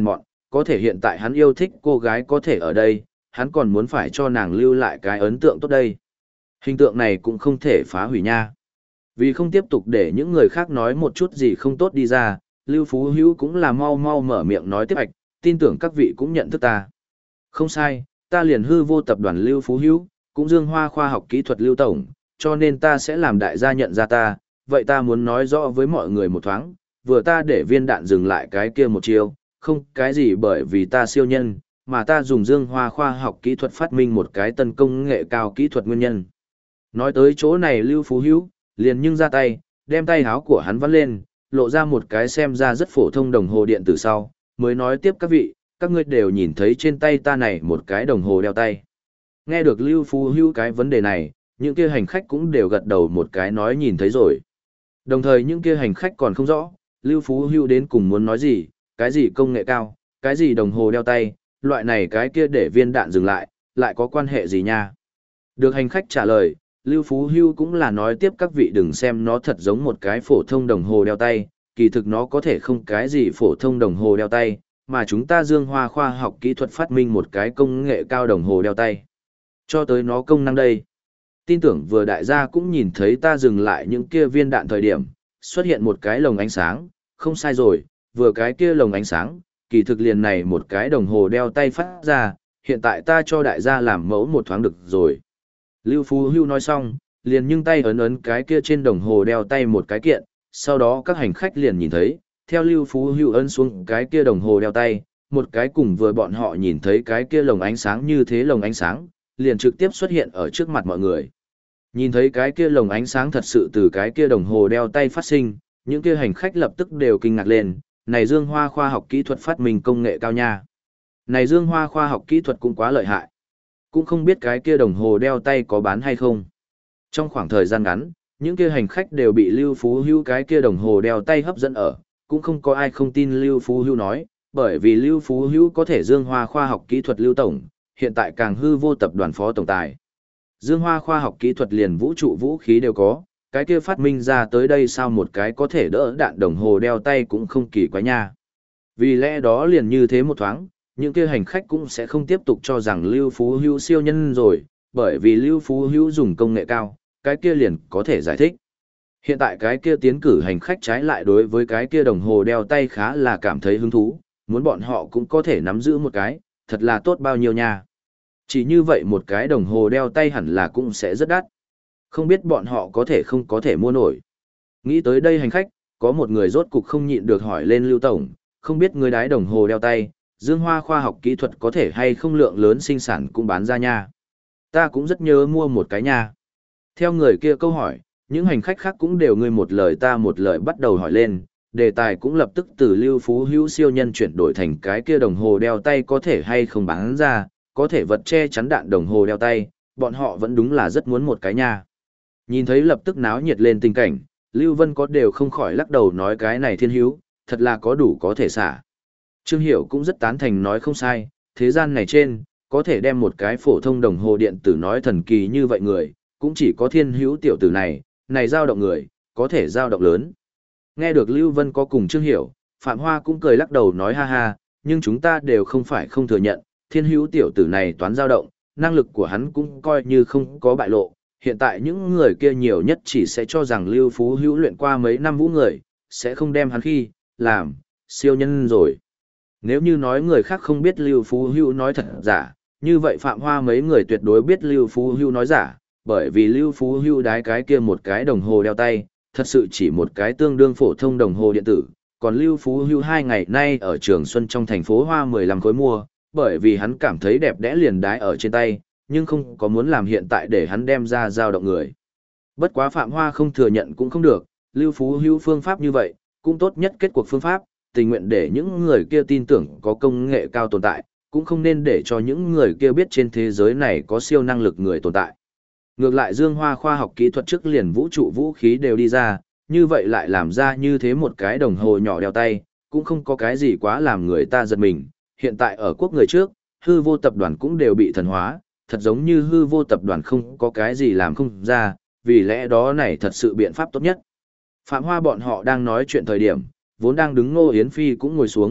có thể hiện tại hắn yêu thích cô gái có thể ở đây, hắn còn muốn phải cho nàng lưu lại cái ấn tượng tốt đây. Hình tượng này cũng không thể phá hủy nha. Vì không tiếp tục để những người khác nói một chút gì không tốt đi ra, Lưu Phú Hữu cũng là mau mau mở miệng nói tiếp ạch, tin tưởng các vị cũng nhận thức ta. Không sai, ta liền hư vô tập đoàn Lưu Phú Hữu, cũng Dương Hoa khoa học kỹ thuật Lưu Tổng, cho nên ta sẽ làm đại gia nhận ra ta, vậy ta muốn nói rõ với mọi người một thoáng, vừa ta để viên đạn dừng lại cái kia một chiêu, không cái gì bởi vì ta siêu nhân, mà ta dùng Dương Hoa khoa học kỹ thuật phát minh một cái tân công nghệ cao kỹ thuật nguyên nhân. Nói tới chỗ này Lưu Phú Hữu, liền nhưng ra tay, đem tay háo của hắn vắt lên, lộ ra một cái xem ra rất phổ thông đồng hồ điện tử sau, mới nói tiếp các vị, các ngươi đều nhìn thấy trên tay ta này một cái đồng hồ đeo tay. Nghe được Lưu Phú Hữu cái vấn đề này, những kia hành khách cũng đều gật đầu một cái nói nhìn thấy rồi. Đồng thời những kia hành khách còn không rõ, Lưu Phú Hữu đến cùng muốn nói gì, cái gì công nghệ cao, cái gì đồng hồ đeo tay, loại này cái kia để viên đạn dừng lại có quan hệ gì nha. Được hành khách trả lời, Lưu Phú Hữu cũng là nói tiếp các vị đừng xem nó thật giống một cái phổ thông đồng hồ đeo tay, kỳ thực nó có thể không cái gì phổ thông đồng hồ đeo tay, mà chúng ta Dương Hoa khoa học kỹ thuật phát minh một cái công nghệ cao đồng hồ đeo tay. Cho tới nó công năng đây. Tin tưởng vừa đại gia cũng nhìn thấy ta dừng lại những kia viên đạn thời điểm, xuất hiện một cái lồng ánh sáng, không sai rồi, vừa cái kia lồng ánh sáng, kỳ thực liền này một cái đồng hồ đeo tay phát ra, hiện tại ta cho đại gia làm mẫu một thoáng được rồi. Lưu Phú Hữu nói xong, liền nhưng tay ấn ấn cái kia trên đồng hồ đeo tay một cái kiện, sau đó các hành khách liền nhìn thấy, theo Lưu Phú Hữu ấn xuống cái kia đồng hồ đeo tay, một cái cùng vừa bọn họ nhìn thấy cái kia lồng ánh sáng như thế lồng ánh sáng, liền trực tiếp xuất hiện ở trước mặt mọi người. Nhìn thấy cái kia lồng ánh sáng thật sự từ cái kia đồng hồ đeo tay phát sinh, những kia hành khách lập tức đều kinh ngạc lên, này Dương Hoa khoa học kỹ thuật phát minh công nghệ cao nha. Này Dương Hoa khoa học kỹ thuật cũng quá lợi hại. Cũng không biết cái kia đồng hồ đeo tay có bán hay không. Trong khoảng thời gian ngắn, những kia hành khách đều bị Lưu Phú Hữu cái kia đồng hồ đeo tay hấp dẫn ở, cũng không có ai không tin Lưu Phú Hữu nói, bởi vì Lưu Phú Hữu có thể Dương Hoa khoa học kỹ thuật Lưu Tổng, hiện tại càng hư vô tập đoàn phó tổng tài. Dương Hoa khoa học kỹ thuật liền vũ trụ vũ khí đều có, cái kia phát minh ra tới đây sao một cái có thể đỡ đạn đồng hồ đeo tay cũng không kỳ quái nha. Vì lẽ đó liền như thế một thoáng, những kia hành khách cũng sẽ không tiếp tục cho rằng Lưu Phú Hữu siêu nhân rồi, bởi vì Lưu Phú Hữu dùng công nghệ cao, cái kia liền có thể giải thích. Hiện tại cái kia tiến cử hành khách trái lại đối với cái kia đồng hồ đeo tay khá là cảm thấy hứng thú, muốn bọn họ cũng có thể nắm giữ một cái, thật là tốt bao nhiêu nha. Chỉ như vậy một cái đồng hồ đeo tay hẳn là cũng sẽ rất đắt. Không biết bọn họ có thể không có thể mua nổi. Nghĩ tới đây hành khách, có một người rốt cục không nhịn được hỏi lên Lưu Tổng, không biết người đái đồng hồ đeo tay, Dương Hoa khoa học kỹ thuật có thể hay không lượng lớn sinh sản cũng bán ra nha. Ta cũng rất nhớ mua một cái nha. Theo người kia câu hỏi, những hành khách khác cũng đều ngươi một lời ta một lời bắt đầu hỏi lên, đề tài cũng lập tức từ Lưu Phú Hữu siêu nhân chuyển đổi thành cái kia đồng hồ đeo tay có thể hay không bán ra, có thể vật che chắn đạn đồng hồ đeo tay, bọn họ vẫn đúng là rất muốn một cái nha. Nhìn thấy lập tức náo nhiệt lên tình cảnh, Lưu Vân có đều không khỏi lắc đầu nói cái này thiên hữu, thật là có đủ có thể xả. Trương Hiểu cũng rất tán thành nói không sai, thế gian này trên, có thể đem một cái phổ thông đồng hồ điện tử nói thần kỳ như vậy người, cũng chỉ có thiên hữu tiểu tử này dao động người, có thể dao động lớn. Nghe được Lưu Vân có cùng Trương Hiểu, Phạm Hoa cũng cười lắc đầu nói ha ha, nhưng chúng ta đều không phải không thừa nhận, thiên hữu tiểu tử này toán dao động, năng lực của hắn cũng coi như không có bại lộ. Hiện tại những người kia nhiều nhất chỉ sẽ cho rằng Lưu Phú Hữu luyện qua mấy năm vũ người, sẽ không đem hắn khi, làm, siêu nhân rồi. Nếu như nói người khác không biết Lưu Phú Hữu nói thật giả, như vậy Phạm Hoa mấy người tuyệt đối biết Lưu Phú Hữu nói giả, bởi vì Lưu Phú Hữu đái cái kia một cái đồng hồ đeo tay, thật sự chỉ một cái tương đương phổ thông đồng hồ điện tử, còn Lưu Phú Hữu 2 ngày nay ở Trường Xuân trong thành phố Hoa 15 khối mua, bởi vì hắn cảm thấy đẹp đẽ liền đái ở trên tay, nhưng không có muốn làm hiện tại để hắn đem ra giao động người. Bất quá Phạm Hoa không thừa nhận cũng không được, Lưu Phú Hữu phương pháp như vậy, cũng tốt nhất kết cuộc phương pháp, tình nguyện để những người kia tin tưởng có công nghệ cao tồn tại, cũng không nên để cho những người kia biết trên thế giới này có siêu năng lực người tồn tại. Ngược lại Dương Hoa khoa học kỹ thuật trước liền vũ trụ vũ khí đều đi ra, như vậy lại làm ra như thế một cái đồng hồ nhỏ đeo tay, cũng không có cái gì quá làm người ta giật mình. Hiện tại ở quốc người trước, hư vô tập đoàn cũng đều bị thần hóa, thật giống như hư vô tập đoàn không có cái gì làm không ra, vì lẽ đó này thật sự biện pháp tốt nhất. Phạm Hoa bọn họ đang nói chuyện thời điểm, vốn đang đứng Ngô Yến Phi cũng ngồi xuống,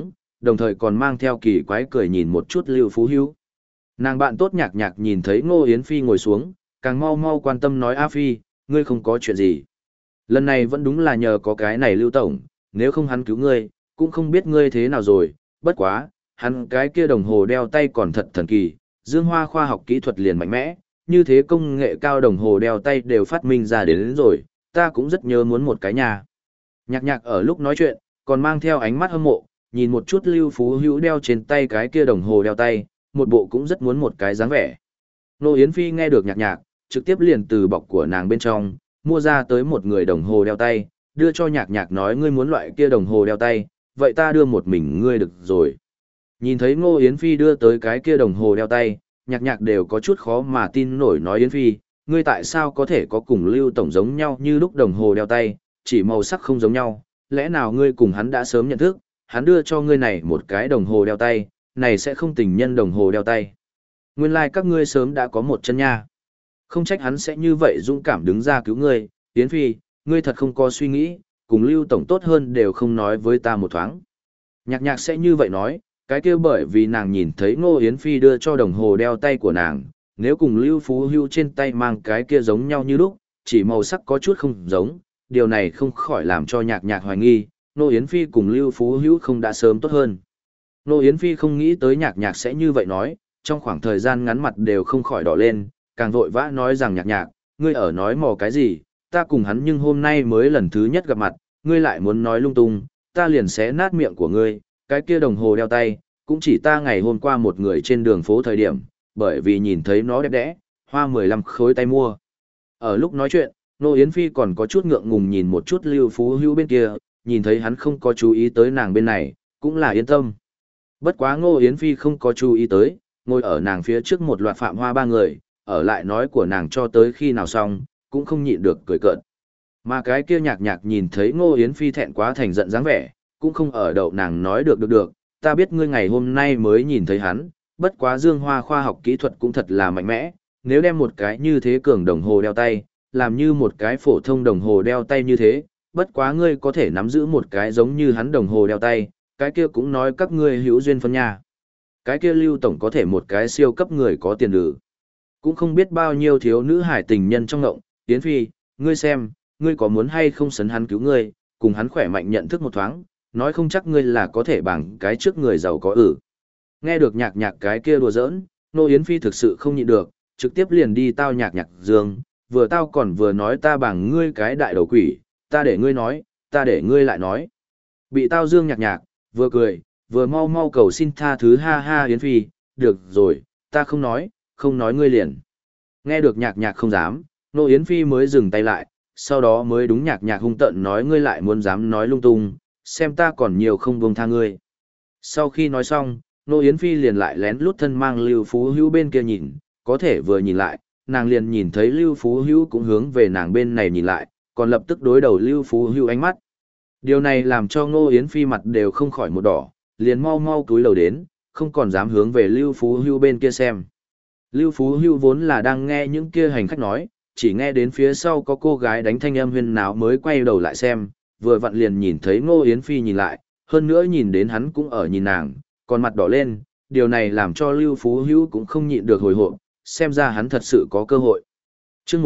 đồng thời còn mang theo kỳ quái cười nhìn một chút Lưu Phú Hữu. Nàng bạn tốt Nhạc Nhạc nhìn thấy Ngô Yến Phi ngồi xuống, càng mau mau quan tâm nói A Phi, ngươi không có chuyện gì. Lần này vẫn đúng là nhờ có cái này Lưu Tổng, nếu không hắn cứu ngươi, cũng không biết ngươi thế nào rồi, bất quá, hắn cái kia đồng hồ đeo tay còn thật thần kỳ, Dương Hoa khoa học kỹ thuật liền mạnh mẽ, như thế công nghệ cao đồng hồ đeo tay đều phát minh ra đến rồi, ta cũng rất nhớ muốn một cái nhà. Nhạc Nhạc ở lúc nói chuyện, còn mang theo ánh mắt hâm mộ, nhìn một chút Lưu Phú Hữu đeo trên tay cái kia đồng hồ đeo tay, một bộ cũng rất muốn một cái dáng vẻ. Nô Yến Phi nghe được Nhạc Nhạc, trực tiếp liền từ bọc của nàng bên trong, mua ra tới một người đồng hồ đeo tay, đưa cho Nhạc Nhạc nói ngươi muốn loại kia đồng hồ đeo tay, vậy ta đưa một mình ngươi được rồi. Nhìn thấy Ngô Yến Phi đưa tới cái kia đồng hồ đeo tay, Nhạc Nhạc đều có chút khó mà tin nổi nói Yến Phi, ngươi tại sao có thể có cùng Lưu Tổng giống nhau như lúc đồng hồ đeo tay, chỉ màu sắc không giống nhau, lẽ nào ngươi cùng hắn đã sớm nhận thức, hắn đưa cho ngươi này một cái đồng hồ đeo tay, này sẽ không tình nhân đồng hồ đeo tay. Nguyên lai like các ngươi sớm đã có một chân nha. Không trách hắn sẽ như vậy dũng cảm đứng ra cứu ngươi, Yến Phi, ngươi thật không có suy nghĩ, cùng Lưu Tổng tốt hơn đều không nói với ta một thoáng. Nhạc Nhạc sẽ như vậy nói, cái kia bởi vì nàng nhìn thấy Ngô Yến Phi đưa cho đồng hồ đeo tay của nàng, nếu cùng Lưu Phú Hữu trên tay mang cái kia giống nhau như lúc, chỉ màu sắc có chút không giống, điều này không khỏi làm cho Nhạc Nhạc hoài nghi, Ngô Yến Phi cùng Lưu Phú Hữu không đã sớm tốt hơn. Ngô Yến Phi không nghĩ tới Nhạc Nhạc sẽ như vậy nói, trong khoảng thời gian ngắn mặt đều không khỏi đỏ lên, càng vội vã nói rằng Nhạc Nhạc, ngươi ở nói mò cái gì, ta cùng hắn nhưng hôm nay mới lần thứ nhất gặp mặt, ngươi lại muốn nói lung tung, ta liền xé nát miệng của ngươi, cái kia đồng hồ đeo tay, cũng chỉ ta ngày hôm qua một người trên đường phố thời điểm, bởi vì nhìn thấy nó đẹp đẽ, hoa 15 khối tay mua. Ở lúc nói chuyện, Nô Yến Phi còn có chút ngượng ngùng nhìn một chút Lưu Phú Hữu bên kia, nhìn thấy hắn không có chú ý tới nàng bên này, cũng là yên tâm. Bất quá Ngô Yến Phi không có chú ý tới, ngồi ở nàng phía trước một loạt Phạm Hoa ba người, ở lại nói của nàng cho tới khi nào xong, cũng không nhịn được cười cợt. Mà cái kia Nhạc Nhạc nhìn thấy Ngô Yến Phi thẹn quá thành giận dáng vẻ, cũng không ở đậu nàng nói được, ta biết ngươi ngày hôm nay mới nhìn thấy hắn, bất quá Dương Hoa khoa học kỹ thuật cũng thật là mạnh mẽ, nếu đem một cái như thế cường đồng hồ đeo tay, làm như một cái phổ thông đồng hồ đeo tay như thế, bất quá ngươi có thể nắm giữ một cái giống như hắn đồng hồ đeo tay, cái kia cũng nói các ngươi hữu duyên phân nhà. Cái kia Lưu Tổng có thể một cái siêu cấp người có tiền lử. Cũng không biết bao nhiêu thiếu nữ hải tình nhân trong ngộng, Yến Phi, ngươi xem, ngươi có muốn hay không sấn hắn cứu ngươi, cùng hắn khỏe mạnh nhận thức một thoáng, nói không chắc ngươi là có thể bằng cái trước người giàu có ử. Nghe được Nhạc Nhạc cái kia đùa giỡn, Nô Yến Phi thực sự không nhịn được, trực tiếp liền đi tao Nhạc Nhạc giường, vừa tao còn vừa nói ta bằng ngươi cái đại đầu quỷ, ta để ngươi nói, ta để ngươi lại nói. Bị tao dương Nhạc Nhạc, vừa cười, vừa mau mau cầu xin tha thứ ha ha Yến Phi, được rồi, ta không nói ngươi liền. Nghe được Nhạc Nhạc không dám, Nô Yến Phi mới dừng tay lại, sau đó mới đúng Nhạc Nhạc hung tợn nói ngươi lại muốn dám nói lung tung, xem ta còn nhiều không buông tha ngươi. Sau khi nói xong, Nô Yến Phi liền lại lén lút thân mang Lưu Phú Hữu bên kia nhìn, có thể vừa nhìn lại, nàng liền nhìn thấy Lưu Phú Hữu cũng hướng về nàng bên này nhìn lại, còn lập tức đối đầu Lưu Phú Hữu ánh mắt. Điều này làm cho Nô Yến Phi mặt đều không khỏi một đỏ, liền mau mau cúi đầu đến, không còn dám hướng về Lưu Phú Hữu bên kia xem. Lưu Phú Hữu vốn là đang nghe những kia hành khách nói, chỉ nghe đến phía sau có cô gái đánh thanh âm huyên náo mới quay đầu lại xem, vừa vặn liền nhìn thấy Ngô Yến Phi nhìn lại, hơn nữa nhìn đến hắn cũng ở nhìn nàng, còn mặt đỏ lên, điều này làm cho Lưu Phú Hữu cũng không nhịn được hồi hộp, xem ra hắn thật sự có cơ hội. Chương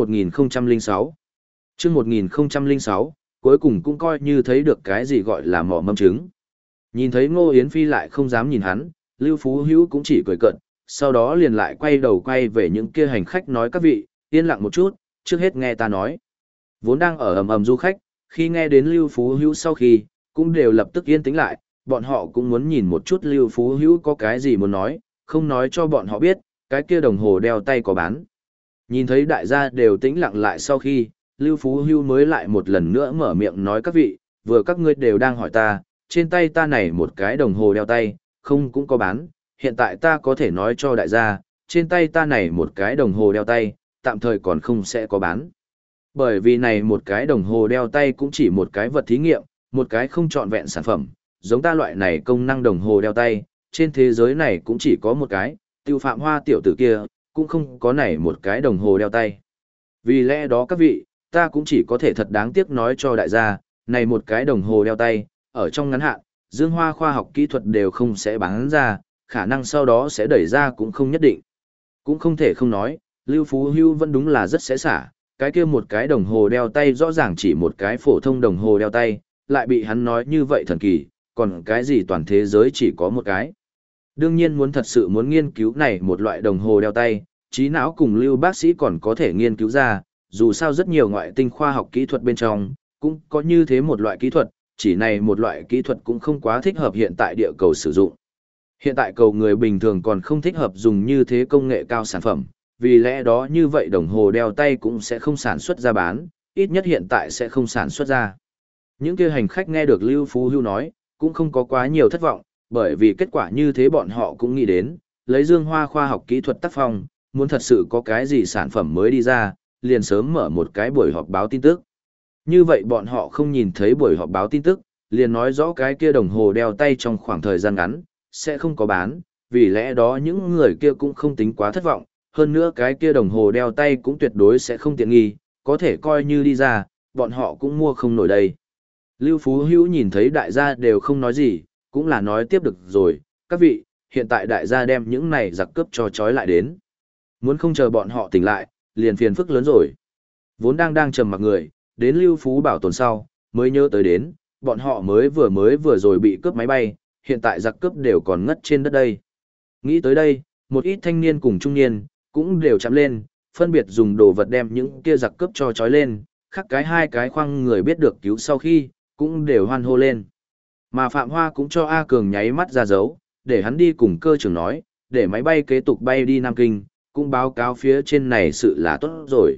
1006 Chương 1006, cuối cùng cũng coi như thấy được cái gì gọi là mỏ mâm trứng. Nhìn thấy Ngô Yến Phi lại không dám nhìn hắn, Lưu Phú Hữu cũng chỉ cười cợt, sau đó liền lại quay đầu quay về những kia hành khách nói các vị, yên lặng một chút, trước hết nghe ta nói. Vốn đang ở ầm ầm du khách, khi nghe đến Lưu Phú Hữu sau khi, cũng đều lập tức yên tĩnh lại, bọn họ cũng muốn nhìn một chút Lưu Phú Hữu có cái gì muốn nói, không nói cho bọn họ biết, cái kia đồng hồ đeo tay có bán. Nhìn thấy đại gia đều tĩnh lặng lại sau khi, Lưu Phú Hữu mới lại một lần nữa mở miệng nói các vị, vừa các ngươi đều đang hỏi ta, trên tay ta này một cái đồng hồ đeo tay, không cũng có bán, hiện tại ta có thể nói cho đại gia, trên tay ta này một cái đồng hồ đeo tay, tạm thời còn không sẽ có bán. Bởi vì này một cái đồng hồ đeo tay cũng chỉ một cái vật thí nghiệm, một cái không trọn vẹn sản phẩm, giống ta loại này công năng đồng hồ đeo tay, trên thế giới này cũng chỉ có một cái, Tiêu Phạm Hoa tiểu tử kia, cũng không có này một cái đồng hồ đeo tay. Vì lẽ đó các vị, ta cũng chỉ có thể thật đáng tiếc nói cho đại gia, này một cái đồng hồ đeo tay, ở trong ngắn hạn, Dương Hoa khoa học kỹ thuật đều không sẽ bán ra, khả năng sau đó sẽ đẩy ra cũng không nhất định. Cũng không thể không nói, Lưu Phú Hưu vẫn đúng là rất sẽ xả, cái kia một cái đồng hồ đeo tay rõ ràng chỉ một cái phổ thông đồng hồ đeo tay, lại bị hắn nói như vậy thần kỳ, còn cái gì toàn thế giới chỉ có một cái. Đương nhiên muốn thật sự muốn nghiên cứu này một loại đồng hồ đeo tay, trí não cùng Lưu bác sĩ còn có thể nghiên cứu ra, dù sao rất nhiều ngoại tinh khoa học kỹ thuật bên trong, cũng có như thế một loại kỹ thuật, chỉ này một loại kỹ thuật cũng không quá thích hợp hiện tại địa cầu sử dụng. Hiện tại cầu người bình thường còn không thích hợp dùng như thế công nghệ cao sản phẩm, vì lẽ đó như vậy đồng hồ đeo tay cũng sẽ không sản xuất ra bán, ít nhất hiện tại sẽ không sản xuất ra. Những kia hành khách nghe được Lưu Phú Hưu nói, cũng không có quá nhiều thất vọng, bởi vì kết quả như thế bọn họ cũng nghĩ đến, lấy Dương Hoa khoa học kỹ thuật tác phong, muốn thật sự có cái gì sản phẩm mới đi ra, liền sớm mở một cái buổi họp báo tin tức. Như vậy bọn họ không nhìn thấy buổi họp báo tin tức, liền nói rõ cái kia đồng hồ đeo tay trong khoảng thời gian ngắn, sẽ không có bán, vì lẽ đó những người kia cũng không tính quá thất vọng, hơn nữa cái kia đồng hồ đeo tay cũng tuyệt đối sẽ không tiện nghi, có thể coi như đi ra, bọn họ cũng mua không nổi đây. Lưu Phú Hữu nhìn thấy đại gia đều không nói gì, cũng là nói tiếp được rồi, các vị, hiện tại đại gia đem những này giặc cướp cho trói lại đến. Muốn không chờ bọn họ tỉnh lại, liền phiền phức lớn rồi. Vốn đang trầm mặc người, đến Lưu Phú bảo tồn sau, mới nhớ tới đến, bọn họ mới vừa rồi bị cướp máy bay, hiện tại giặc cướp đều còn ngất trên đất đây. Nghĩ tới đây, một ít thanh niên cùng trung niên, cũng đều chạm lên, phân biệt dùng đồ vật đem những kia giặc cướp cho trói lên, khắc cái hai cái khoang người biết được cứu sau khi, cũng đều hoan hô lên. Mà Phạm Hoa cũng cho A Cường nháy mắt ra dấu, để hắn đi cùng cơ trưởng nói, để máy bay kế tục bay đi Nam Kinh, cũng báo cáo phía trên này sự là tốt rồi.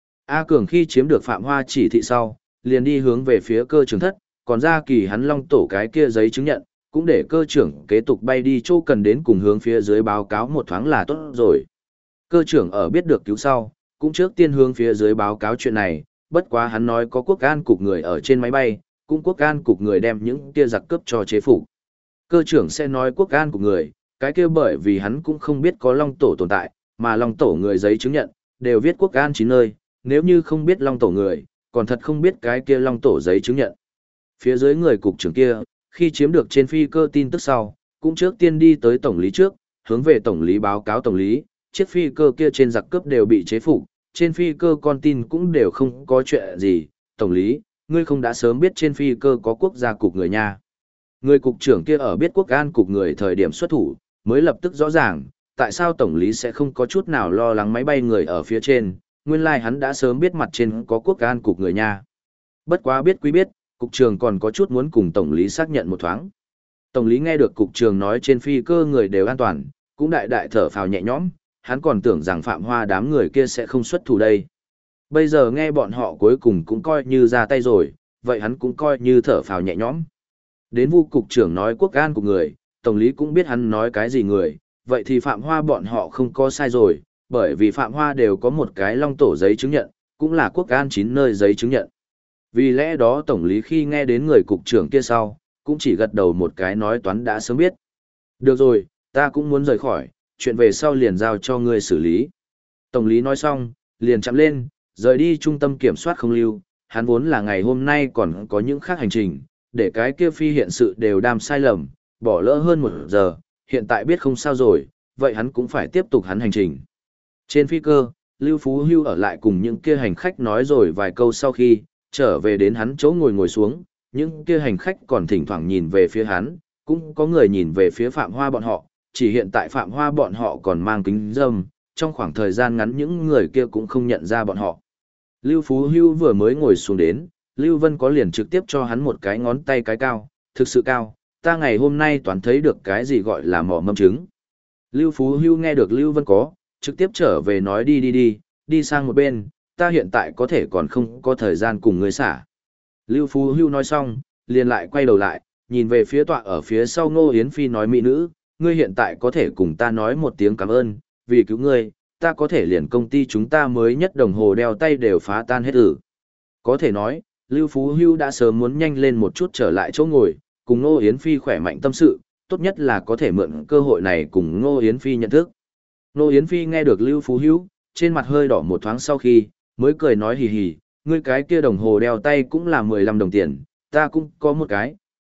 A Cường khi chiếm được Phạm Hoa chỉ thị sau, liền đi hướng về phía cơ trưởng thất, còn ra kỳ hắn long tổ cái kia giấy chứng nhận, cũng để cơ trưởng kế tục bay đi chỗ cần đến cùng hướng phía dưới báo cáo một thoáng là tốt rồi. Cơ trưởng ở biết được cứu sau, cũng trước tiên hướng phía dưới báo cáo chuyện này, bất quá hắn nói có quốc an cục người ở trên máy bay, cũng quốc an cục người đem những kia giặc cướp cho chế phục. Cơ trưởng sẽ nói quốc an cục người, cái kia bởi vì hắn cũng không biết có long tổ tồn tại, mà long tổ người giấy chứng nhận, đều viết quốc an 9 nơi, nếu như không biết long tổ người, còn thật không biết cái kia long tổ giấy chứng nhận. Phía dưới người cục trưởng kia, khi chiếm được trên phi cơ tin tức sau, cũng trước tiên đi tới tổng lý trước, hướng về tổng lý báo cáo tổng lý, chiếc phi cơ kia trên giặc cướp đều bị chế phục, trên phi cơ con tin cũng đều không có chuyện gì, tổng lý, ngươi không đã sớm biết trên phi cơ có quốc gia cục người nha. Người cục trưởng kia ở biết quốc an cục người thời điểm xuất thủ, mới lập tức rõ ràng, tại sao tổng lý sẽ không có chút nào lo lắng máy bay người ở phía trên, nguyên lai hắn đã sớm biết mặt trên có quốc an cục người nha. Bất quá biết quý biết, cục trưởng còn có chút muốn cùng tổng lý xác nhận một thoáng. Tổng lý nghe được cục trưởng nói trên phi cơ người đều an toàn, cũng đại đại thở phào nhẹ nhõm, hắn còn tưởng rằng Phạm Hoa đám người kia sẽ không xuất thủ đây. Bây giờ nghe bọn họ cuối cùng cũng coi như ra tay rồi, vậy hắn cũng coi như thở phào nhẹ nhõm. Đến Vu cục trưởng nói quốc an cục người, tổng lý cũng biết hắn nói cái gì người, vậy thì Phạm Hoa bọn họ không có sai rồi, bởi vì Phạm Hoa đều có một cái long tổ giấy chứng nhận, cũng là quốc an 9 nơi giấy chứng nhận. Vì lẽ đó tổng lý khi nghe đến người cục trưởng kia sau, cũng chỉ gật đầu một cái nói toán đã sớm biết. Được rồi, ta cũng muốn rời khỏi, chuyện về sau liền giao cho ngươi xử lý. Tổng lý nói xong, liền chạm lên, rời đi trung tâm kiểm soát không lưu, hắn vốn là ngày hôm nay còn có những khác hành trình, để cái kia phi hiện sự đều đam sai lầm, bỏ lỡ hơn 1 giờ, hiện tại biết không sao rồi, vậy hắn cũng phải tiếp tục hắn hành trình. Trên phi cơ, Lưu Phú Hưu ở lại cùng những kia hành khách nói rồi vài câu sau khi, trở về đến hắn chỗ ngồi xuống, những kia hành khách còn thỉnh thoảng nhìn về phía hắn, cũng có người nhìn về phía Phạm Hoa bọn họ, chỉ hiện tại Phạm Hoa bọn họ còn mang kính râm, trong khoảng thời gian ngắn những người kia cũng không nhận ra bọn họ. Lưu Phú Hưu vừa mới ngồi xuống đến, Lưu Vân có liền trực tiếp cho hắn một cái ngón tay cái cao, thực sự cao, ta ngày hôm nay toàn thấy được cái gì gọi là mỏ mâm trứng. Lưu Phú Hưu nghe được Lưu Vân có, trực tiếp trở về nói đi sang một bên, ta hiện tại có thể còn không có thời gian cùng ngươi xả. Lưu Phú Hưu nói xong, liền lại quay đầu lại, nhìn về phía tọa ở phía sau Ngô Yến Phi nói mỹ nữ, ngươi hiện tại có thể cùng ta nói một tiếng cảm ơn, vì cứu ngươi, ta có thể liền công ty chúng ta mới nhất đồng hồ đeo tay đều phá tan hết ử. Có thể nói, Lưu Phú Hưu đã sớm muốn nhanh lên một chút trở lại chỗ ngồi, cùng Ngô Yến Phi khỏe mạnh tâm sự, tốt nhất là có thể mượn cơ hội này cùng Ngô Yến Phi nhận thức. Ngô Yến Phi nghe được Lưu Phú Hưu, trên mặt hơi đỏ một thoáng sau khi, mới cười nói hì hì, ngươi cái kia đồng hồ đeo tay cũng là 15 đồng tiền, ta cũng có một cái,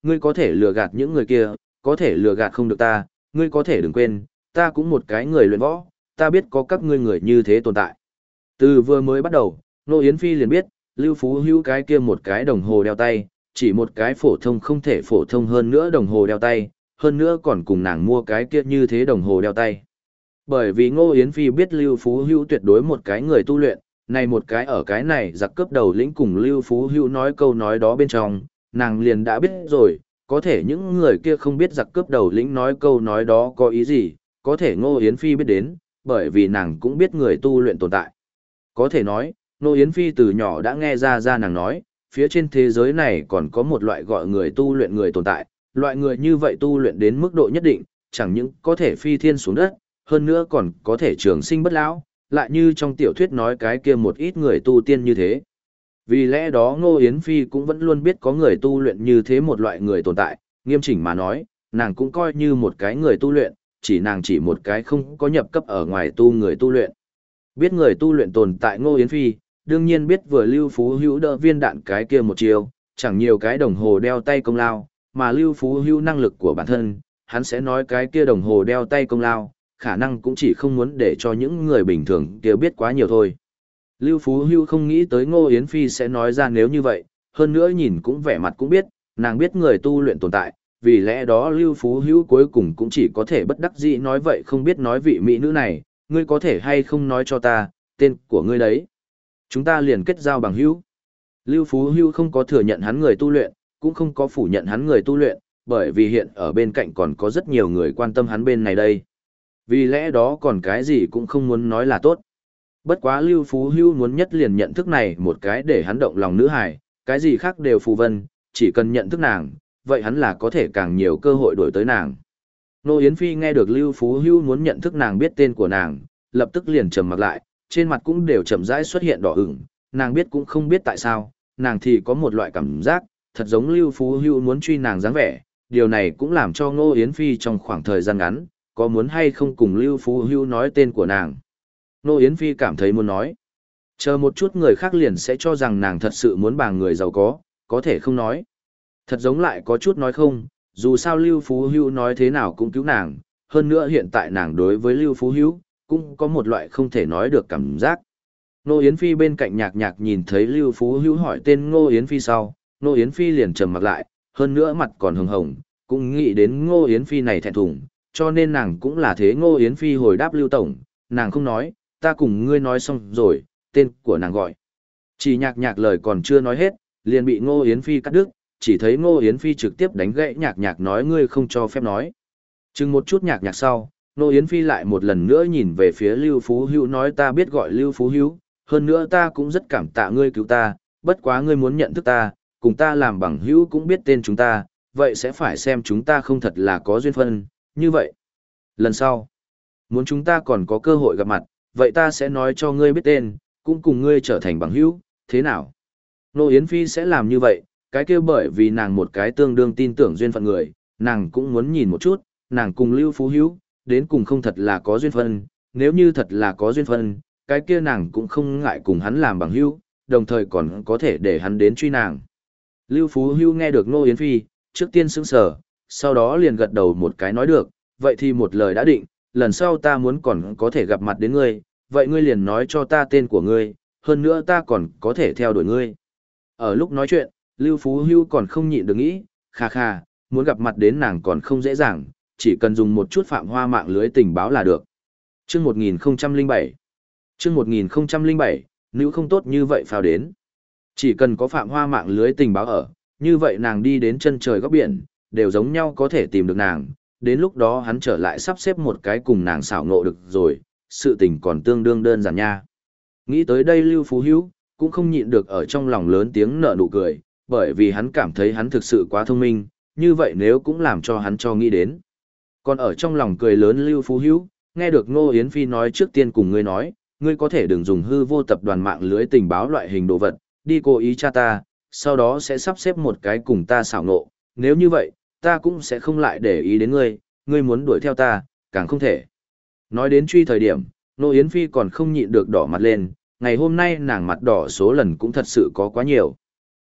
ngươi có thể lừa gạt những người kia, có thể lừa gạt không được ta, ngươi có thể đừng quên, ta cũng một cái người luyện võ, ta biết có các ngươi người như thế tồn tại. Từ vừa mới bắt đầu, Ngô Yến Phi liền biết, Lưu Phú Hữu cái kia một cái đồng hồ đeo tay, chỉ một cái phổ thông không thể phổ thông hơn nữa đồng hồ đeo tay, hơn nữa còn cùng nàng mua cái kia như thế đồng hồ đeo tay. Bởi vì Ngô Yến Phi biết Lưu Phú Hữu tuyệt đối một cái người tu luyện, này một cái ở cái này giặc cướp đầu lĩnh cùng Lưu Phú Hữu nói câu nói đó bên trong, nàng liền đã biết rồi, có thể những người kia không biết giặc cướp đầu lĩnh nói câu nói đó có ý gì, có thể Ngô Yến Phi biết đến, bởi vì nàng cũng biết người tu luyện tồn tại. Có thể nói, Ngô Yến Phi từ nhỏ đã nghe ra nàng nói, phía trên thế giới này còn có một loại gọi người tu luyện người tồn tại, loại người như vậy tu luyện đến mức độ nhất định, chẳng những có thể phi thiên xuống đất, hơn nữa còn có thể trường sinh bất lão, lại như trong tiểu thuyết nói cái kia một ít người tu tiên như thế. Vì lẽ đó Ngô Yến Phi cũng vẫn luôn biết có người tu luyện như thế một loại người tồn tại, nghiêm chỉnh mà nói, nàng cũng coi như một cái người tu luyện, chỉ nàng chỉ một cái không có nhập cấp ở ngoài tu người tu luyện. Biết người tu luyện tồn tại Ngô Yến Phi, đương nhiên biết vừa Lưu Phú Hữu đỡ viên đạn cái kia một chiều, chẳng nhiều cái đồng hồ đeo tay công lao, mà Lưu Phú Hữu năng lực của bản thân, hắn sẽ nói cái kia đồng hồ đeo tay công lao, khả năng cũng chỉ không muốn để cho những người bình thường kia biết quá nhiều thôi. Lưu Phú Hữu không nghĩ tới Ngô Yến Phi sẽ nói ra nếu như vậy, hơn nữa nhìn cũng vẻ mặt cũng biết, nàng biết người tu luyện tồn tại, vì lẽ đó Lưu Phú Hữu cuối cùng cũng chỉ có thể bất đắc dĩ nói vậy không biết nói vị mỹ nữ này, ngươi có thể hay không nói cho ta, tên của ngươi đấy. Chúng ta liền kết giao bằng hữu. Lưu Phú Hữu không có thừa nhận hắn người tu luyện, cũng không có phủ nhận hắn người tu luyện, bởi vì hiện ở bên cạnh còn có rất nhiều người quan tâm hắn bên này đây. Vì lẽ đó còn cái gì cũng không muốn nói là tốt. Bất quá Lưu Phú Hữu muốn nhất liền nhận thức này một cái để hắn động lòng nữ hài, cái gì khác đều phù vân, chỉ cần nhận thức nàng, vậy hắn là có thể càng nhiều cơ hội đổi tới nàng. Nô Yến Phi nghe được Lưu Phú Hữu muốn nhận thức nàng biết tên của nàng, lập tức liền trầm mặt lại, trên mặt cũng đều chậm rãi xuất hiện đỏ ửng, nàng biết cũng không biết tại sao, nàng thì có một loại cảm giác, thật giống Lưu Phú Hữu muốn truy nàng dáng vẻ, điều này cũng làm cho Ngô Yến Phi trong khoảng thời gian ngắn, có muốn hay không cùng Lưu Phú Hữu nói tên của nàng. Ngô Yến Phi cảm thấy muốn nói. Chờ một chút người khác liền sẽ cho rằng nàng thật sự muốn bằng người giàu có thể không nói. Thật giống lại có chút nói không, dù sao Lưu Phú Hữu nói thế nào cũng cứu nàng, hơn nữa hiện tại nàng đối với Lưu Phú Hữu cũng có một loại không thể nói được cảm giác. Ngô Yến Phi bên cạnh nhạc nhạc nhìn thấy Lưu Phú Hữu hỏi tên Ngô Yến Phi sau, Ngô Yến Phi liền trầm mặt lại, hơn nữa mặt còn hồng hồng, cũng nghĩ đến Ngô Yến Phi này thẹn thùng, cho nên nàng cũng là thế. Ngô Yến Phi hồi đáp Lưu Tổng, nàng không nói, ta cùng ngươi nói xong rồi, tên của nàng gọi. Chỉ nhạc nhạc lời còn chưa nói hết, liền bị Ngô Yến Phi cắt đứt, chỉ thấy Ngô Yến Phi trực tiếp đánh gãy nhạc nhạc nói ngươi không cho phép nói. Chừng một chút nhạc nhạc sau, Ngô Yến Phi lại một lần nữa nhìn về phía Lưu Phú Hữu nói ta biết gọi Lưu Phú Hữu, hơn nữa ta cũng rất cảm tạ ngươi cứu ta, bất quá ngươi muốn nhận thức ta, cùng ta làm bằng hữu cũng biết tên chúng ta, vậy sẽ phải xem chúng ta không thật là có duyên phận, như vậy. Lần sau, muốn chúng ta còn có cơ hội gặp mặt, vậy ta sẽ nói cho ngươi biết tên, cũng cùng ngươi trở thành bằng hữu, thế nào? Ngô Yến Phi sẽ làm như vậy, cái kia bởi vì nàng một cái tương đương tin tưởng duyên phận người, nàng cũng muốn nhìn một chút, nàng cùng Lưu Phú Hữu, đến cùng không thật là có duyên phận, nếu như thật là có duyên phận, cái kia nàng cũng không ngại cùng hắn làm bằng hữu, đồng thời còn có thể để hắn đến truy nàng. Lưu Phú Hữu nghe được Ngô Yến Phi, trước tiên sững sờ, sau đó liền gật đầu một cái nói được, vậy thì một lời đã định, lần sau ta muốn còn có thể gặp mặt đến ngươi, vậy ngươi liền nói cho ta tên của ngươi, hơn nữa ta còn có thể theo đuổi ngươi. Ở lúc nói chuyện, Lưu Phú Hữu còn không nhịn được nghĩ, kha kha, muốn gặp mặt đến nàng còn không dễ dàng, chỉ cần dùng một chút phạm hoa mạng lưới tình báo là được. Chương 1007 Chương 1007, nữ không tốt như vậy phao đến. Chỉ cần có phạm hoa mạng lưới tình báo ở, như vậy nàng đi đến chân trời góc biển, đều giống nhau có thể tìm được nàng, đến lúc đó hắn trở lại sắp xếp một cái cùng nàng xảo ngộ được rồi, sự tình còn tương đương đơn giản nha. Nghĩ tới đây Lưu Phú Hữu cũng không nhịn được ở trong lòng lớn tiếng nở nụ cười, bởi vì hắn cảm thấy hắn thực sự quá thông minh, như vậy nếu cũng làm cho hắn cho nghĩ đến. Còn ở trong lòng cười lớn Lưu Phú Hữu, nghe được Ngô Yến Phi nói trước tiên cùng ngươi nói, ngươi có thể đừng dùng hư vô tập đoàn mạng lưới tình báo loại hình đồ vật, đi cố ý tra ta, sau đó sẽ sắp xếp một cái cùng ta xảo ngộ, nếu như vậy, ta cũng sẽ không lại để ý đến ngươi, ngươi muốn đuổi theo ta, càng không thể. Nói đến truy thời điểm, Ngô Yến Phi còn không nhịn được đỏ mặt lên, ngày hôm nay nàng mặt đỏ số lần cũng thật sự có quá nhiều.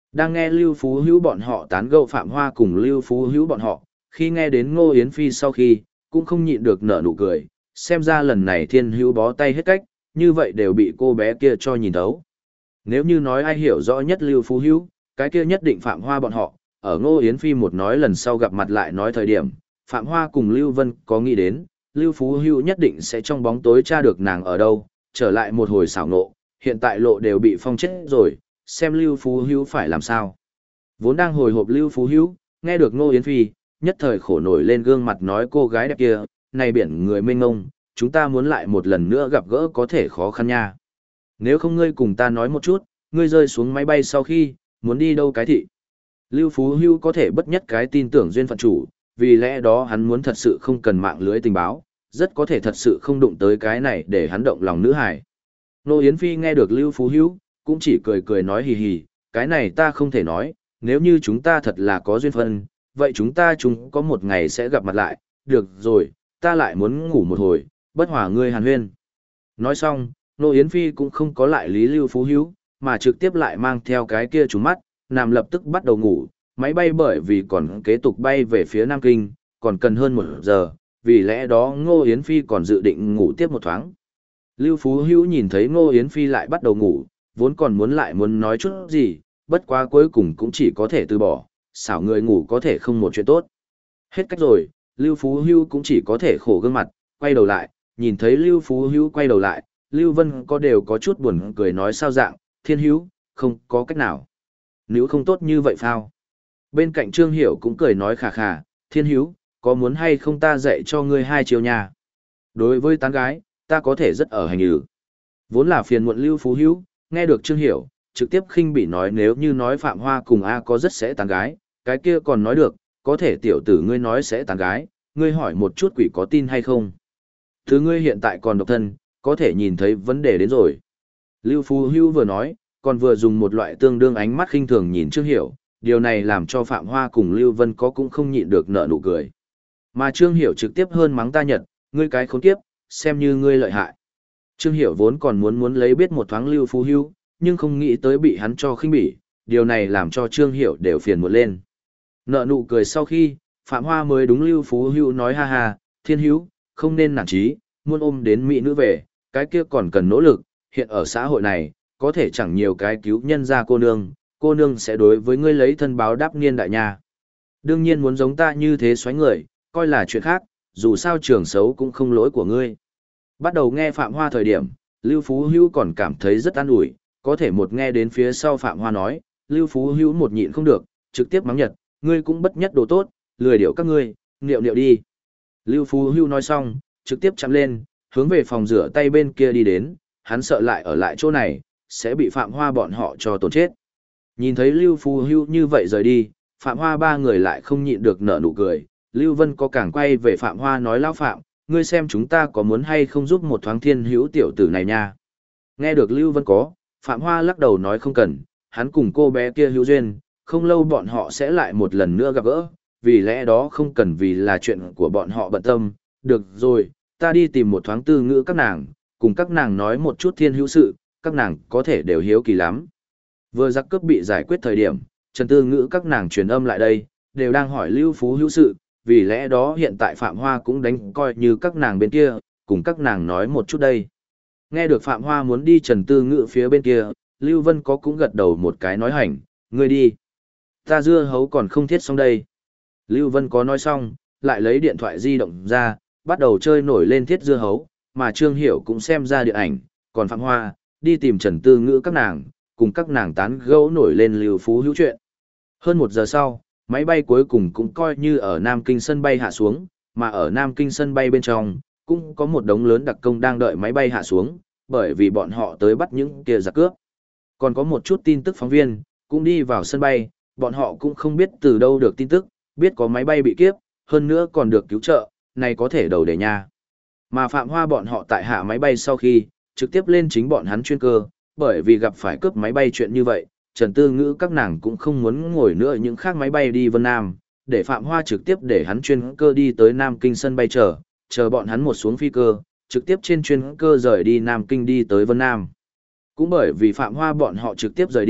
Đang nghe Lưu Phú Hữu bọn họ tán gẫu Phạm Hoa cùng Lưu Phú Hữu bọn họ, khi nghe đến Ngô Yến Phi sau khi, cũng không nhịn được nở nụ cười, xem ra lần này Thiên Hữu bó tay hết cách, như vậy đều bị cô bé kia cho nhìn thấu. Nếu như nói ai hiểu rõ nhất Lưu Phú Hữu, cái kia nhất định Phạm Hoa bọn họ, ở Ngô Yến Phi một nói lần sau gặp mặt lại nói thời điểm, Phạm Hoa cùng Lưu Vân có nghĩ đến, Lưu Phú Hữu nhất định sẽ trong bóng tối tra được nàng ở đâu, trở lại một hồi xảo nộ, hiện tại lộ đều bị phong chết rồi, xem Lưu Phú Hữu phải làm sao. Vốn đang hồi hộp Lưu Phú Hữu, nghe được Ngô Yến Phi, nhất thời khổ nổi lên gương mặt nói cô gái đẹp kia, này biển người mênh mông, chúng ta muốn lại một lần nữa gặp gỡ có thể khó khăn nha. Nếu không ngươi cùng ta nói một chút, ngươi rơi xuống máy bay sau khi, muốn đi đâu cái thị. Lưu Phú Hữu có thể bất nhất cái tin tưởng duyên phận chủ, vì lẽ đó hắn muốn thật sự không cần mạng lưới tình báo, rất có thể thật sự không đụng tới cái này để hắn động lòng nữ hải. Nô Yến Phi nghe được Lưu Phú Hữu, cũng chỉ cười cười nói hì hì, cái này ta không thể nói, nếu như chúng ta thật là có duyên phận, vậy chúng có một ngày sẽ gặp mặt lại, được rồi, ta lại muốn ngủ một hồi, bất hòa ngươi hàn huyên. Nói xong, Nô Yến Phi cũng không có lại lý Lưu Phú Hữu, mà trực tiếp lại mang theo cái kia trúng mắt, nằm lập tức bắt đầu ngủ, máy bay bởi vì còn kế tục bay về phía Nam Kinh, còn cần hơn 1 giờ, vì lẽ đó Ngô Yến Phi còn dự định ngủ tiếp một thoáng. Lưu Phú Hữu nhìn thấy Ngô Yến Phi lại bắt đầu ngủ, vốn còn muốn nói chút gì, bất quá cuối cùng cũng chỉ có thể từ bỏ, xảo người ngủ có thể không một chuyện tốt. Hết cách rồi, Lưu Phú Hữu cũng chỉ có thể khổ gương mặt, quay đầu lại, nhìn thấy Lưu Phú Hữu quay đầu lại, Lưu Vân có đều có chút buồn cười nói sao dạng, Thiên Hữu, không có cách nào. Nếu không tốt như vậy phao. Bên cạnh Trương Hiểu cũng cười nói khà khà, Thiên Hữu, có muốn hay không ta dạy cho ngươi 2 chiều nha. Đối với tán gái, ta có thể rất ở hành ử. Vốn là phiền muộn Lưu Phú Hữu, nghe được Trương Hiểu, trực tiếp khinh bỉ nói nếu như nói Phạm Hoa cùng A có rất sẽ tán gái, cái kia còn nói được, có thể tiểu tử ngươi nói sẽ tán gái, ngươi hỏi một chút quỷ có tin hay không. Thứ ngươi hiện tại còn độc thân, có thể nhìn thấy vấn đề đến rồi. Lưu Phú Hữu vừa nói, còn vừa dùng một loại tương đương ánh mắt khinh thường nhìn Trương Hiểu, điều này làm cho Phạm Hoa cùng Lưu Vân có cũng không nhịn được nở nụ cười. Mà Trương Hiểu trực tiếp hơn mắng ta Nhật, ngươi cái khốn kiếp, xem như ngươi lợi hại. Trương Hiểu vốn còn muốn lấy biết một thoáng Lưu Phú Hữu, nhưng không nghĩ tới bị hắn cho khinh bỉ, điều này làm cho Trương Hiểu đều phiền muộn lên. Nở nụ cười sau khi, Phạm Hoa mới đúng Lưu Phú Hữu nói ha ha, Thiên Hữu, không nên nản chí, muốn ôm đến mỹ nữ về, cái kia còn cần nỗ lực, hiện ở xã hội này, có thể chẳng nhiều cái cứu nhân ra cô nương sẽ đối với ngươi lấy thân báo đáp niên đại nha. Đương nhiên muốn giống ta như thế xoáy người, coi là chuyện khác, dù sao trường xấu cũng không lỗi của ngươi. Bắt đầu nghe Phạm Hoa thời điểm, Lưu Phú Hữu còn cảm thấy rất an ủi, có thể một nghe đến phía sau Phạm Hoa nói, Lưu Phú Hữu một nhịn không được, trực tiếp mắng Nhật, ngươi cũng bất nhất đồ tốt, lười điệu các ngươi, niệu niệu đi. Lưu Phú Hữu nói xong, trực tiếp chạm lên, hướng về phòng rửa tay bên kia đi đến, hắn sợ lại ở lại chỗ này, sẽ bị Phạm Hoa bọn họ cho tổn chết. Nhìn thấy Lưu Phú Hữu như vậy rời đi, Phạm Hoa ba người lại không nhịn được nở nụ cười, Lưu Vân có càng quay về Phạm Hoa nói lão Phạm, ngươi xem chúng ta có muốn hay không giúp một thoáng Thiên Hữu tiểu tử này nha. Nghe được Lưu Vân có, Phạm Hoa lắc đầu nói không cần, hắn cùng cô bé kia hữu duyên, không lâu bọn họ sẽ lại một lần nữa gặp gỡ, vì lẽ đó không cần vì là chuyện của bọn họ bận tâm, được rồi, ta đi tìm một thoáng tư ngữ các nàng, cùng các nàng nói một chút Thiên Hữu sự, các nàng có thể đều hiếu kỳ lắm. Vừa giặc cướp bị giải quyết thời điểm, Trần Tư Ngữ các nàng truyền âm lại đây, đều đang hỏi Lưu Phú Hữu sự, vì lẽ đó hiện tại Phạm Hoa cũng đánh coi như các nàng bên kia, cùng các nàng nói một chút đây. Nghe được Phạm Hoa muốn đi Trần Tư Ngữ phía bên kia, Lưu Vân có cũng gật đầu một cái nói hành, ngươi đi. Ta dưa hấu còn không thiết xong đây. Lưu Vân có nói xong, lại lấy điện thoại di động ra, bắt đầu chơi nổi lên thiết dưa hấu, mà Trương Hiểu cũng xem ra điện ảnh, còn Phạm Hoa, đi tìm Trần Tư Ngữ các nàng, cùng các nàng tán gẫu nổi lên Lưu Phú Hữu chuyện. Hơn 1 giờ sau, máy bay cuối cùng cũng coi như ở Nam Kinh sân bay hạ xuống, mà ở Nam Kinh sân bay bên trong, cũng có một đống lớn đặc công đang đợi máy bay hạ xuống, bởi vì bọn họ tới bắt những kia giặc cướp. Còn có một chút tin tức phóng viên, cũng đi vào sân bay, bọn họ cũng không biết từ đâu được tin tức, biết có máy bay bị kiếp, hơn nữa còn được cứu trợ, này có thể đầu để nha. Mà Phạm Hoa bọn họ tại hạ máy bay sau khi, trực tiếp lên chính bọn hắn chuyên cơ, bởi vì gặp phải cướp máy bay chuyện như vậy, Trần Tư Ngữ các nàng cũng không muốn ngồi nữa những khác máy bay đi Vân Nam, để Phạm Hoa trực tiếp để hắn chuyên cơ đi tới Nam Kinh sân bay chờ bọn hắn một xuống phi cơ, trực tiếp trên chuyên cơ rời đi Nam Kinh đi tới Vân Nam. Cũng bởi vì Phạm Hoa bọn họ trực tiếp rời đi,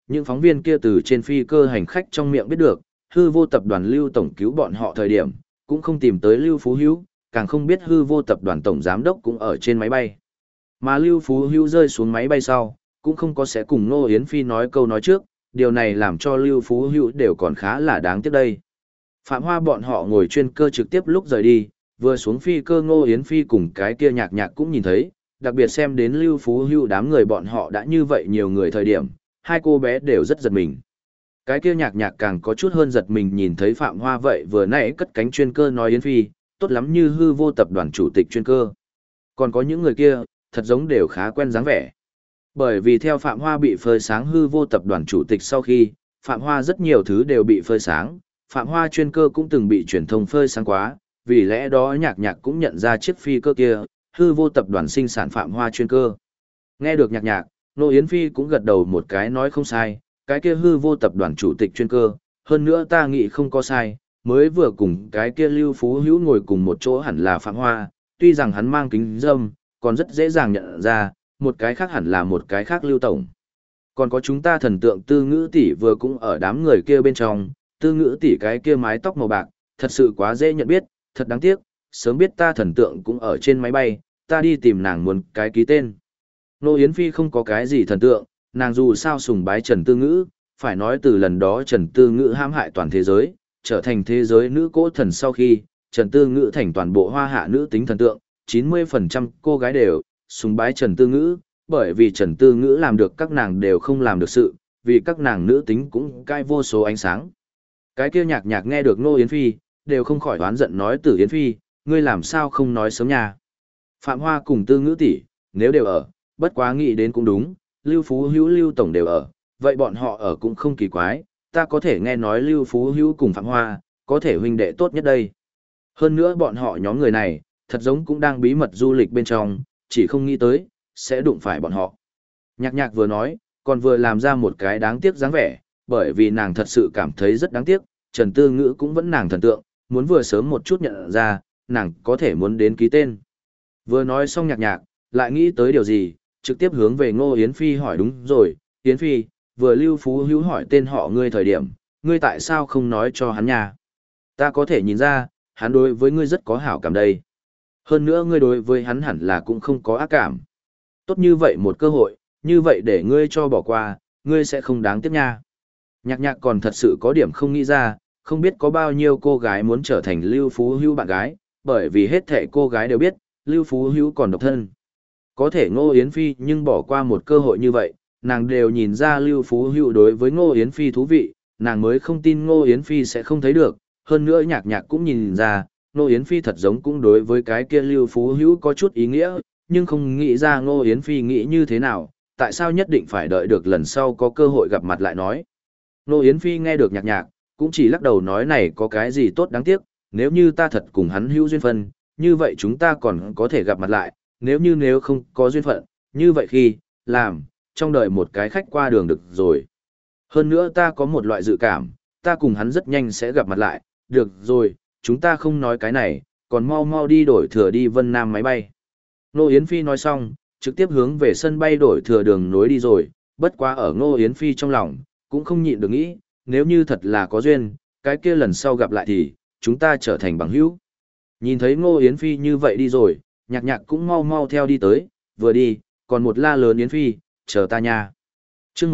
những phóng viên kia từ trên phi cơ hành khách trong miệng biết được, hư vô tập đoàn Lưu Tổng cứu bọn họ thời điểm, cũng không tìm tới Lưu Phú Hữu, càng không biết hư vô tập đoàn Tổng Giám đốc cũng ở trên máy bay. Mà Lưu Phú Hữu rơi xuống máy bay sau, cũng không có sẽ cùng Ngô Yến Phi nói câu nói trước, điều này làm cho Lưu Phú Hữu đều còn khá là đáng tiếc đây. Phạm Hoa bọn họ ngồi chuyên cơ trực tiếp lúc rời đi, vừa xuống phi cơ Ngô Yến Phi cùng cái kia nhạc nhạc cũng nhìn thấy, đặc biệt xem đến Lưu Phú Hữu đám người bọn họ đã như vậy nhiều người thời điểm, hai cô bé đều rất giật mình. Cái kia nhạc nhạc càng có chút hơn giật mình nhìn thấy Phạm Hoa vậy vừa nãy cất cánh chuyên cơ nói Yến Phi, tốt lắm như hư vô tập đoàn chủ tịch chuyên cơ. Còn có những người kia, thật giống đều khá quen dáng vẻ. Bởi vì theo Phạm Hoa bị phơi sáng hư vô tập đoàn chủ tịch sau khi, Phạm Hoa rất nhiều thứ đều bị phơi sáng, Phạm Hoa chuyên cơ cũng từng bị truyền thông phơi sáng quá, vì lẽ đó nhạc nhạc cũng nhận ra chiếc phi cơ kia, hư vô tập đoàn sinh sản Phạm Hoa chuyên cơ. Nghe được nhạc nhạc, Nô Yến Phi cũng gật đầu một cái nói không sai, cái kia hư vô tập đoàn chủ tịch chuyên cơ, hơn nữa ta nghĩ không có sai, mới vừa cùng cái kia Lưu Phú Hữu ngồi cùng một chỗ hẳn là Phạm Hoa, tuy rằng hắn mang kính râm, còn rất dễ dàng nhận ra, một cái khác hẳn là một cái khác Lưu Tổng. Còn có chúng ta thần tượng Tư Ngữ tỷ vừa cũng ở đám người kia bên trong, Tư Ngữ tỷ cái kia mái tóc màu bạc, thật sự quá dễ nhận biết, thật đáng tiếc, sớm biết ta thần tượng cũng ở trên máy bay, ta đi tìm nàng muốn cái ký tên. Nô Yến Phi không có cái gì thần tượng, nàng dù sao sùng bái Trần Tư Ngữ, phải nói từ lần đó Trần Tư Ngữ hãm hại toàn thế giới, trở thành thế giới nữ cỗ thần sau khi, Trần Tư Ngữ thành toàn bộ hoa hạ nữ tính thần tượng, 90% cô gái đều sùng bái Trần Tư Ngữ, bởi vì Trần Tư Ngữ làm được các nàng đều không làm được sự, vì các nàng nữ tính cũng cai vô số ánh sáng. Cái kia nhạc nhạc nghe được Nô Yến Phi, đều không khỏi oán giận nói Tử Yến Phi, ngươi làm sao không nói sớm nha. Phạm Hoa cùng Tư Ngữ tỷ, nếu đều ở, bất quá nghĩ đến cũng đúng, Lưu Phú Hữu Lưu Tổng đều ở, vậy bọn họ ở cũng không kỳ quái, ta có thể nghe nói Lưu Phú Hữu cùng Phạm Hoa, có thể huynh đệ tốt nhất đây. Hơn nữa bọn họ nhóm người này, thật giống cũng đang bí mật du lịch bên trong, chỉ không nghĩ tới, sẽ đụng phải bọn họ. Nhạc nhạc vừa nói, còn vừa làm ra một cái đáng tiếc dáng vẻ, bởi vì nàng thật sự cảm thấy rất đáng tiếc, Trần Tư Ngữ cũng vẫn nàng thần tượng, muốn vừa sớm một chút nhận ra, nàng có thể muốn đến ký tên. Vừa nói xong nhạc nhạc, lại nghĩ tới điều gì, trực tiếp hướng về Ngô Yến Phi hỏi đúng rồi, Yến Phi, vừa Lưu Phú Hữu hỏi tên họ ngươi thời điểm, ngươi tại sao không nói cho hắn nha? Ta có thể nhìn ra, hắn đối với ngươi rất có hảo cảm đây. Hơn nữa ngươi đối với hắn hẳn là cũng không có ác cảm. Tốt như vậy một cơ hội, như vậy để ngươi cho bỏ qua, ngươi sẽ không đáng tiếc nha. Nhạc nhạc còn thật sự có điểm không nghĩ ra, không biết có bao nhiêu cô gái muốn trở thành Lưu Phú Hữu bạn gái, bởi vì hết thảy cô gái đều biết, Lưu Phú Hữu còn độc thân. Có thể Ngô Yến Phi nhưng bỏ qua một cơ hội như vậy, nàng đều nhìn ra Lưu Phú Hữu đối với Ngô Yến Phi thú vị, nàng mới không tin Ngô Yến Phi sẽ không thấy được, hơn nữa nhạc nhạc cũng nhìn ra, Ngô Yến Phi thật giống cũng đối với cái kia Lưu Phú Hữu có chút ý nghĩa, nhưng không nghĩ ra Ngô Yến Phi nghĩ như thế nào, tại sao nhất định phải đợi được lần sau có cơ hội gặp mặt lại nói. Ngô Yến Phi nghe được nhạc nhạc, cũng chỉ lắc đầu nói này có cái gì tốt đáng tiếc, nếu như ta thật cùng hắn hữu duyên phận, như vậy chúng ta còn có thể gặp mặt lại, nếu không có duyên phận, như vậy khi, làm, trong đời một cái khách qua đường được rồi. Hơn nữa ta có một loại dự cảm, ta cùng hắn rất nhanh sẽ gặp mặt lại, được rồi, chúng ta không nói cái này, còn mau mau đi đổi thừa đi Vân Nam máy bay. Ngô Yến Phi nói xong, trực tiếp hướng về sân bay đổi thừa đường nối đi rồi, bất quá ở Ngô Yến Phi trong lòng, cũng không nhịn được nghĩ, nếu như thật là có duyên, cái kia lần sau gặp lại thì, chúng ta trở thành bằng hữu. Nhìn thấy Ngô Yến Phi như vậy đi rồi, nhạc nhạc cũng mau mau theo đi tới, vừa đi, còn một la lớn Yến Phi, chờ ta nha. Chương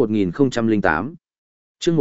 1008 Chương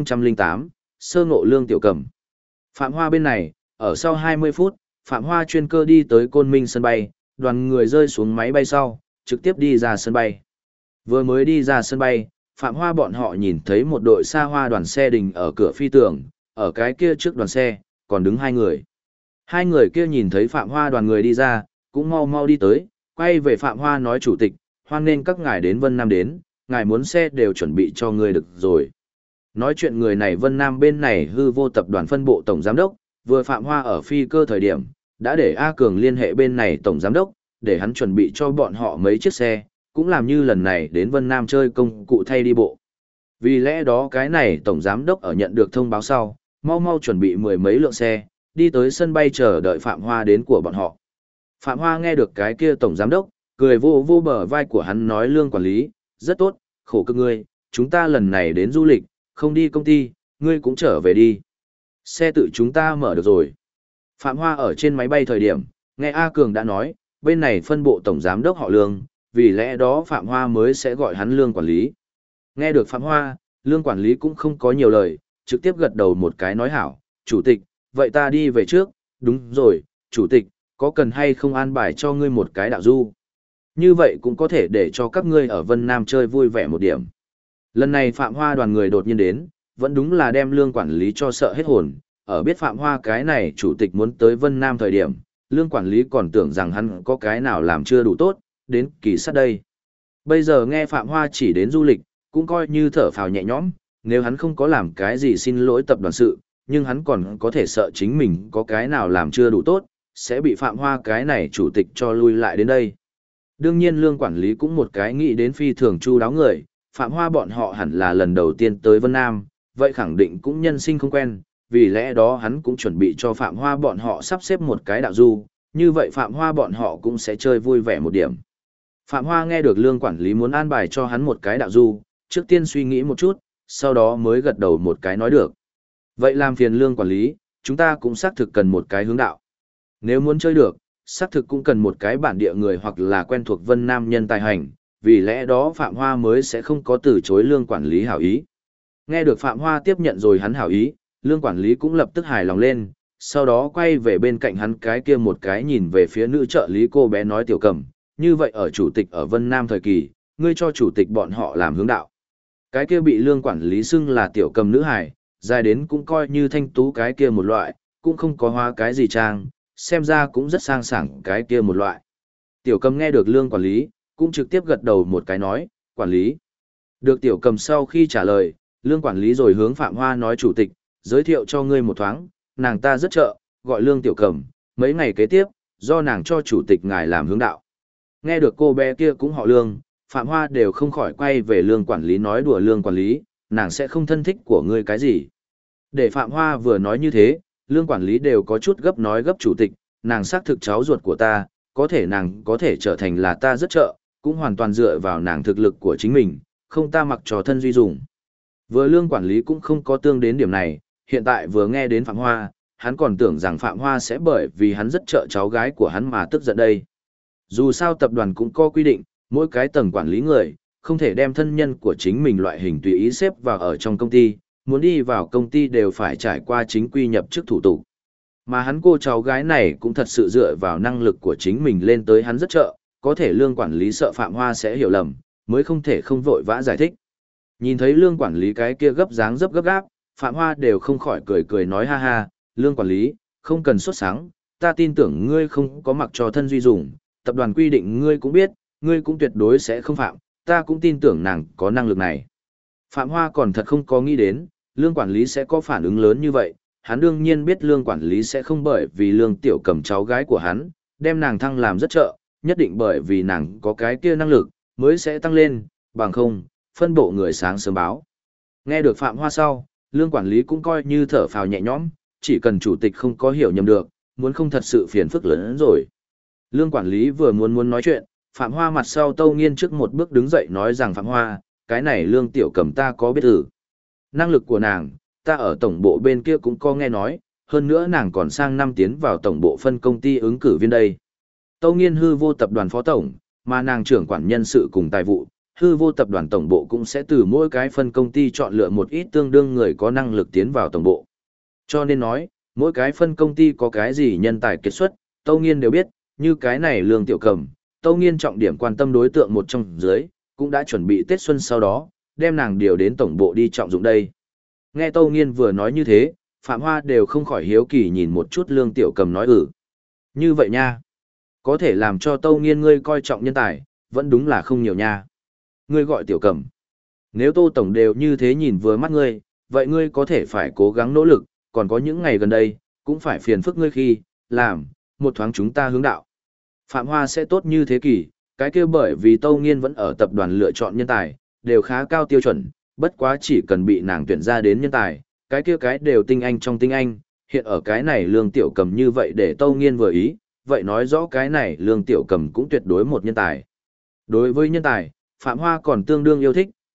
1008, sơ ngộ lương tiểu cầm. Phạm Hoa bên này, ở sau 20 phút, Phạm Hoa chuyên cơ đi tới Côn Minh sân bay, đoàn người rơi xuống máy bay sau, trực tiếp đi ra sân bay. Vừa mới đi ra sân bay, Phạm Hoa bọn họ nhìn thấy một đội xa hoa đoàn xe đình ở cửa phi tường, ở cái kia trước đoàn xe, còn đứng hai người. Hai người kia nhìn thấy Phạm Hoa đoàn người đi ra, cũng mau mau đi tới, quay về Phạm Hoa nói chủ tịch, hoan nghênh các ngài đến Vân Nam đến, ngài muốn xe đều chuẩn bị cho người được rồi. Nói chuyện người này Vân Nam bên này hư vô tập đoàn phân bộ tổng giám đốc, vừa Phạm Hoa ở phi cơ thời điểm, đã để A Cường liên hệ bên này tổng giám đốc, để hắn chuẩn bị cho bọn họ mấy chiếc xe, cũng làm như lần này đến Vân Nam chơi công cụ thay đi bộ. Vì lẽ đó cái này tổng giám đốc ở nhận được thông báo sau, mau mau chuẩn bị mười mấy lượng xe, đi tới sân bay chờ đợi Phạm Hoa đến của bọn họ. Phạm Hoa nghe được cái kia tổng giám đốc, cười vô vô bờ vai của hắn nói lương quản lý, rất tốt, khổ cực ngươi, chúng ta lần này đến du lịch, không đi công ty, ngươi cũng trở về đi. Xe tự chúng ta mở được rồi. Phạm Hoa ở trên máy bay thời điểm, nghe A Cường đã nói, bên này phân bộ tổng giám đốc họ Lương, vì lẽ đó Phạm Hoa mới sẽ gọi hắn Lương quản lý. Nghe được Phạm Hoa, Lương quản lý cũng không có nhiều lời, trực tiếp gật đầu một cái nói hảo, chủ tịch, vậy ta đi về trước, đúng rồi, chủ tịch, có cần hay không an bài cho ngươi một cái đạo du? Như vậy cũng có thể để cho các ngươi ở Vân Nam chơi vui vẻ một điểm. Lần này Phạm Hoa đoàn người đột nhiên đến, vẫn đúng là đem Lương quản lý cho sợ hết hồn, ở biết Phạm Hoa cái này chủ tịch muốn tới Vân Nam thời điểm, Lương quản lý còn tưởng rằng hắn có cái nào làm chưa đủ tốt, đến kỳ sát đây. Bây giờ nghe Phạm Hoa chỉ đến du lịch, cũng coi như thở phào nhẹ nhõm, nếu hắn không có làm cái gì xin lỗi tập đoàn sự, nhưng hắn còn có thể sợ chính mình có cái nào làm chưa đủ tốt, sẽ bị Phạm Hoa cái này chủ tịch cho lui lại đến đây. Đương nhiên Lương quản lý cũng một cái nghĩ đến phi thường chu đáo người, Phạm Hoa bọn họ hẳn là lần đầu tiên tới Vân Nam, vậy khẳng định cũng nhân sinh không quen, vì lẽ đó hắn cũng chuẩn bị cho Phạm Hoa bọn họ sắp xếp một cái đạo du, như vậy Phạm Hoa bọn họ cũng sẽ chơi vui vẻ một điểm. Phạm Hoa nghe được Lương quản lý muốn an bài cho hắn một cái đạo du, trước tiên suy nghĩ một chút, sau đó mới gật đầu một cái nói được. Vậy làm phiền Lương quản lý, chúng ta cũng xác thực cần một cái hướng đạo. Nếu muốn chơi được, xác thực cũng cần một cái bản địa người hoặc là quen thuộc Vân Nam nhân tài hành, vì lẽ đó Phạm Hoa mới sẽ không có từ chối Lương quản lý hảo ý. Nghe được Phạm Hoa tiếp nhận rồi hắn hảo ý, Lương quản lý cũng lập tức hài lòng lên, sau đó quay về bên cạnh hắn cái kia một cái nhìn về phía nữ trợ lý cô bé nói Tiểu Cầm, như vậy ở chủ tịch ở Vân Nam thời kỳ, ngươi cho chủ tịch bọn họ làm hướng đạo. Cái kia bị Lương quản lý xưng là Tiểu Cầm nữ hài, dài đến cũng coi như thanh tú cái kia một loại, cũng không có hoa cái gì trang, xem ra cũng rất sang sảng cái kia một loại. Tiểu Cầm nghe được Lương quản lý, cũng trực tiếp gật đầu một cái nói, quản lý. Được Tiểu Cầm sau khi trả lời, Lương quản lý rồi hướng Phạm Hoa nói chủ tịch, giới thiệu cho ngươi một thoáng, nàng ta rất trợ, gọi Lương Tiểu Cầm, mấy ngày kế tiếp, do nàng cho chủ tịch ngài làm hướng đạo. Nghe được cô bé kia cũng họ Lương, Phạm Hoa đều không khỏi quay về Lương quản lý nói đùa Lương quản lý, nàng sẽ không thân thích của ngươi cái gì. Để Phạm Hoa vừa nói như thế, Lương quản lý đều có chút gấp nói gấp chủ tịch, nàng xác thực cháu ruột của ta, có thể nàng có thể trở thành là ta rất trợ, cũng hoàn toàn dựa vào nàng thực lực của chính mình, không ta mặc trò thân duy dùng. Vừa Lương quản lý cũng không có tương đến điểm này, hiện tại vừa nghe đến Phạm Hoa, hắn còn tưởng rằng Phạm Hoa sẽ bởi vì hắn rất trợ cháu gái của hắn mà tức giận đây. Dù sao tập đoàn cũng có quy định, mỗi cái tầng quản lý người, không thể đem thân nhân của chính mình loại hình tùy ý xếp vào ở trong công ty, muốn đi vào công ty đều phải trải qua chính quy nhập chức thủ tục. Mà hắn cô cháu gái này cũng thật sự dựa vào năng lực của chính mình lên tới hắn rất trợ, có thể Lương quản lý sợ Phạm Hoa sẽ hiểu lầm, mới không thể không vội vã giải thích. Nhìn thấy Lương quản lý cái kia gấp dáng dấp gấp gáp, Phạm Hoa đều không khỏi cười cười nói ha ha, Lương quản lý, không cần sốt sáng, ta tin tưởng ngươi không có mặc cho thân duy dùng, tập đoàn quy định ngươi cũng biết, ngươi cũng tuyệt đối sẽ không phạm, ta cũng tin tưởng nàng có năng lực này. Phạm Hoa còn thật không có nghĩ đến, Lương quản lý sẽ có phản ứng lớn như vậy, hắn đương nhiên biết Lương quản lý sẽ không bởi vì Lương Tiểu Cầm cháu gái của hắn, đem nàng thăng làm rất trợ, nhất định bởi vì nàng có cái kia năng lực, mới sẽ tăng lên, bằng không, phân bộ người sáng sớm báo. Nghe được Phạm Hoa sau, Lương quản lý cũng coi như thở phào nhẹ nhõm, chỉ cần chủ tịch không có hiểu nhầm được, muốn không thật sự phiền phức lớn hơn rồi. Lương quản lý vừa muốn nói chuyện, Phạm Hoa mặt sau Tâu Nghiên trước một bước đứng dậy nói rằng Phạm Hoa, cái này Lương Tiểu Cầm ta có biết ử. Năng lực của nàng, ta ở tổng bộ bên kia cũng có nghe nói, hơn nữa nàng còn sang năm tiến vào tổng bộ phân công ty ứng cử viên đây. Tâu Nghiên hư vô tập đoàn phó tổng, mà nàng trưởng quản nhân sự cùng tài vụ, hư vô tập đoàn tổng bộ cũng sẽ từ mỗi cái phân công ty chọn lựa một ít tương đương người có năng lực tiến vào tổng bộ. Cho nên nói, mỗi cái phân công ty có cái gì nhân tài kiệt xuất, Tâu Nghiên đều biết, như cái này Lương Tiểu Cầm, Tâu Nghiên trọng điểm quan tâm đối tượng một trong dưới, cũng đã chuẩn bị Tết Xuân sau đó, đem nàng điều đến tổng bộ đi trọng dụng đây. Nghe Tâu Nghiên vừa nói như thế, Phạm Hoa đều không khỏi hiếu kỳ nhìn một chút Lương Tiểu Cầm nói Như vậy nha. Có thể làm cho Tâu Nghiên ngươi coi trọng nhân tài, vẫn đúng là không nhiều nha. Ngươi gọi Tiểu Cầm. Nếu Tô Tổng đều như thế nhìn vừa mắt ngươi, vậy ngươi có thể phải cố gắng nỗ lực, còn có những ngày gần đây, cũng phải phiền phức ngươi khi, làm, một thoáng chúng ta hướng đạo. Phạm Hoa sẽ tốt như thế kỷ, cái kia bởi vì Tâu Nghiên vẫn ở tập đoàn lựa chọn nhân tài, đều khá cao tiêu chuẩn, bất quá chỉ cần bị nàng tuyển ra đến nhân tài, cái kia cái đều tinh anh trong tinh anh, hiện ở cái này Lương Tiểu Cầm như vậy để Tâu Nghiên vừa ý, vậy nói rõ cái này Lương Tiểu Cầm cũng tuyệt đối một nhân tài. Đối với nhân tài, Phạm Hoa còn tương đương yêu thích,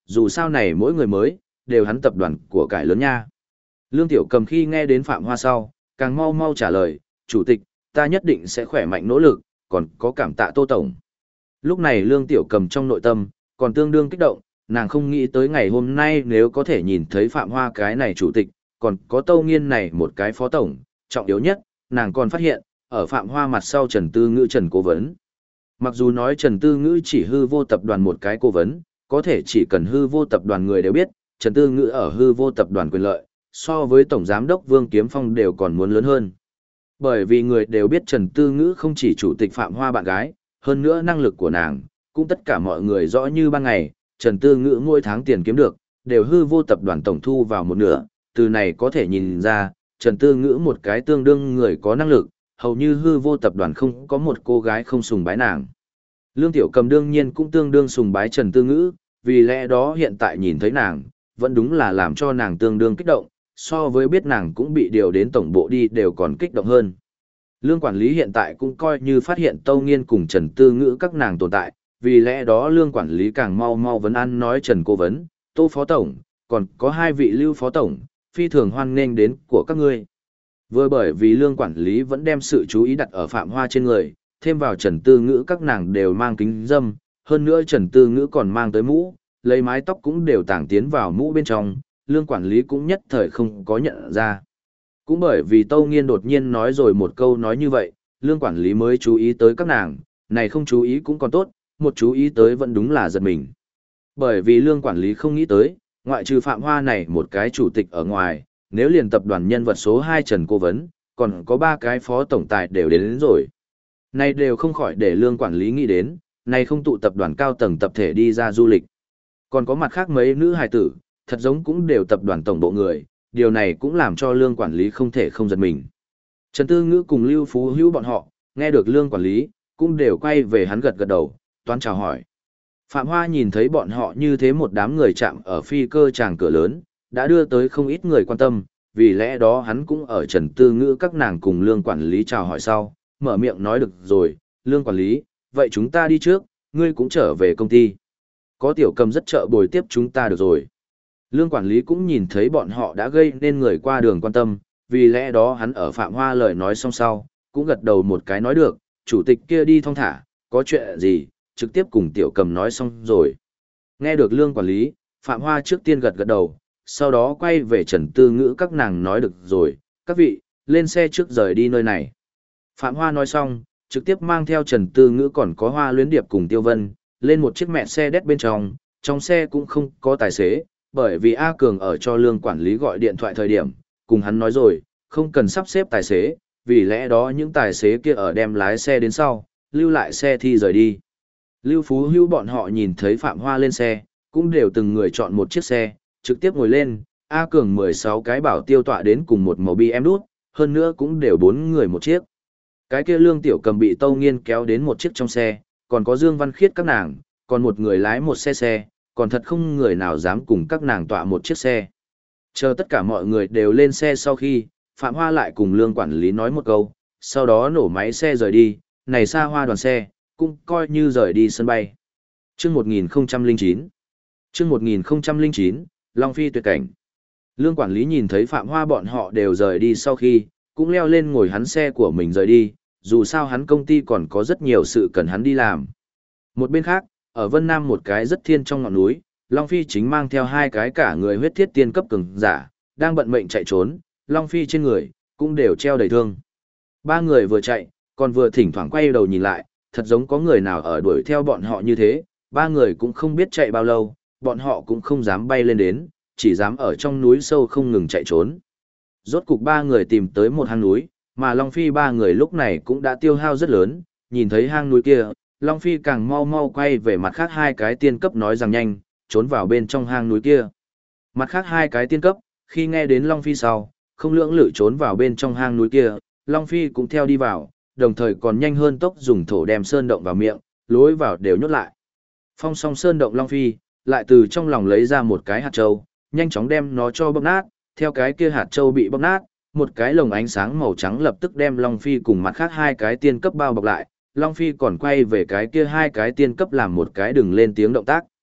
dù sao này mỗi người mới, đều hắn tập đoàn của cải lớn nha. Lương Tiểu Cầm khi nghe đến Phạm Hoa sau, càng mau mau trả lời, chủ tịch, ta nhất định sẽ khỏe mạnh nỗ lực, còn có cảm tạ Tô Tổng. Lúc này Lương Tiểu Cầm trong nội tâm, còn tương đương kích động, nàng không nghĩ tới ngày hôm nay nếu có thể nhìn thấy Phạm Hoa cái này chủ tịch, còn có Tâu Nghiên này một cái phó tổng, trọng yếu nhất, nàng còn phát hiện, ở Phạm Hoa mặt sau Trần Tư Ngữ Trần Cố Vấn. Mặc dù nói Trần Tư Ngữ chỉ hư vô tập đoàn một cái cố vấn, có thể chỉ cần hư vô tập đoàn người đều biết, Trần Tư Ngữ ở hư vô tập đoàn quyền lợi, so với Tổng Giám đốc Vương Kiếm Phong đều còn muốn lớn hơn. Bởi vì người đều biết Trần Tư Ngữ không chỉ chủ tịch Phạm Hoa bạn gái, hơn nữa năng lực của nàng, cũng tất cả mọi người rõ như ban ngày, Trần Tư Ngữ mỗi tháng tiền kiếm được, đều hư vô tập đoàn tổng thu vào một nửa, từ này có thể nhìn ra, Trần Tư Ngữ một cái tương đương người có năng lực, hầu như hư vô tập đoàn không có một cô gái không sùng bái nàng. Lương Tiểu Cầm đương nhiên cũng tương đương sùng bái Trần Tư Ngữ, vì lẽ đó hiện tại nhìn thấy nàng, vẫn đúng là làm cho nàng tương đương kích động, so với biết nàng cũng bị điều đến tổng bộ đi đều còn kích động hơn. Lương quản lý hiện tại cũng coi như phát hiện Tâu Nghiên cùng Trần Tư Ngữ các nàng tồn tại, vì lẽ đó lương quản lý càng mau mau vấn an nói Trần Cố Vấn, Tô Phó Tổng, còn có hai vị Lưu Phó Tổng, phi thường hoan nghênh đến của các ngươi. Vừa bởi vì lương quản lý vẫn đem sự chú ý đặt ở Phạm Hoa trên người, thêm vào Trần Tư Ngữ các nàng đều mang kính dâm, hơn nữa Trần Tư Ngữ còn mang tới mũ, lấy mái tóc cũng đều tàng tiến vào mũ bên trong, lương quản lý cũng nhất thời không có nhận ra. Cũng bởi vì Tâu Nghiên đột nhiên nói rồi một câu nói như vậy, lương quản lý mới chú ý tới các nàng, này không chú ý cũng còn tốt, một chú ý tới vẫn đúng là giật mình. Bởi vì lương quản lý không nghĩ tới, ngoại trừ Phạm Hoa này một cái chủ tịch ở ngoài, nếu liền tập đoàn nhân vật số 2 Trần Cố Vấn, còn có 3 cái phó tổng tài đều đến rồi. Này đều không khỏi để lương quản lý nghĩ đến, này không tụ tập đoàn cao tầng tập thể đi ra du lịch. Còn có mặt khác mấy nữ hài tử, thật giống cũng đều tập đoàn tổng bộ người, điều này cũng làm cho lương quản lý không thể không giật mình. Trần Tư Ngữ cùng Lưu Phú Hữu bọn họ, nghe được lương quản lý, cũng đều quay về hắn gật gật đầu, toán chào hỏi. Phạm Hoa nhìn thấy bọn họ như thế một đám người chạm ở phi cơ tràng cửa lớn, đã đưa tới không ít người quan tâm, vì lẽ đó hắn cũng ở Trần Tư Ngữ các nàng cùng lương quản lý chào hỏi sau, mở miệng nói được rồi, lương quản lý, vậy chúng ta đi trước, ngươi cũng trở về công ty. Có Tiểu Cầm rất trợ bồi tiếp chúng ta được rồi. Lương quản lý cũng nhìn thấy bọn họ đã gây nên người qua đường quan tâm, vì lẽ đó hắn ở Phạm Hoa lời nói xong sau, cũng gật đầu một cái nói được, chủ tịch kia đi thong thả, có chuyện gì, trực tiếp cùng Tiểu Cầm nói xong rồi. Nghe được lương quản lý, Phạm Hoa trước tiên gật gật đầu, sau đó quay về Trần Tư Ngữ các nàng nói được rồi, các vị, lên xe trước rời đi nơi này. Phạm Hoa nói xong, trực tiếp mang theo Trần Tư Ngữ còn có Hoa Luyến Điệp cùng Tiêu Vân, lên một chiếc mẹ xe đét bên trong xe cũng không có tài xế, bởi vì A Cường ở cho lương quản lý gọi điện thoại thời điểm, cùng hắn nói rồi, không cần sắp xếp tài xế, vì lẽ đó những tài xế kia ở đem lái xe đến sau, lưu lại xe thì rời đi. Lưu Phú Hữu bọn họ nhìn thấy Phạm Hoa lên xe, cũng đều từng người chọn một chiếc xe, trực tiếp ngồi lên, A Cường 16 cái bảo tiêu tọa đến cùng một màu BM đút, hơn nữa cũng đều 4 người một chiếc. Cái kia Lương Tiểu Cầm bị Tâu Nghiên kéo đến một chiếc trong xe, còn có Dương Văn Khiết các nàng, còn một người lái một xe, còn thật không người nào dám cùng các nàng tọa một chiếc xe. Chờ tất cả mọi người đều lên xe sau khi, Phạm Hoa lại cùng Lương quản lý nói một câu, sau đó nổ máy xe rời đi, này xa hoa đoàn xe, cũng coi như rời đi sân bay. Chương 1009 Chương 1009, Long Phi tuyệt cảnh. Lương quản lý nhìn thấy Phạm Hoa bọn họ đều rời đi sau khi, cũng leo lên ngồi hắn xe của mình rời đi, dù sao hắn công ty còn có rất nhiều sự cần hắn đi làm. Một bên khác, ở Vân Nam một cái rất thiên trong ngọn núi, Long Phi chính mang theo 2 cái cả người huyết thiết tiên cấp cường giả, đang bận mệnh chạy trốn, Long Phi trên người, cũng đều treo đầy thương. 3 người vừa chạy, còn vừa thỉnh thoảng quay đầu nhìn lại, thật giống có người nào ở đuổi theo bọn họ như thế, 3 người cũng không biết chạy bao lâu, bọn họ cũng không dám bay lên đến, chỉ dám ở trong núi sâu không ngừng chạy trốn. Rốt cục 3 người tìm tới một hang núi, mà Long Phi 3 người lúc này cũng đã tiêu hao rất lớn, nhìn thấy hang núi kia, Long Phi càng mau mau quay về mặt khác 2 cái tiên cấp nói rằng nhanh, trốn vào bên trong hang núi kia. Mặt khác 2 cái tiên cấp, khi nghe đến Long Phi sau, không lưỡng lự trốn vào bên trong hang núi kia, Long Phi cũng theo đi vào, đồng thời còn nhanh hơn tốc dùng thổ đem sơn động vào miệng, lối vào đều nhốt lại. Phong song sơn động Long Phi, lại từ trong lòng lấy ra một cái hạt châu, nhanh chóng đem nó cho bóp nát, theo cái kia hạt châu bị bóp nát, một cái lồng ánh sáng màu trắng lập tức đem Long Phi cùng mặt khác 2 cái tiên cấp bao bọc lại, Long Phi còn quay về cái kia 2 cái tiên cấp làm một cái đừng lên tiếng động tác.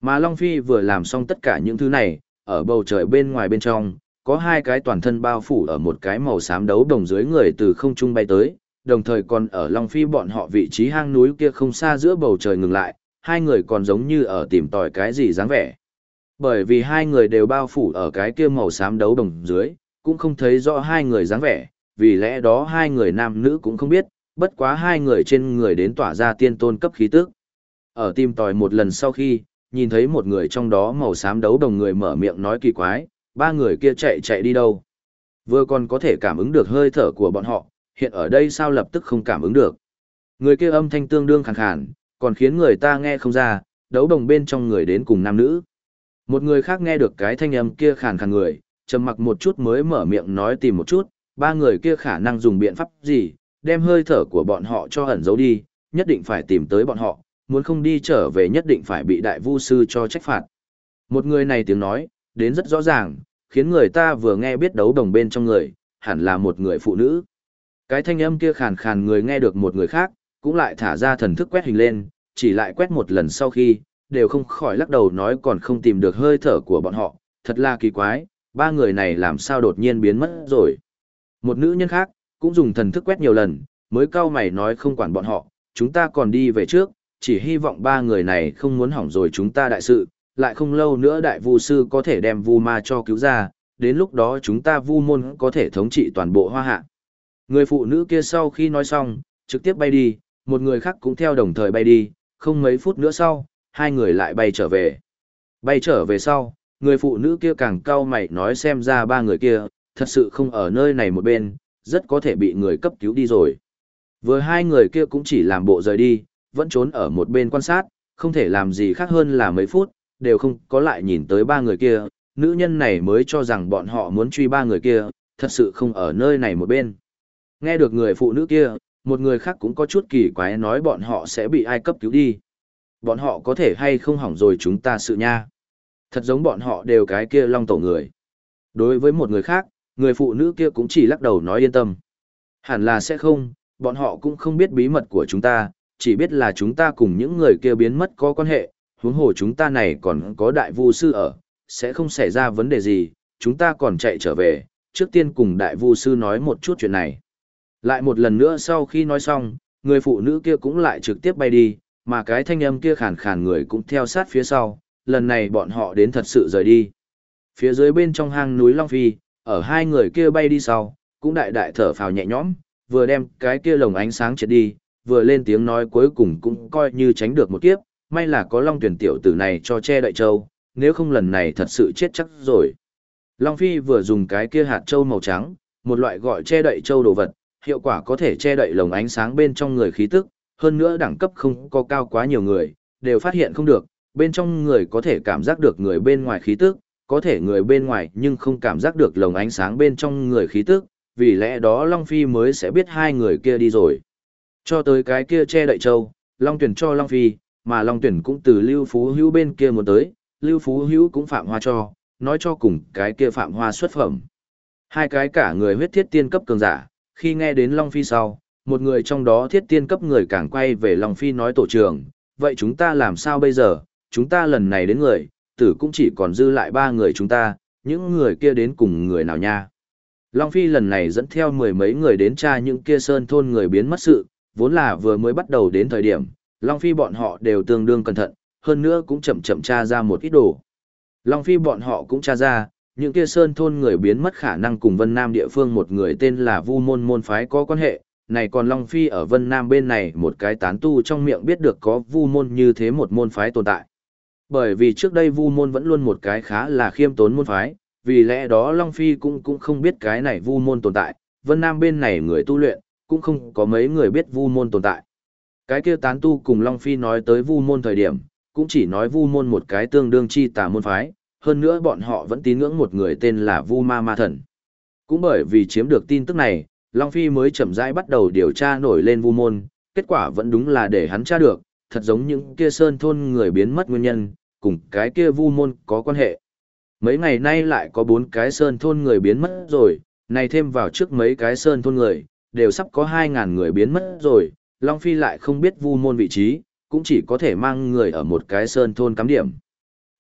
Mà Long Phi vừa làm xong tất cả những thứ này, ở bầu trời bên ngoài bên trong, có hai cái toàn thân bao phủ ở một cái màu xám đấu đồng dưới người từ không trung bay tới, đồng thời còn ở Long Phi bọn họ vị trí hang núi kia không xa giữa bầu trời ngừng lại, hai người còn giống như ở tìm tòi cái gì dáng vẻ. Bởi vì hai người đều bao phủ ở cái kia màu xám đấu đồng dưới, cũng không thấy rõ hai người dáng vẻ, vì lẽ đó hai người nam nữ cũng không biết, bất quá hai người trên người đến tỏa ra tiên tôn cấp khí tức. Ở tìm tòi một lần sau khi, nhìn thấy một người trong đó màu xám đấu đồng người mở miệng nói kỳ quái, ba người kia chạy đi đâu? Vừa còn có thể cảm ứng được hơi thở của bọn họ, hiện ở đây sao lập tức không cảm ứng được? Người kia âm thanh tương đương khàn khàn, còn khiến người ta nghe không ra, đấu đồng bên trong người đến cùng nam nữ. Một người khác nghe được cái thanh âm kia khàn khàn người, trầm mặc một chút mới mở miệng nói tìm một chút, ba người kia khả năng dùng biện pháp gì, đem hơi thở của bọn họ cho ẩn giấu đi, nhất định phải tìm tới bọn họ, muốn không đi trở về nhất định phải bị đại vu sư cho trách phạt. Một người này tiếng nói, đến rất rõ ràng, khiến người ta vừa nghe biết đấu đồng bên trong người, hẳn là một người phụ nữ. Cái thanh âm kia khàn khàn người nghe được một người khác, cũng lại thả ra thần thức quét hình lên, chỉ lại quét một lần sau khi, đều không khỏi lắc đầu nói còn không tìm được hơi thở của bọn họ, thật là kỳ quái, ba người này làm sao đột nhiên biến mất rồi. Một nữ nhân khác, cũng dùng thần thức quét nhiều lần, mới cau mày nói không quản bọn họ, chúng ta còn đi về trước, chỉ hy vọng ba người này không muốn hỏng rồi chúng ta đại sự, lại không lâu nữa đại vu sư có thể đem vu ma cho cứu ra, đến lúc đó chúng ta vu môn có thể thống trị toàn bộ hoa hạ. Người phụ nữ kia sau khi nói xong, trực tiếp bay đi, một người khác cũng theo đồng thời bay đi, không mấy phút nữa sau, hai người lại bay trở về. Bay trở về sau, người phụ nữ kia càng cau mày nói xem ra ba người kia, thật sự không ở nơi này một bên, rất có thể bị người cấp cứu đi rồi. Vừa hai người kia cũng chỉ làm bộ rời đi, vẫn trốn ở một bên quan sát, không thể làm gì khác hơn là mấy phút, đều không có lại nhìn tới ba người kia, nữ nhân này mới cho rằng bọn họ muốn truy ba người kia, thật sự không ở nơi này một bên. Nghe được người phụ nữ kia, một người khác cũng có chút kỳ quái nói bọn họ sẽ bị ai cấp cứu đi. Bọn họ có thể hay không hỏng rồi chúng ta sự nha. Thật giống bọn họ đều cái kia long tổ người. Đối với một người khác, người phụ nữ kia cũng chỉ lắc đầu nói yên tâm. Hẳn là sẽ không, bọn họ cũng không biết bí mật của chúng ta, chỉ biết là chúng ta cùng những người kia biến mất có quan hệ, huống hồ chúng ta này còn có đại vu sư ở, sẽ không xảy ra vấn đề gì, chúng ta còn chạy trở về, trước tiên cùng đại vu sư nói một chút chuyện này. Lại một lần nữa sau khi nói xong, người phụ nữ kia cũng lại trực tiếp bay đi, mà cái thanh âm kia khàn khàn người cũng theo sát phía sau, lần này bọn họ đến thật sự rời đi. Phía dưới bên trong hang núi Long Phi, ở hai người kia bay đi sau, cũng đại đại thở phào nhẹ nhõm, vừa đem cái kia lồng ánh sáng triệt đi, vừa lên tiếng nói cuối cùng cũng coi như tránh được một kiếp, may là có Long Tuyển tiểu tử này cho che đậy châu, nếu không lần này thật sự chết chắc rồi. Long Phi vừa dùng cái kia hạt châu màu trắng, một loại gọi che đậy châu đồ vật, hiệu quả có thể che đậy lồng ánh sáng bên trong người khí tức, hơn nữa đẳng cấp không có cao quá nhiều người, đều phát hiện không được, bên trong người có thể cảm giác được người bên ngoài khí tức, có thể người bên ngoài nhưng không cảm giác được lồng ánh sáng bên trong người khí tức, vì lẽ đó Long Phi mới sẽ biết hai người kia đi rồi. Cho tới cái kia che đậy châu, Long Tuyển cho Long Phi, mà Long Tuyển cũng từ Lưu Phú Hữu bên kia muốn tới, Lưu Phú Hữu cũng Phạm Hoa cho, nói cho cùng cái kia Phạm Hoa xuất phẩm. Hai cái cả người huyết thiết tiên cấp cường giả, khi nghe đến Long Phi sau, một người trong đó thiết tiên cấp người càng quay về Long Phi nói tổ trưởng, vậy chúng ta làm sao bây giờ, chúng ta lần này đến người, tử cũng chỉ còn dư lại ba người chúng ta, những người kia đến cùng người nào nha. Long Phi lần này dẫn theo mười mấy người đến tra những kia sơn thôn người biến mất sự, vốn là vừa mới bắt đầu đến thời điểm, Long Phi bọn họ đều tương đương cẩn thận, hơn nữa cũng chậm chậm tra ra một ít đồ. Long Phi bọn họ cũng tra ra, những kia sơn thôn người biến mất khả năng cùng Vân Nam địa phương một người tên là Vu Môn môn phái có quan hệ, này còn Long Phi ở Vân Nam bên này một cái tán tu trong miệng biết được có Vu Môn như thế một môn phái tồn tại. Bởi vì trước đây Vu Môn vẫn luôn một cái khá là khiêm tốn môn phái, vì lẽ đó Long Phi cũng không biết cái này Vu Môn tồn tại, Vân Nam bên này người tu luyện, cũng không có mấy người biết Vu Môn tồn tại. Cái kia tán tu cùng Long Phi nói tới Vu Môn thời điểm, cũng chỉ nói Vu Môn một cái tương đương chi tà môn phái, hơn nữa bọn họ vẫn tín ngưỡng một người tên là Vu Ma Ma Thần. Cũng bởi vì chiếm được tin tức này, Long Phi mới chậm rãi bắt đầu điều tra nổi lên Vu Môn, kết quả vẫn đúng là để hắn tra được, thật giống những kia sơn thôn người biến mất nguyên nhân, cùng cái kia Vu Môn có quan hệ. Mấy ngày nay lại có 4 cái sơn thôn người biến mất rồi, này thêm vào trước mấy cái sơn thôn người, đều sắp có 2.000 người biến mất rồi, Long Phi lại không biết Vu Môn vị trí, cũng chỉ có thể mang người ở một cái sơn thôn cắm điểm.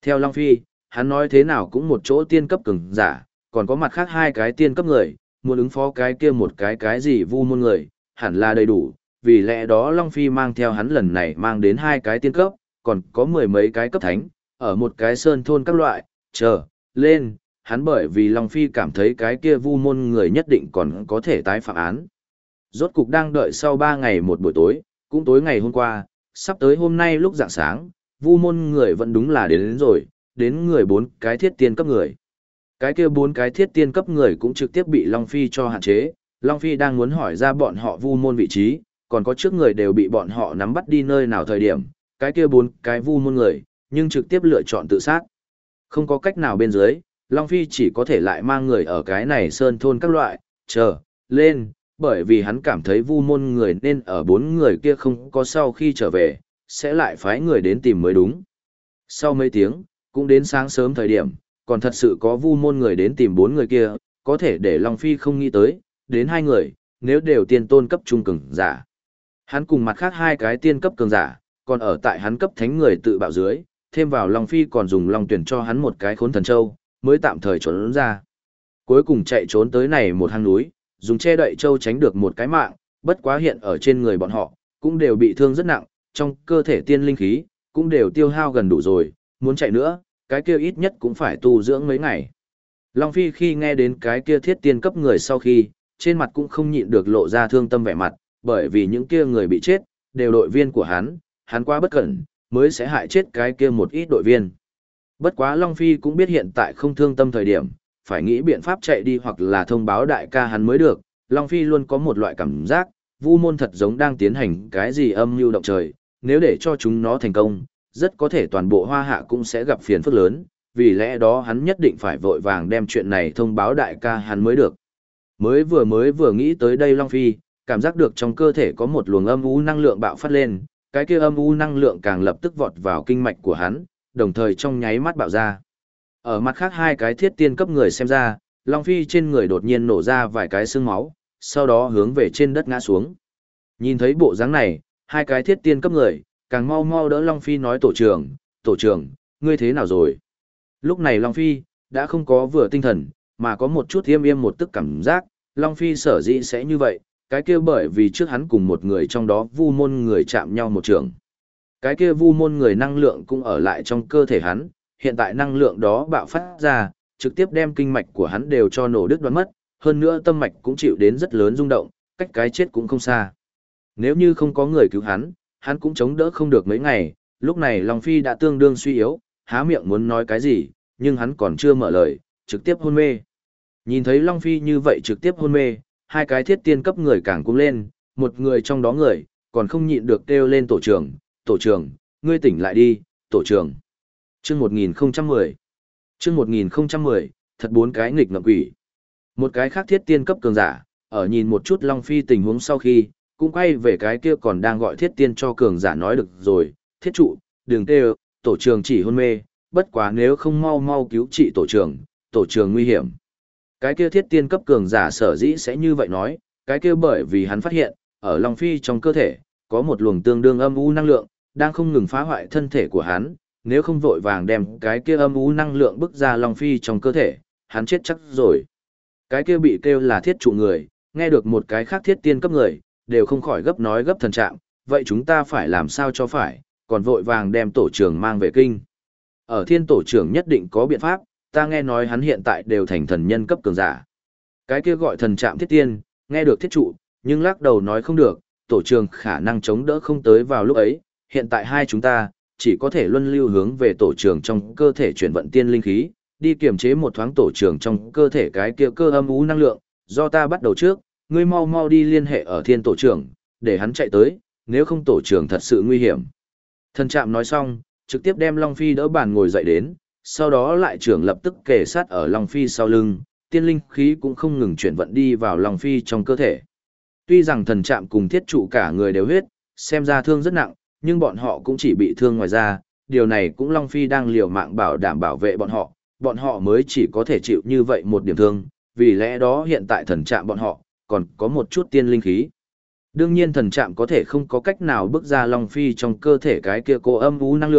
Theo Long Phi, hắn nói thế nào cũng một chỗ tiên cấp cường giả, còn có mặt khác hai cái tiên cấp người, muốn ứng phó cái kia một cái gì vu môn người, hẳn là đầy đủ, vì lẽ đó Long Phi mang theo hắn lần này mang đến hai cái tiên cấp, còn có mười mấy cái cấp thánh, ở một cái sơn thôn các loại, chờ, lên, hắn bởi vì Long Phi cảm thấy cái kia vu môn người nhất định còn có thể tái phạm án. Rốt cục đang đợi sau 3 ngày một buổi tối, cũng tối ngày hôm qua, sắp tới hôm nay lúc rạng sáng, vu môn người vẫn đúng là đến rồi, đến người 4 cái thiết tiên cấp người. Cái kia 4 cái thiết tiên cấp người cũng trực tiếp bị Long Phi cho hạn chế, Long Phi đang muốn hỏi ra bọn họ vu môn vị trí, còn có trước người đều bị bọn họ nắm bắt đi nơi nào thời điểm, cái kia 4 cái vu môn người, nhưng trực tiếp lựa chọn tự sát. Không có cách nào bên dưới, Long Phi chỉ có thể lại mang người ở cái này sơn thôn các loại, chờ, lên, bởi vì hắn cảm thấy vu môn người nên ở 4 người kia không có sau khi trở về, sẽ lại phái người đến tìm mới đúng. Sau mấy tiếng, cũng đến sáng sớm thời điểm, còn thật sự có vu môn người đến tìm 4 người kia, có thể để Long Phi không nghĩ tới, đến 2 người, nếu đều tiên tôn cấp trung cường giả. Hắn cùng mặt khác 2 cái tiên cấp cường giả, còn ở tại hắn cấp thánh người tự bạo dưới, thêm vào Long Phi còn dùng Long tuyển cho hắn một cái khốn thần châu, mới tạm thời trốn ra. Cuối cùng chạy trốn tới này một hang núi, dùng che đậy châu tránh được một cái mạng, bất quá hiện ở trên người bọn họ, cũng đều bị thương rất nặng, trong cơ thể tiên linh khí, cũng đều tiêu hao gần đủ rồi, muốn chạy nữa, cái kia ít nhất cũng phải tu dưỡng mấy ngày. Long Phi khi nghe đến cái kia thiết tiên cấp người sau khi, trên mặt cũng không nhịn được lộ ra thương tâm vẻ mặt, bởi vì những kia người bị chết, đều đội viên của hắn quá bất cẩn, mới sẽ hại chết cái kia một ít đội viên. Bất quá Long Phi cũng biết hiện tại không thương tâm thời điểm, phải nghĩ biện pháp chạy đi hoặc là thông báo đại ca hắn mới được. Long Phi luôn có một loại cảm giác, vu môn thật giống đang tiến hành cái gì âm mưu động trời, nếu để cho chúng nó thành công, rất có thể toàn bộ hoa hạ cũng sẽ gặp phiền phức lớn, vì lẽ đó hắn nhất định phải vội vàng đem chuyện này thông báo đại ca hắn mới được. Mới vừa nghĩ tới đây Long Phi, cảm giác được trong cơ thể có một luồng âm u năng lượng bạo phát lên, cái kia âm u năng lượng càng lập tức vọt vào kinh mạch của hắn, đồng thời trong nháy mắt bạo ra. Ở mặt khác hai cái thiết tiên cấp người xem ra, Long Phi trên người đột nhiên nổ ra vài cái xương máu, sau đó hướng về trên đất ngã xuống. Nhìn thấy bộ dáng này, hai cái thiết tiên cấp người, càng mau mau đỡ Long Phi nói tổ trưởng, ngươi thế nào rồi? Lúc này Long Phi, đã không có vừa tinh thần, mà có một chút yêm một tức cảm giác, Long Phi sở dĩ sẽ như vậy, cái kia bởi vì trước hắn cùng một người trong đó vu môn người chạm nhau một trường. Cái kia vu môn người năng lượng cũng ở lại trong cơ thể hắn, hiện tại năng lượng đó bạo phát ra, trực tiếp đem kinh mạch của hắn đều cho nổ đứt đoán mất, hơn nữa tâm mạch cũng chịu đến rất lớn rung động, cách cái chết cũng không xa. Nếu như không có người cứu hắn cũng chống đỡ không được mấy ngày, lúc này Long Phi đã tương đương suy yếu, há miệng muốn nói cái gì, nhưng hắn còn chưa mở lời, trực tiếp hôn mê. Nhìn thấy Long Phi như vậy trực tiếp hôn mê, hai cái thiết tiên cấp người càng cung lên, một người trong đó người, còn không nhịn được kêu lên tổ trưởng, ngươi tỉnh lại đi, tổ trưởng. Chương 1010 Chương 1010, thật 4 cái nghịch ngợm quỷ. Một cái khác thiết tiên cấp cường giả, ở nhìn một chút Long Phi tình huống sau khi, cũng quay về cái kia còn đang gọi thiết tiên cho cường giả nói được rồi, thiết trụ, đừng kêu, tổ trưởng chỉ hôn mê, bất quá nếu không mau mau cứu trị tổ trưởng nguy hiểm. Cái kia thiết tiên cấp cường giả sở dĩ sẽ như vậy nói, cái kia bởi vì hắn phát hiện, ở Long Phi trong cơ thể, có một luồng tương đương âm u năng lượng, đang không ngừng phá hoại thân thể của hắn, nếu không vội vàng đem cái kia âm u năng lượng bức ra Long Phi trong cơ thể, hắn chết chắc rồi. Cái kia bị kêu là thiết trụ người, nghe được một cái khác thiết tiên cấp người, đều không khỏi gấp nói gấp thần trạng, vậy chúng ta phải làm sao cho phải, còn vội vàng đem tổ trưởng mang về kinh. Ở thiên tổ trưởng nhất định có biện pháp, ta nghe nói hắn hiện tại đều thành thần nhân cấp cường giả. Cái kia gọi thần trạm thiết tiên, nghe được thiết trụ, nhưng lắc đầu nói không được, tổ trưởng khả năng chống đỡ không tới vào lúc ấy, hiện tại hai chúng ta, chỉ có thể luân lưu hướng về tổ trưởng trong cơ thể chuyển vận tiên linh khí, đi kiểm chế một thoáng tổ trưởng trong cơ thể cái kia cơ âm ú năng lượng, do ta bắt đầu trước, ngươi mau mau đi liên hệ ở thiên tổ trưởng, để hắn chạy tới, nếu không tổ trưởng thật sự nguy hiểm. Thần trạm nói xong, trực tiếp đem Long Phi đỡ bàn ngồi dậy đến, sau đó lại trưởng lập tức kề sát ở Long Phi sau lưng, tiên linh khí cũng không ngừng chuyển vận đi vào Long Phi trong cơ thể. Tuy rằng thần trạm cùng thiết trụ cả người đều huyết, xem ra thương rất nặng, nhưng bọn họ cũng chỉ bị thương ngoài ra, điều này cũng Long Phi đang liều mạng bảo đảm bảo vệ bọn họ mới chỉ có thể chịu như vậy một điểm thương, vì lẽ đó hiện tại thần trạm bọn họ, còn có một chút tiên linh khí. Đương nhiên thần trạm có thể không có cách nào bước ra Long Phi trong cơ thể cái kia cô âm ú năng lượng,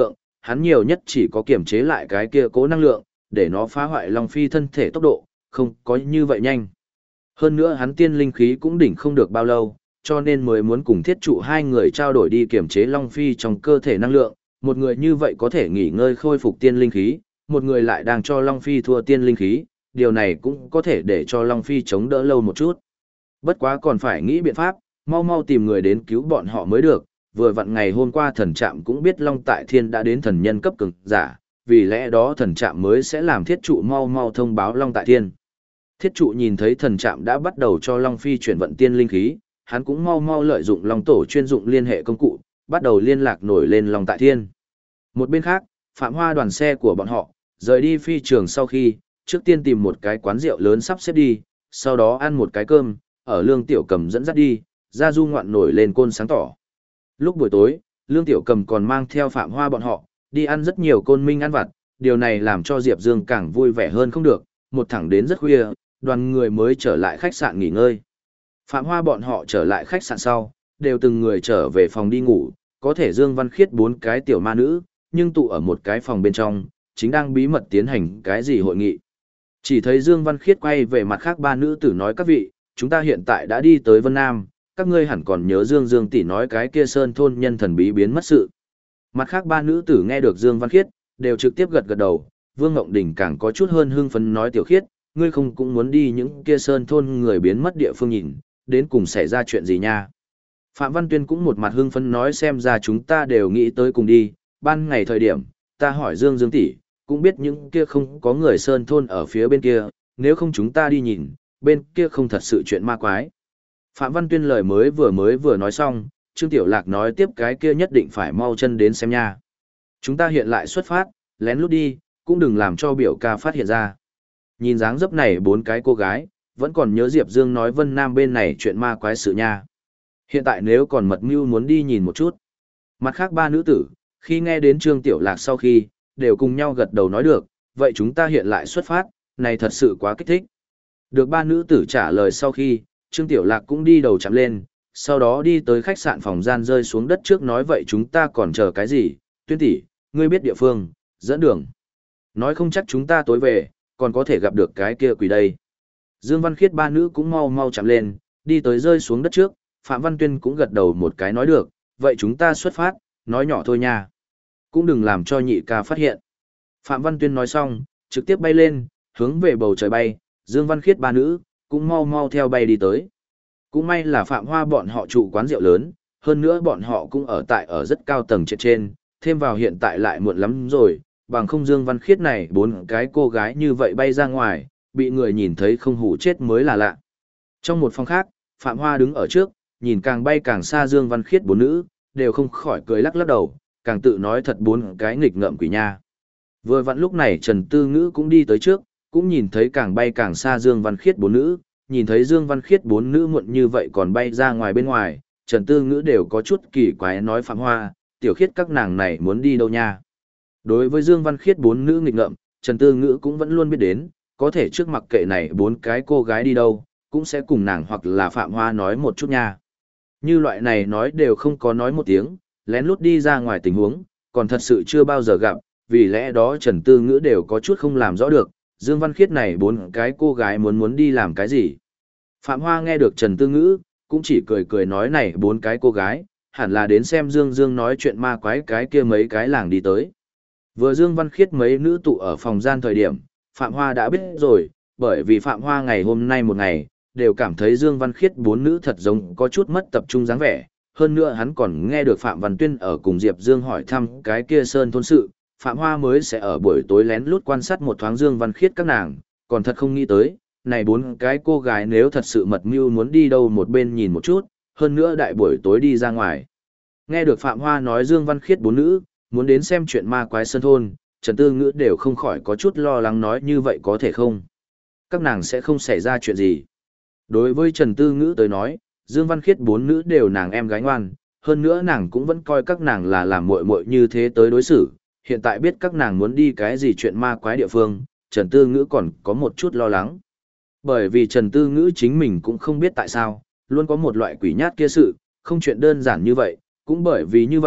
hắn nhiều nhất chỉ có kiềm chế lại cái kia cố năng lượng, để nó phá hoại Long Phi thân thể tốc độ, không có như vậy nhanh. Hơn nữa hắn tiên linh khí cũng đỉnh không được bao lâu, cho nên mới muốn cùng thiết trụ hai người trao đổi đi kiềm chế Long Phi trong cơ thể năng lượng, một người như vậy có thể nghỉ ngơi khôi phục tiên linh khí, một người lại đang cho Long Phi thua tiên linh khí, điều này cũng có thể để cho Long Phi chống đỡ lâu một chút. Bất quá còn phải nghĩ biện pháp, mau mau tìm người đến cứu bọn họ mới được, vừa vặn ngày hôm qua thần trạm cũng biết Long Tại Thiên đã đến thần nhân cấp cường giả, vì lẽ đó thần trạm mới sẽ làm thiết trụ mau mau thông báo Long Tại Thiên. Thiết trụ nhìn thấy thần trạm đã bắt đầu cho Long Phi chuyển vận tiên linh khí, hắn cũng mau mau lợi dụng Long Tổ chuyên dụng liên hệ công cụ, bắt đầu liên lạc nổi lên Long Tại Thiên. Một bên khác, Phạm Hoa đoàn xe của bọn họ, rời đi phi trường sau khi, trước tiên tìm một cái quán rượu lớn sắp xếp đi, sau đó ăn một cái cơm, ở Lương Tiểu Cầm dẫn dắt đi, ra du ngoạn nổi lên côn sáng tỏ. Lúc buổi tối, Lương Tiểu Cầm còn mang theo Phạm Hoa bọn họ, đi ăn rất nhiều côn minh ăn vặt, điều này làm cho Diệp Dương càng vui vẻ hơn không được, một thẳng đến rất khuya, đoàn người mới trở lại khách sạn nghỉ ngơi. Phạm Hoa bọn họ trở lại khách sạn sau, đều từng người trở về phòng đi ngủ, có thể Dương Văn Khiết 4 cái tiểu ma nữ, nhưng tụ ở một cái phòng bên trong, chính đang bí mật tiến hành cái gì hội nghị. Chỉ thấy Dương Văn Khiết quay về mặt khác ba nữ tử nói: các vị, chúng ta hiện tại đã đi tới Vân Nam, các ngươi hẳn còn nhớ Dương tỷ nói cái kia sơn thôn nhân thần bí biến mất sự. Mặt khác ba nữ tử nghe được Dương Văn Khiết, đều trực tiếp gật gật đầu, Vương Ngộng Đình càng có chút hơn hưng phấn nói: Tiểu Khiết, ngươi không cũng muốn đi những kia sơn thôn người biến mất địa phương nhìn, đến cùng xảy ra chuyện gì nha. Phạm Văn Tuyên cũng một mặt hưng phấn nói: xem ra chúng ta đều nghĩ tới cùng đi, ban ngày thời điểm, ta hỏi Dương tỷ, cũng biết những kia không có người sơn thôn ở phía bên kia, nếu không chúng ta đi nhìn, bên kia không thật sự chuyện ma quái. Phạm Văn Tuyên lời mới vừa nói xong, Trương Tiểu Lạc nói tiếp: cái kia nhất định phải mau chân đến xem nha. Chúng ta hiện lại xuất phát, lén lút đi, cũng đừng làm cho biểu ca phát hiện ra. Nhìn dáng dấp này 4 cái cô gái, vẫn còn nhớ Diệp Dương nói Vân Nam bên này chuyện ma quái sự nha. Hiện tại nếu còn mật mưu muốn đi nhìn một chút. Mặt khác ba nữ tử, khi nghe đến Trương Tiểu Lạc sau khi, đều cùng nhau gật đầu nói được, vậy chúng ta hiện lại xuất phát, này thật sự quá kích thích. Được ba nữ tử trả lời sau khi, Trương Tiểu Lạc cũng đi đầu chạm lên, sau đó đi tới khách sạn phòng gian rơi xuống đất trước nói: vậy chúng ta còn chờ cái gì, Tuyên tỷ, ngươi biết địa phương, dẫn đường. Nói không chắc chúng ta tối về, còn có thể gặp được cái kia quỷ đây. Dương Văn Khiết ba nữ cũng mau mau chạm lên, đi tới rơi xuống đất trước, Phạm Văn Tuyên cũng gật đầu một cái nói được, vậy chúng ta xuất phát, nói nhỏ thôi nha. Cũng đừng làm cho nhị ca phát hiện. Phạm Văn Tuyên nói xong, trực tiếp bay lên, hướng về bầu trời bay, Dương Văn Khiết ba nữ, cũng mau mau theo bay đi tới. Cũng may là Phạm Hoa bọn họ trụ quán rượu lớn, hơn nữa bọn họ cũng ở rất cao tầng trên, thêm vào hiện tại lại muộn lắm rồi, bằng không Dương Văn Khiết này 4 cái cô gái như vậy bay ra ngoài, bị người nhìn thấy không hù chết mới là lạ. Trong một phòng khác, Phạm Hoa đứng ở trước, nhìn càng bay càng xa Dương Văn Khiết 4 nữ, đều không khỏi cười lắc lắc đầu, càng tự nói thật 4 cái nghịch ngợm quỷ nha. Vừa vặn lúc này Trần Tư Ngữ cũng đi tới trước, cũng nhìn thấy càng bay càng xa Dương Văn Khiết 4 nữ, nhìn thấy Dương Văn Khiết 4 nữ muộn như vậy còn bay ra ngoài bên ngoài, Trần Tư Ngữ đều có chút kỳ quái nói: Phạm Hoa, Tiểu Khiết các nàng này muốn đi đâu nha. Đối với Dương Văn Khiết 4 nữ nghịch ngợm, Trần Tư Ngữ cũng vẫn luôn biết đến, có thể trước mặc kệ này 4 cái cô gái đi đâu, cũng sẽ cùng nàng hoặc là Phạm Hoa nói một chút nha. Như loại này nói đều không có nói một tiếng, lén lút đi ra ngoài tình huống, còn thật sự chưa bao giờ gặp, vì lẽ đó Trần Tư Ngữ đều có chút không làm rõ được, Dương Văn Khiết này 4 cái cô gái muốn đi làm cái gì. Phạm Hoa nghe được Trần Tư Ngữ, cũng chỉ cười cười nói này 4 cái cô gái, hẳn là đến xem Dương nói chuyện ma quái cái kia mấy cái làng đi tới. Vừa Dương Văn Khiết mấy nữ tụ ở phòng gian thời điểm, Phạm Hoa đã biết rồi, bởi vì Phạm Hoa ngày hôm nay một ngày, đều cảm thấy Dương Văn Khiết 4 nữ thật giống có chút mất tập trung dáng vẻ. Hơn nữa hắn còn nghe được Phạm Văn Tuyên ở cùng Diệp Dương hỏi thăm cái kia sơn thôn sự, Phạm Hoa mới sẽ ở buổi tối lén lút quan sát một thoáng Dương Văn Khiết các nàng, còn thật không nghĩ tới, này 4 cái cô gái nếu thật sự mật mưu muốn đi đâu một bên nhìn một chút, hơn nữa đại buổi tối đi ra ngoài. Nghe được Phạm Hoa nói Dương Văn Khiết 4 nữ, muốn đến xem chuyện ma quái sơn thôn, Trần Tư Ngữ đều không khỏi có chút lo lắng nói như vậy có thể không? Các nàng sẽ không xảy ra chuyện gì. Đối với Trần Tư Ngữ tới nói, Dương Văn Khiết 4 nữ đều nàng em gái ngoan, hơn nữa nàng cũng vẫn coi các nàng là làm muội muội như thế tới đối xử, hiện tại biết các nàng muốn đi cái gì chuyện ma quái địa phương, Trần Tư Ngữ còn có một chút lo lắng. Bởi vì Trần Tư Ngữ chính mình cũng không biết tại sao, luôn có một loại quỷ nhát kia sự, không chuyện đơn giản như vậy, cũng bởi vì như vậy,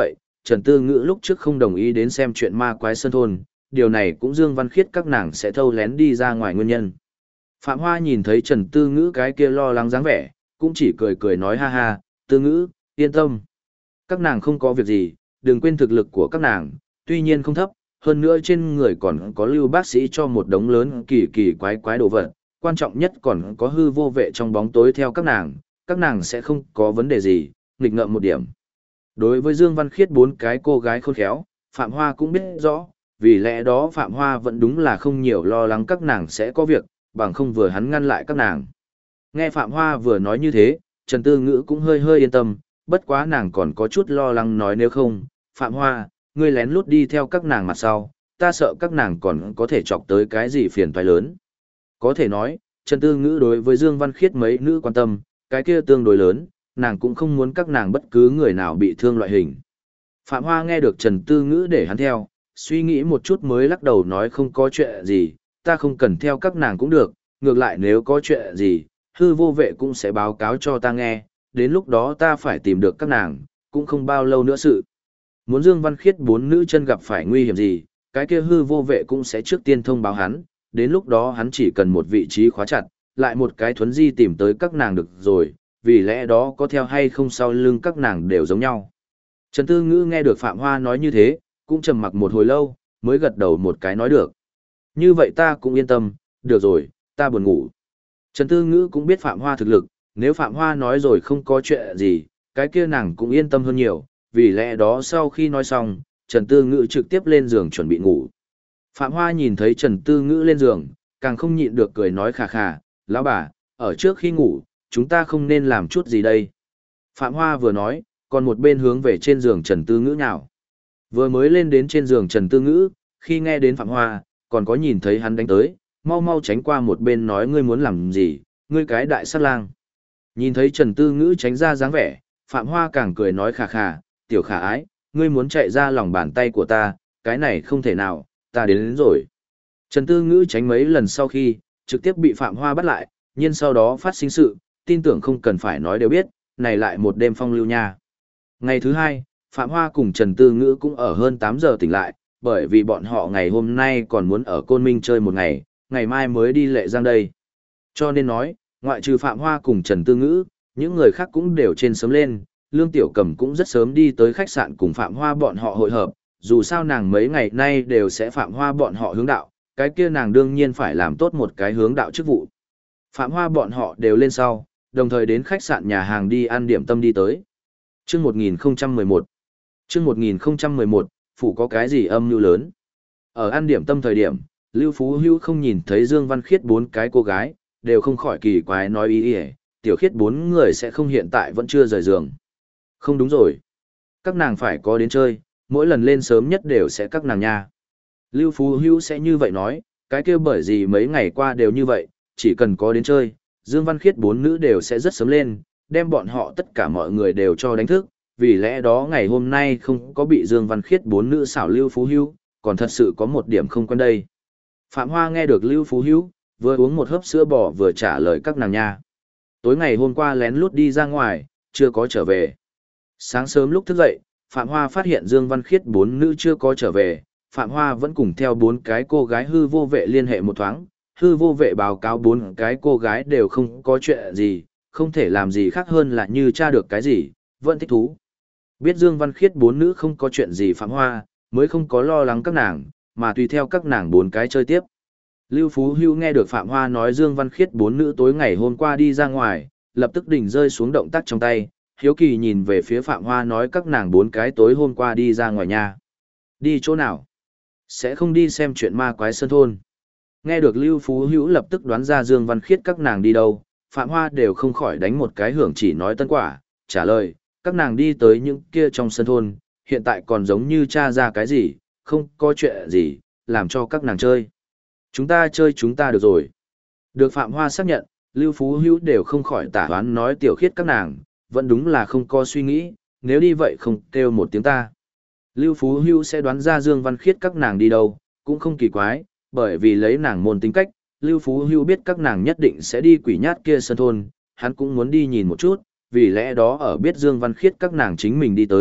Trần Tư Ngữ lúc trước không đồng ý đến xem chuyện ma quái sơn thôn, điều này cũng Dương Văn Khiết các nàng sẽ thâu lén đi ra ngoài nguyên nhân. Phạm Hoa nhìn thấy Trần Tư Ngữ cái kia lo lắng dáng vẻ, cũng chỉ cười cười nói ha ha, Tư Ngữ, yên tâm. Các nàng không có việc gì, đừng quên thực lực của các nàng, tuy nhiên không thấp, hơn nữa trên người còn có lưu bác sĩ cho một đống lớn kỳ kỳ quái quái đồ vật, quan trọng nhất còn có hư vô vệ trong bóng tối theo các nàng sẽ không có vấn đề gì, nghịch ngợm một điểm. Đối với Dương Văn Khiết bốn cái cô gái khôn khéo, Phạm Hoa cũng biết rõ, vì lẽ đó Phạm Hoa vẫn đúng là không nhiều lo lắng các nàng sẽ có việc, bằng không vừa hắn ngăn lại các nàng. Nghe Phạm Hoa vừa nói như thế, Trần Tư Ngữ cũng hơi hơi yên tâm, bất quá nàng còn có chút lo lắng nói nếu không, Phạm Hoa, ngươi lén lút đi theo các nàng mặt sau, ta sợ các nàng còn có thể chọc tới cái gì phiền toái lớn. Có thể nói, Trần Tư Ngữ đối với Dương Văn Khiết mấy nữ quan tâm, cái kia tương đối lớn, nàng cũng không muốn các nàng bất cứ người nào bị thương loại hình. Phạm Hoa nghe được Trần Tư Ngữ để hắn theo, suy nghĩ một chút mới lắc đầu nói không có chuyện gì, ta không cần theo các nàng cũng được, ngược lại nếu có chuyện gì, hư vô vệ cũng sẽ báo cáo cho ta nghe, đến lúc đó ta phải tìm được các nàng, cũng không bao lâu nữa sự. Muốn Dương Văn Khiết bốn nữ chân gặp phải nguy hiểm gì, cái kia hư vô vệ cũng sẽ trước tiên thông báo hắn, đến lúc đó hắn chỉ cần một vị trí khóa chặt, lại một cái thuấn di tìm tới các nàng được rồi, vì lẽ đó có theo hay không sau lưng các nàng đều giống nhau. Trần Tư Ngữ nghe được Phạm Hoa nói như thế, cũng trầm mặc một hồi lâu, mới gật đầu một cái nói được. Như vậy ta cũng yên tâm, được rồi, ta buồn ngủ. Trần Tư Ngữ cũng biết Phạm Hoa thực lực, nếu Phạm Hoa nói rồi không có chuyện gì, cái kia nàng cũng yên tâm hơn nhiều, vì lẽ đó sau khi nói xong, Trần Tư Ngữ trực tiếp lên giường chuẩn bị ngủ. Phạm Hoa nhìn thấy Trần Tư Ngữ lên giường, càng không nhịn được cười nói khà khà, lão bà, ở trước khi ngủ, chúng ta không nên làm chút gì đây. Phạm Hoa vừa nói, còn một bên hướng về trên giường Trần Tư Ngữ nhào. Vừa mới lên đến trên giường Trần Tư Ngữ, khi nghe đến Phạm Hoa, còn có nhìn thấy hắn đánh tới, mau mau tránh qua một bên nói ngươi muốn làm gì, ngươi cái đại sát lang. Nhìn thấy Trần Tư Ngữ tránh ra dáng vẻ, Phạm Hoa càng cười nói khà khà, tiểu khả ái, ngươi muốn chạy ra lòng bàn tay của ta, cái này không thể nào, ta đến rồi. Trần Tư Ngữ tránh mấy lần sau khi, trực tiếp bị Phạm Hoa bắt lại, nhưng sau đó phát sinh sự, tin tưởng không cần phải nói đều biết, này lại một đêm phong lưu nha. Ngày thứ hai, Phạm Hoa cùng Trần Tư Ngữ cũng ở hơn 8 giờ tỉnh lại, bởi vì bọn họ ngày hôm nay còn muốn ở Côn Minh chơi một ngày, ngày mai mới đi Lệ Giang đây. Cho nên nói, ngoại trừ Phạm Hoa cùng Trần Tư Ngữ, những người khác cũng đều trên sớm lên, Lương Tiểu Cầm cũng rất sớm đi tới khách sạn cùng Phạm Hoa bọn họ hội hợp, dù sao nàng mấy ngày nay đều sẽ Phạm Hoa bọn họ hướng đạo, cái kia nàng đương nhiên phải làm tốt một cái hướng đạo chức vụ. Phạm Hoa bọn họ đều lên sau, đồng thời đến khách sạn nhà hàng đi ăn điểm tâm đi tới. Chương 1011 Chương 1011, phủ có cái gì âm mưu lớn. Ở ăn điểm tâm thời điểm, Lưu Phú Hữu không nhìn thấy Dương Văn Khiết bốn cái cô gái, đều không khỏi kỳ quái nói ý tiểu Khiết bốn người sẽ không hiện tại vẫn chưa rời giường. Không đúng rồi. Các nàng phải có đến chơi, mỗi lần lên sớm nhất đều sẽ các nàng nha. Lưu Phú Hữu sẽ như vậy nói, cái kia bởi gì mấy ngày qua đều như vậy, chỉ cần có đến chơi, Dương Văn Khiết bốn nữ đều sẽ rất sớm lên, đem bọn họ tất cả mọi người đều cho đánh thức, vì lẽ đó ngày hôm nay không có bị Dương Văn Khiết bốn nữ xảo Lưu Phú Hữu, còn thật sự có một điểm không quen đây. Phạm Hoa nghe được Lưu Phú Hữu, vừa uống một hớp sữa bò vừa trả lời các nàng nha. Tối ngày hôm qua lén lút đi ra ngoài, chưa có trở về. Sáng sớm lúc thức dậy, Phạm Hoa phát hiện Dương Văn Khiết bốn nữ chưa có trở về, Phạm Hoa vẫn cùng theo bốn cái cô gái hư vô vệ liên hệ một thoáng, hư vô vệ báo cáo bốn cái cô gái đều không có chuyện gì, không thể làm gì khác hơn là như tra được cái gì, vẫn thích thú. Biết Dương Văn Khiết bốn nữ không có chuyện gì Phạm Hoa, mới không có lo lắng các nàng, mà tùy theo các nàng bốn cái chơi tiếp. Lưu Phú Hữu nghe được Phạm Hoa nói Dương Văn Khiết bốn nữ tối ngày hôm qua đi ra ngoài, lập tức đỉnh rơi xuống động tác trong tay, hiếu kỳ nhìn về phía Phạm Hoa nói các nàng bốn cái tối hôm qua đi ra ngoài nhà. Đi chỗ nào? Sẽ không đi xem chuyện ma quái sơn thôn. Nghe được Lưu Phú Hữu lập tức đoán ra Dương Văn Khiết các nàng đi đâu, Phạm Hoa đều không khỏi đánh một cái hưởng chỉ nói tân quả, trả lời, các nàng đi tới những kia trong sân thôn, hiện tại còn giống như tra ra cái gì, không có chuyện gì, làm cho các nàng chơi. Chúng ta chơi chúng ta được rồi. Được Phạm Hoa xác nhận, Lưu Phú Hữu đều không khỏi tả đoán nói tiểu Khiết các nàng, vẫn đúng là không có suy nghĩ, nếu đi vậy không kêu một tiếng ta. Lưu Phú Hữu sẽ đoán ra Dương Văn Khiết các nàng đi đâu, cũng không kỳ quái, bởi vì lấy nàng môn tính cách, Lưu Phú Hữu biết các nàng nhất định sẽ đi quỷ nhát kia sân thôn, hắn cũng muốn đi nhìn một chút, vì lẽ đó ở biết Dương Văn Khiết các nàng chính mình đi tới,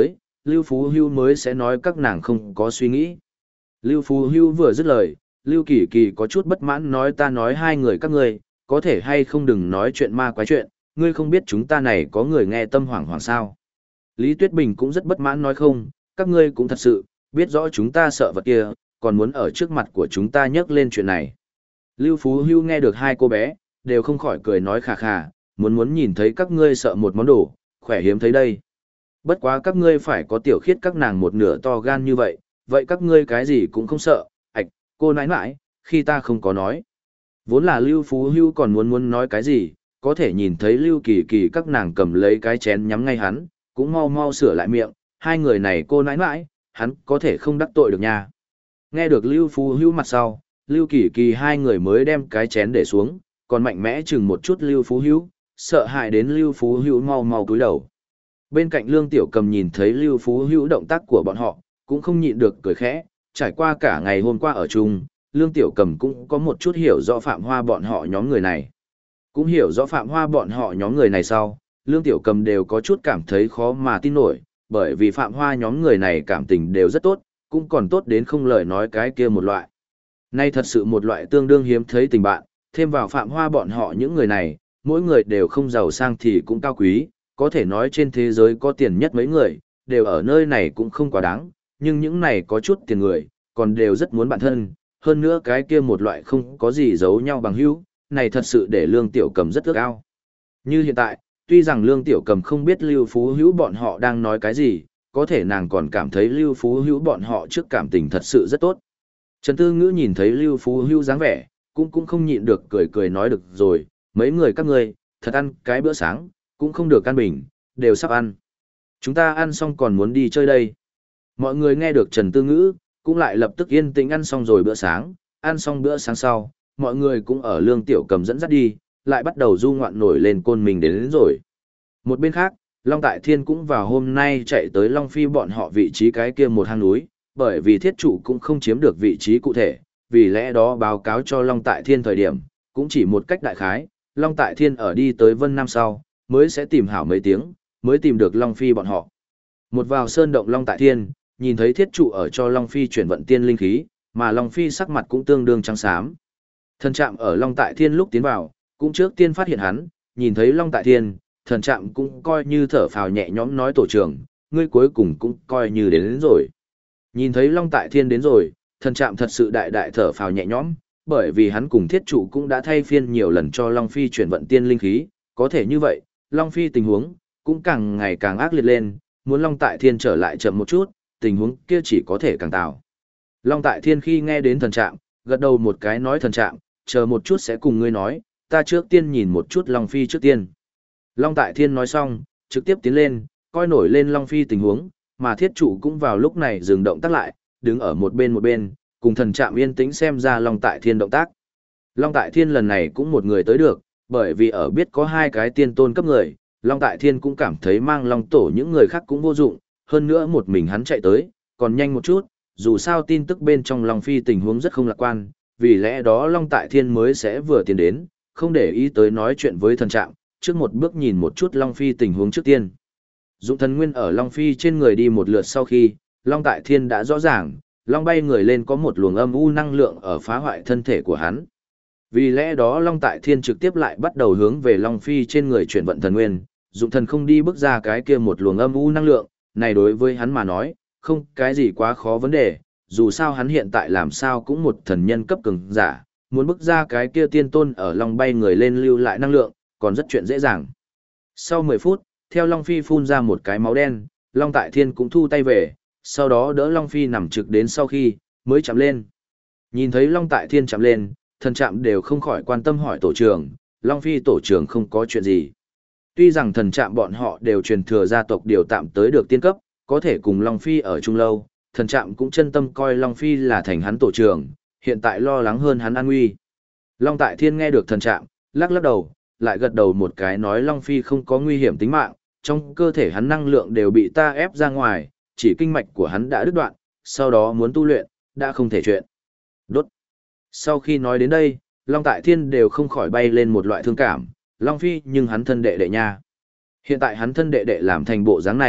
Lưu Phú Hưu mới sẽ nói các nàng không có suy nghĩ. Lưu Phú Hưu vừa dứt lời, Lưu Kỳ Kỳ có chút bất mãn nói ta nói hai người các ngươi, có thể hay không đừng nói chuyện ma quái chuyện, ngươi không biết chúng ta này có người nghe tâm hoảng hoảng sao. Lý Tuyết Bình cũng rất bất mãn nói không, các ngươi cũng thật sự, biết rõ chúng ta sợ vật kia, còn muốn ở trước mặt của chúng ta nhắc lên chuyện này. Lưu Phú Hưu nghe được hai cô bé, đều không khỏi cười nói khà khà, muốn nhìn thấy các ngươi sợ một món đồ, khỏe hiếm thấy đây. Bất quá các ngươi phải có tiểu khiết các nàng một nửa to gan như vậy, vậy các ngươi cái gì cũng không sợ, ạch, cô nãi nãi, khi ta không có nói. Vốn là Lưu Phú Hưu còn muốn nói cái gì, có thể nhìn thấy Lưu Kỳ Kỳ các nàng cầm lấy cái chén nhắm ngay hắn, cũng mau mau sửa lại miệng, hai người này cô nãi nãi, hắn có thể không đắc tội được nha. Nghe được Lưu Phú Hưu mặt sau, Lưu Kỳ Kỳ hai người mới đem cái chén để xuống, còn mạnh mẽ chừng một chút Lưu Phú Hưu, sợ hãi đến Lưu Phú Hưu mau mau cúi đầu. Bên cạnh Lương Tiểu Cầm nhìn thấy Lưu Phú Hưu động tác của bọn họ, cũng không nhịn được cười khẽ, trải qua cả ngày hôm qua ở chung, Lương Tiểu Cầm cũng có một chút hiểu rõ Phạm Hoa bọn họ nhóm người này. Cũng hiểu rõ Phạm Hoa bọn họ nhóm người này sau, Lương Tiểu Cầm đều có chút cảm thấy khó mà tin nổi, bởi vì Phạm Hoa nhóm người này cảm tình đều rất tốt, cũng còn tốt đến không lời nói cái kia một loại. Nay thật sự một loại tương đương hiếm thấy tình bạn, thêm vào Phạm Hoa bọn họ những người này, mỗi người đều không giàu sang thì cũng cao quý, có thể nói trên thế giới có tiền nhất mấy người, đều ở nơi này cũng không quá đáng, nhưng những này có chút tiền người, còn đều rất muốn bạn thân, hơn nữa cái kia một loại không có gì giấu nhau bằng hữu, này thật sự để Lương Tiểu Cầm rất ước ao. Như hiện tại, tuy rằng Lương Tiểu Cầm không biết Lưu Phú Hữu bọn họ đang nói cái gì, có thể nàng còn cảm thấy Lưu Phú Hữu bọn họ trước cảm tình thật sự rất tốt. Trần Tư Ngữ nhìn thấy Lưu Phú Hữu dáng vẻ, cũng không nhịn được cười nói được rồi, mấy người các ngươi, thật ăn cái bữa sáng, cũng không được ăn bình, đều sắp ăn. Chúng ta ăn xong còn muốn đi chơi đây. Mọi người nghe được Trần Tư Ngữ, cũng lại lập tức yên tĩnh ăn xong rồi bữa sáng, ăn xong bữa sáng sau, mọi người cũng ở Lương Tiểu Cầm dẫn dắt đi, lại bắt đầu du ngoạn nổi lên Côn Minh đến rồi. Một bên khác, Long Tại Thiên cũng vào hôm nay chạy tới Long Phi bọn họ vị trí cái kia một hang núi, bởi vì thiết chủ cũng không chiếm được vị trí cụ thể, vì lẽ đó báo cáo cho Long Tại Thiên thời điểm, cũng chỉ một cách đại khái, Long Tại Thiên ở đi tới Vân Nam sau, mới sẽ tìm hảo mấy tiếng, mới tìm được Long Phi bọn họ. Một vào sơn động Long Tại Thiên, nhìn thấy thiết trụ ở cho Long Phi chuyển vận tiên linh khí, mà Long Phi sắc mặt cũng tương đương trắng xám. Thần trạm ở Long Tại Thiên lúc tiến vào, cũng trước tiên phát hiện hắn, nhìn thấy Long Tại Thiên, thần trạm cũng coi như thở phào nhẹ nhõm nói tổ trưởng, ngươi cuối cùng cũng coi như đến rồi. Nhìn thấy Long Tại Thiên đến rồi, thần trạm thật sự đại thở phào nhẹ nhõm, bởi vì hắn cùng thiết trụ cũng đã thay phiên nhiều lần cho Long Phi chuyển vận tiên linh khí, có thể như vậy, Long Phi tình huống cũng càng ngày càng ác liệt lên, muốn Long Tại Thiên trở lại chậm một chút, tình huống kia chỉ có thể càng tạo. Long Tại Thiên khi nghe đến thần trạm, gật đầu một cái nói thần trạm, chờ một chút sẽ cùng ngươi nói, ta trước tiên nhìn một chút Long Phi trước tiên. Long Tại Thiên nói xong, trực tiếp tiến lên, coi nổi lên Long Phi tình huống, mà thiết trụ cũng vào lúc này dừng động tác lại, đứng ở một bên, cùng thần trạm yên tĩnh xem ra Long Tại Thiên động tác. Long Tại Thiên lần này cũng một người tới được, bởi vì ở biết có hai cái tiên tôn cấp người, Long Tại Thiên cũng cảm thấy mang Long Tổ những người khác cũng vô dụng, hơn nữa một mình hắn chạy tới, còn nhanh một chút, dù sao tin tức bên trong Long Phi tình huống rất không lạc quan, vì lẽ đó Long Tại Thiên mới sẽ vừa tiến đến, không để ý tới nói chuyện với thần trạm, trước một bước nhìn một chút Long Phi tình huống trước tiên. Dụng thần nguyên ở Long Phi trên người đi một lượt sau khi, Long Tại Thiên đã rõ ràng, Long bay người lên có một luồng âm u năng lượng ở phá hoại thân thể của hắn. Vì lẽ đó Long Tại Thiên trực tiếp lại bắt đầu hướng về Long Phi trên người chuyển vận thần nguyên, dụng thần không đi bước ra cái kia một luồng âm u năng lượng, này đối với hắn mà nói, không cái gì quá khó vấn đề, dù sao hắn hiện tại làm sao cũng một thần nhân cấp cường giả, muốn bước ra cái kia tiên tôn ở Long bay người lên lưu lại năng lượng, còn rất chuyện dễ dàng. Sau 10 phút, theo Long Phi phun ra một cái máu đen, Long Tại Thiên cũng thu tay về, sau đó đỡ Long Phi nằm trực đến sau khi, mới chạm lên. Nhìn thấy Long Tại Thiên chạm lên, thần trạm đều không khỏi quan tâm hỏi tổ trưởng, Long Phi tổ trưởng không có chuyện gì. Tuy rằng thần trạm bọn họ đều truyền thừa gia tộc điều tạm tới được tiên cấp, có thể cùng Long Phi ở chung lâu, thần trạm cũng chân tâm coi Long Phi là thành hắn tổ trưởng, hiện tại lo lắng hơn hắn an nguy. Long Tại Thiên nghe được thần trạm, lắc đầu, lại gật đầu một cái nói Long Phi không có nguy hiểm tính mạng, trong cơ thể hắn năng lượng đều bị ta ép ra ngoài, chỉ kinh mạch của hắn đã đứt đoạn, sau đó muốn tu luyện, đã không thể chuyện. Đốt. Sau khi nói đến đây, Long Tại Thiên đều không khỏi bay lên một loại thương cảm, Long Phi nhưng hắn thân đệ đệ nha. Hiện tại hắn thân đệ đệ làm thành bộ dáng này,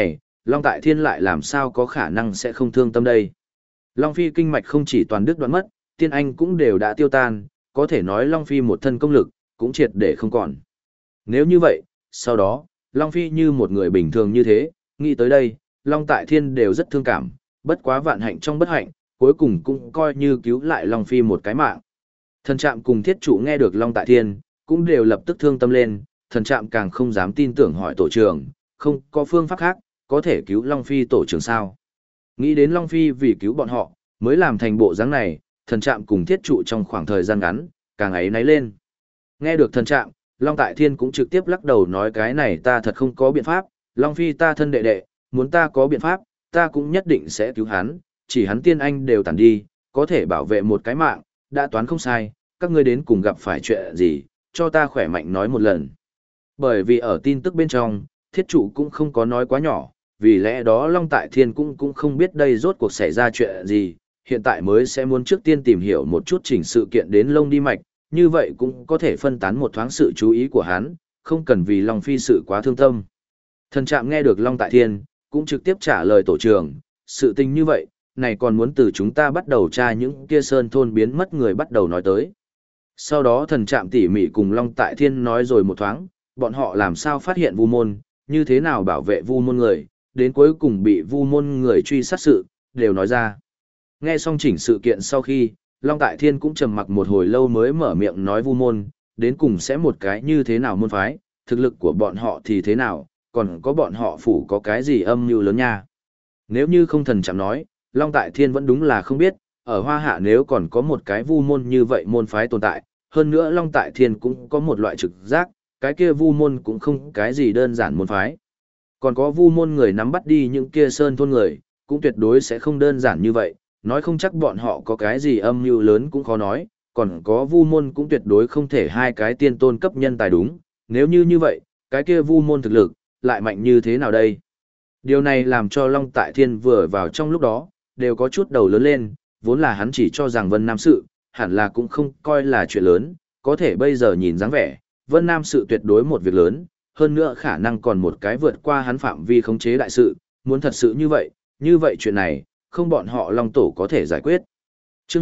Long Tại Thiên lại làm sao có khả năng sẽ không thương tâm đây. Long Phi kinh mạch không chỉ toàn đứt đoạn mất, tiên anh cũng đều đã tiêu tan, có thể nói Long Phi một thân công lực, cũng triệt để không còn. Nếu như vậy, sau đó, Long Phi như một người bình thường như thế, nghĩ tới đây, Long Tại Thiên đều rất thương cảm, bất quá vạn hạnh trong bất hạnh, cuối cùng cũng coi như cứu lại Long Phi một cái mạng. Thần Trạm cùng Thiết Trụ nghe được Long Tại Thiên, cũng đều lập tức thương tâm lên, Thần Trạm càng không dám tin tưởng hỏi tổ trưởng, không có phương pháp khác, có thể cứu Long Phi tổ trưởng sao. Nghĩ đến Long Phi vì cứu bọn họ, mới làm thành bộ dáng này, Thần Trạm cùng Thiết Trụ trong khoảng thời gian ngắn, càng ấy náy lên. Nghe được Thần Trạm, Long Tại Thiên cũng trực tiếp lắc đầu nói cái này ta thật không có biện pháp, Long Phi ta thân đệ đệ, muốn ta có biện pháp, ta cũng nhất định sẽ cứu hắn, chỉ hắn tiên anh đều tàn đi, có thể bảo vệ một cái mạng, đã toán không sai, các ngươi đến cùng gặp phải chuyện gì, cho ta khỏe mạnh nói một lần. Bởi vì ở tin tức bên trong, Thiết Trụ cũng không có nói quá nhỏ, vì lẽ đó Long Tại Thiên cũng không biết đây rốt cuộc xảy ra chuyện gì, hiện tại mới sẽ muốn trước tiên tìm hiểu một chút chỉnh sự kiện đến lông đi mạch, như vậy cũng có thể phân tán một thoáng sự chú ý của hắn, không cần vì Long Phi sự quá thương tâm. Thần Trạm nghe được Long Tại Thiên, cũng trực tiếp trả lời tổ trưởng, sự tình như vậy, này còn muốn từ chúng ta bắt đầu tra những kia sơn thôn biến mất người bắt đầu nói tới. Sau đó Thần Trạm tỉ mỉ cùng Long Tại Thiên nói rồi một thoáng, bọn họ làm sao phát hiện vu môn, như thế nào bảo vệ vu môn người, đến cuối cùng bị vu môn người truy sát sự, đều nói ra. Nghe xong chỉnh sự kiện sau khi, Long Tại Thiên cũng trầm mặc một hồi lâu mới mở miệng nói vu môn, đến cùng sẽ một cái như thế nào môn phái, thực lực của bọn họ thì thế nào, còn có bọn họ phủ có cái gì âm mưu lớn nha. Nếu như không Thần Trạm nói, Long Tại Thiên vẫn đúng là không biết, ở Hoa Hạ nếu còn có một cái vu môn như vậy môn phái tồn tại, hơn nữa Long Tại Thiên cũng có một loại trực giác, cái kia vu môn cũng không cái gì đơn giản môn phái. Còn có vu môn người nắm bắt đi những kia sơn thôn người, cũng tuyệt đối sẽ không đơn giản như vậy, nói không chắc bọn họ có cái gì âm mưu lớn cũng khó nói, còn có vu môn cũng tuyệt đối không thể hai cái tiên tôn cấp nhân tài đúng, nếu như vậy, cái kia vu môn thực lực, lại mạnh như thế nào đây? Điều này làm cho Long Tại Thiên vừa vào trong lúc đó, đều có chút đầu lớn lên, vốn là hắn chỉ cho rằng Vân Nam sự, hẳn là cũng không coi là chuyện lớn, có thể bây giờ nhìn dáng vẻ, Vân Nam sự tuyệt đối một việc lớn, hơn nữa khả năng còn một cái vượt qua hắn phạm vi khống chế đại sự, muốn thật sự như vậy chuyện này, không bọn họ Long Tổ có thể giải quyết. Chương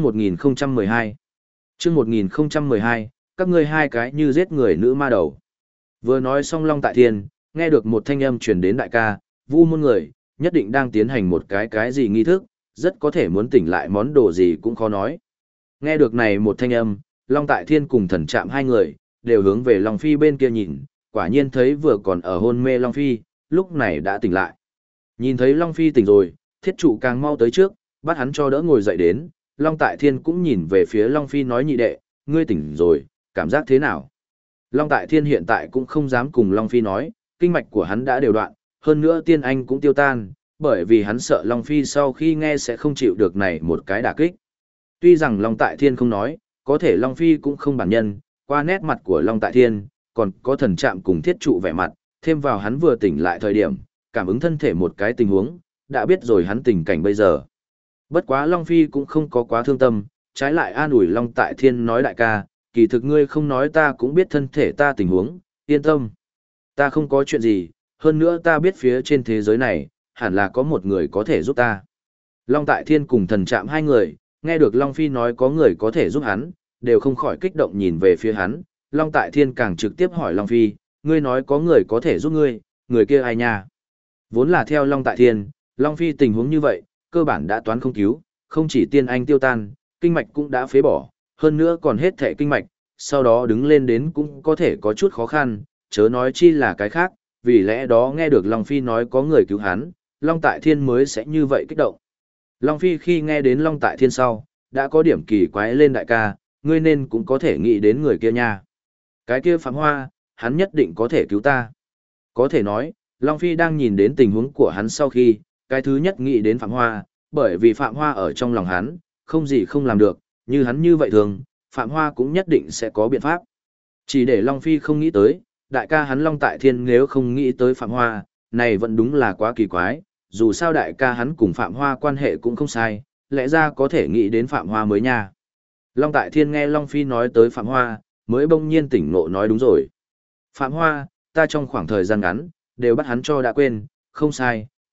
1012 Chương 1012, các ngươi hai cái như giết người nữ ma đầu. Vừa nói xong Long Tại Thiên, nghe được một thanh âm truyền đến đại ca, vu môn người, nhất định đang tiến hành một cái gì nghi thức, rất có thể muốn tỉnh lại món đồ gì cũng khó nói. Nghe được này một thanh âm, Long Tại Thiên cùng Thần Trạm hai người, đều hướng về Long Phi bên kia nhìn, quả nhiên thấy vừa còn ở hôn mê Long Phi, lúc này đã tỉnh lại. Nhìn thấy Long Phi tỉnh rồi, Thiết Trụ càng mau tới trước, bắt hắn cho đỡ ngồi dậy đến, Long Tại Thiên cũng nhìn về phía Long Phi nói nhị đệ, ngươi tỉnh rồi, cảm giác thế nào? Long Tại Thiên hiện tại cũng không dám cùng Long Phi nói, kinh mạch của hắn đã đều đoạn, hơn nữa tiên anh cũng tiêu tan, bởi vì hắn sợ Long Phi sau khi nghe sẽ không chịu được này một cái đả kích. Tuy rằng Long Tại Thiên không nói, có thể Long Phi cũng không bản nhân, qua nét mặt của Long Tại Thiên, còn có Thần Trạm cùng Thiết Trụ vẻ mặt, thêm vào hắn vừa tỉnh lại thời điểm, cảm ứng thân thể một cái tình huống, đã biết rồi hắn tình cảnh bây giờ. Bất quá Long Phi cũng không có quá thương tâm, trái lại an ủi Long Tại Thiên nói đại ca, kỳ thực ngươi không nói ta cũng biết thân thể ta tình huống, yên tâm. Ta không có chuyện gì, hơn nữa ta biết phía trên thế giới này, hẳn là có một người có thể giúp ta. Long Tại Thiên cùng Thần Trạm hai người, nghe được Long Phi nói có người có thể giúp hắn, đều không khỏi kích động nhìn về phía hắn. Long Tại Thiên càng trực tiếp hỏi Long Phi, ngươi nói có người có thể giúp ngươi, người kia ai nha? Vốn là theo Long Tại Thiên, Long Phi tình huống như vậy, cơ bản đã toán không cứu, không chỉ tiên anh tiêu tan, kinh mạch cũng đã phế bỏ, hơn nữa còn hết thể kinh mạch, sau đó đứng lên đến cũng có thể có chút khó khăn, chớ nói chi là cái khác, vì lẽ đó nghe được Long Phi nói có người cứu hắn, Long Tại Thiên mới sẽ như vậy kích động. Long Phi khi nghe đến Long Tại Thiên sau, đã có điểm kỳ quái lên đại ca, ngươi nên cũng có thể nghĩ đến người kia nha. Cái kia Phạm Hoa, hắn nhất định có thể cứu ta. Có thể nói, Long Phi đang nhìn đến tình huống của hắn sau khi, cái thứ nhất nghĩ đến Phạm Hoa, bởi vì Phạm Hoa ở trong lòng hắn, không gì không làm được, như hắn như vậy thường, Phạm Hoa cũng nhất định sẽ có biện pháp. Chỉ để Long Phi không nghĩ tới, đại ca hắn Long Tại Thiên nếu không nghĩ tới Phạm Hoa, này vẫn đúng là quá kỳ quái, dù sao đại ca hắn cùng Phạm Hoa quan hệ cũng không sai, lẽ ra có thể nghĩ đến Phạm Hoa mới nha. Long Tại Thiên nghe Long Phi nói tới Phạm Hoa, mới bỗng nhiên tỉnh ngộ nói đúng rồi. Phạm Hoa, ta trong khoảng thời gian ngắn, đều bắt hắn cho đã quên, không sai,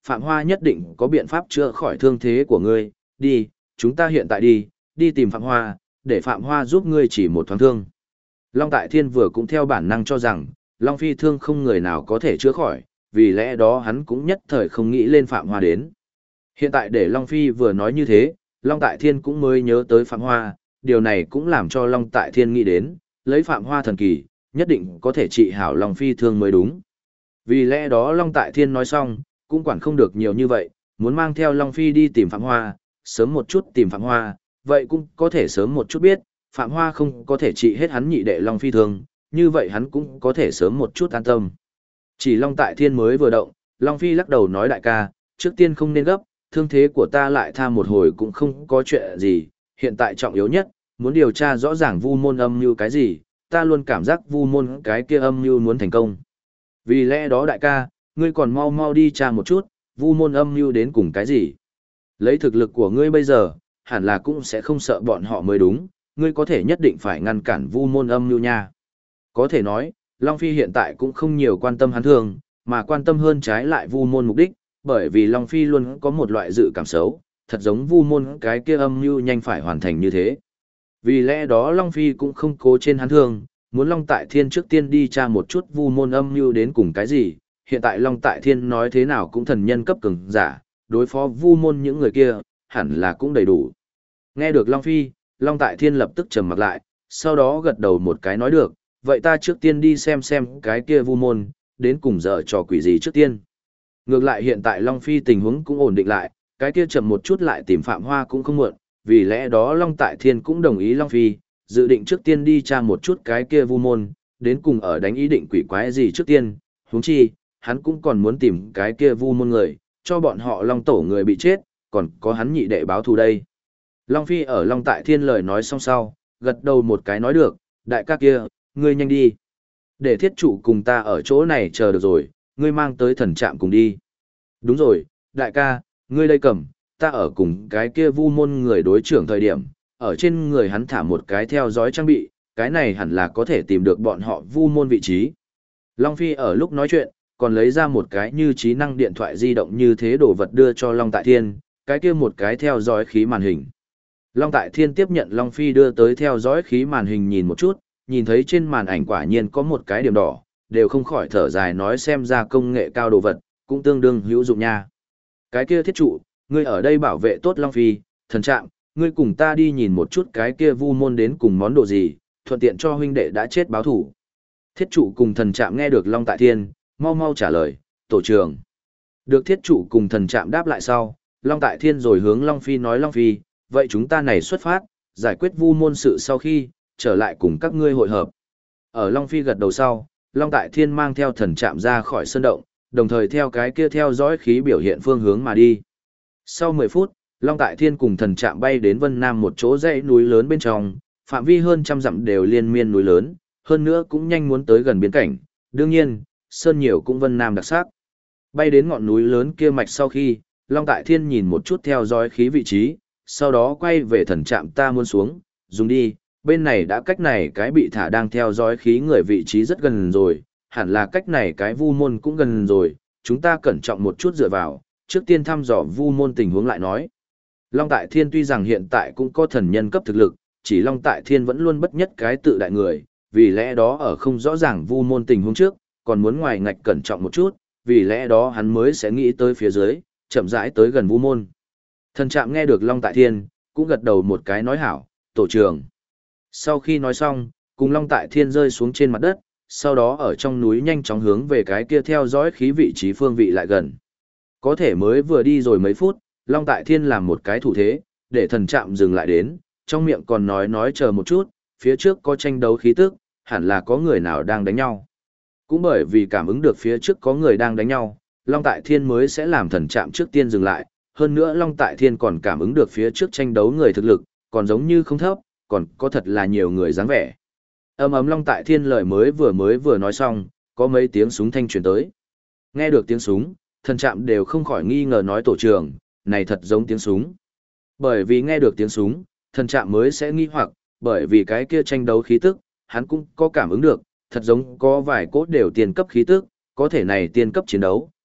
Phạm Hoa nhất định có biện pháp chữa khỏi thương thế của ngươi, đi, chúng ta hiện tại đi tìm Phạm Hoa, để Phạm Hoa giúp ngươi chỉ một thoáng thương. Long Tại Thiên vừa cũng theo bản năng cho rằng, Long Phi thương không người nào có thể chữa khỏi, vì lẽ đó hắn cũng nhất thời không nghĩ lên Phạm Hoa đến. Hiện tại để Long Phi vừa nói như thế, Long Tại Thiên cũng mới nhớ tới Phạm Hoa, điều này cũng làm cho Long Tại Thiên nghĩ đến, lấy Phạm Hoa thần kỳ, nhất định có thể trị hảo Long Phi thương mới đúng. Vì lẽ đó Long Tại Thiên nói xong, cũng quản không được nhiều như vậy, muốn mang theo Long Phi đi tìm Phạm Hoa, sớm một chút tìm Phạm Hoa, vậy cũng có thể sớm một chút biết, Phạm Hoa không có thể trị hết hắn nhị đệ Long Phi thương, như vậy hắn cũng có thể sớm một chút an tâm. Chỉ Long Tại Thiên mới vừa động, Long Phi lắc đầu nói đại ca, trước tiên không nên gấp, thương thế của ta lại tha một hồi cũng không có chuyện gì, hiện tại trọng yếu nhất, muốn điều tra rõ ràng vu môn âm mưu cái gì, ta luôn cảm giác vu môn cái kia âm mưu muốn thành công. Vì lẽ đó đại ca, ngươi còn mau mau đi tra một chút, vu môn âm mưu đến cùng cái gì. Lấy thực lực của ngươi bây giờ, hẳn là cũng sẽ không sợ bọn họ mới đúng, ngươi có thể nhất định phải ngăn cản vu môn âm mưu nha. Có thể nói, Long Phi hiện tại cũng không nhiều quan tâm hắn thương, mà quan tâm hơn trái lại vu môn mục đích, bởi vì Long Phi luôn có một loại dự cảm xấu, thật giống vu môn cái kia âm mưu nhanh phải hoàn thành như thế. Vì lẽ đó Long Phi cũng không cố trên hắn thương, muốn Long Tại Thiên trước tiên đi tra một chút vu môn âm mưu đến cùng cái gì, hiện tại Long Tại Thiên nói thế nào cũng thần nhân cấp cường giả, đối phó vu môn những người kia, hẳn là cũng đầy đủ. Nghe được Long Phi, Long Tại Thiên lập tức trầm mặt lại, sau đó gật đầu một cái nói được, vậy ta trước tiên đi xem cái kia vu môn, đến cùng dở trò quỷ gì trước tiên. Ngược lại hiện tại Long Phi tình huống cũng ổn định lại, cái kia chậm một chút lại tìm Phạm Hoa cũng không muộn, vì lẽ đó Long Tại Thiên cũng đồng ý Long Phi, dự định trước tiên đi tra một chút cái kia vu môn, đến cùng ở đánh ý định quỷ quái gì trước tiên, huống chi, hắn cũng còn muốn tìm cái kia vu môn người, cho bọn họ Long tổ người bị chết, còn có hắn nhị đệ báo thù đây. Long Phi ở Long Tại Thiên lời nói xong sau, gật đầu một cái nói được, đại ca kia, ngươi nhanh đi. Để thiết trụ cùng ta ở chỗ này chờ được rồi, ngươi mang tới thần trạm cùng đi. Đúng rồi, đại ca, ngươi đây cầm, ta ở cùng cái kia vu môn người đối trưởng thời điểm, ở trên người hắn thả một cái theo dõi trang bị, cái này hẳn là có thể tìm được bọn họ vu môn vị trí. Long Phi ở lúc nói chuyện, còn lấy ra một cái như trí năng điện thoại di động như thế đồ vật đưa cho Long Tại Thiên, cái kia một cái theo dõi khí màn hình. Long Tại Thiên tiếp nhận Long Phi đưa tới theo dõi khí màn hình nhìn một chút, nhìn thấy trên màn ảnh quả nhiên có một cái điểm đỏ, đều không khỏi thở dài nói xem ra công nghệ cao đồ vật, cũng tương đương hữu dụng nha. Cái kia thiết trụ, ngươi ở đây bảo vệ tốt Long Phi, thần trạm, ngươi cùng ta đi nhìn một chút cái kia vu môn đến cùng món đồ gì, thuận tiện cho huynh đệ đã chết báo thủ. Thiết trụ cùng thần trạm nghe được Long Tại Thiên, mau mau trả lời, tổ trưởng. Được thiết trụ cùng thần trạm đáp lại sau, Long Tại Thiên rồi hướng Long Phi nói Long Phi, vậy chúng ta này xuất phát, giải quyết vu môn sự sau khi, trở lại cùng các ngươi hội hợp. Ở Long Phi gật đầu sau, Long Tại Thiên mang theo thần trạm ra khỏi sơn động, đồng thời theo cái kia theo dõi khí biểu hiện phương hướng mà đi. Sau 10 phút, Long Tại Thiên cùng thần trạm bay đến Vân Nam một chỗ dãy núi lớn bên trong, phạm vi hơn 100 dặm đều liên miên núi lớn, hơn nữa cũng nhanh muốn tới gần biên cảnh. Đương nhiên, sơn nhiều cũng Vân Nam đặc sắc. Bay đến ngọn núi lớn kia mạch sau khi, Long Tại Thiên nhìn một chút theo dõi khí vị trí, sau đó quay về thần trạm ta muốn xuống, dùng đi, bên này đã cách này cái bị thả đang theo dõi khí người vị trí rất gần rồi, hẳn là cách này cái vu môn cũng gần rồi, chúng ta cẩn trọng một chút dựa vào, trước tiên thăm dò vu môn tình huống lại nói. Long Tại Thiên tuy rằng hiện tại cũng có thần nhân cấp thực lực, chỉ Long Tại Thiên vẫn luôn bất nhất cái tự đại người, vì lẽ đó ở không rõ ràng vu môn tình huống trước, còn muốn ngoài ngạch cẩn trọng một chút, vì lẽ đó hắn mới sẽ nghĩ tới phía dưới, chậm rãi tới gần vu môn. Thần trạm nghe được Long Tại Thiên, cũng gật đầu một cái nói hảo, tổ trưởng. Sau khi nói xong, cùng Long Tại Thiên rơi xuống trên mặt đất, sau đó ở trong núi nhanh chóng hướng về cái kia theo dõi khí vị trí phương vị lại gần. Có thể mới vừa đi rồi mấy phút, Long Tại Thiên làm một cái thủ thế, để thần trạm dừng lại đến, trong miệng còn nói chờ một chút, phía trước có tranh đấu khí tức, hẳn là có người nào đang đánh nhau. Cũng bởi vì cảm ứng được phía trước có người đang đánh nhau, Long Tại Thiên mới sẽ làm thần trạm trước tiên dừng lại, hơn nữa Long Tại Thiên còn cảm ứng được phía trước tranh đấu người thực lực, còn giống như không thấp, còn có thật là nhiều người dáng vẻ. Ầm Long Tại Thiên lời mới vừa nói xong, có mấy tiếng súng thanh truyền tới. Nghe được tiếng súng, thần trạm đều không khỏi nghi ngờ nói tổ trưởng, này thật giống tiếng súng. Bởi vì nghe được tiếng súng, thần trạm mới sẽ nghi hoặc, bởi vì cái kia tranh đấu khí tức, hắn cũng có cảm ứng được, thật giống có vài cốt đều tiền cấp khí tức, có thể này tiền cấp chiến đấu,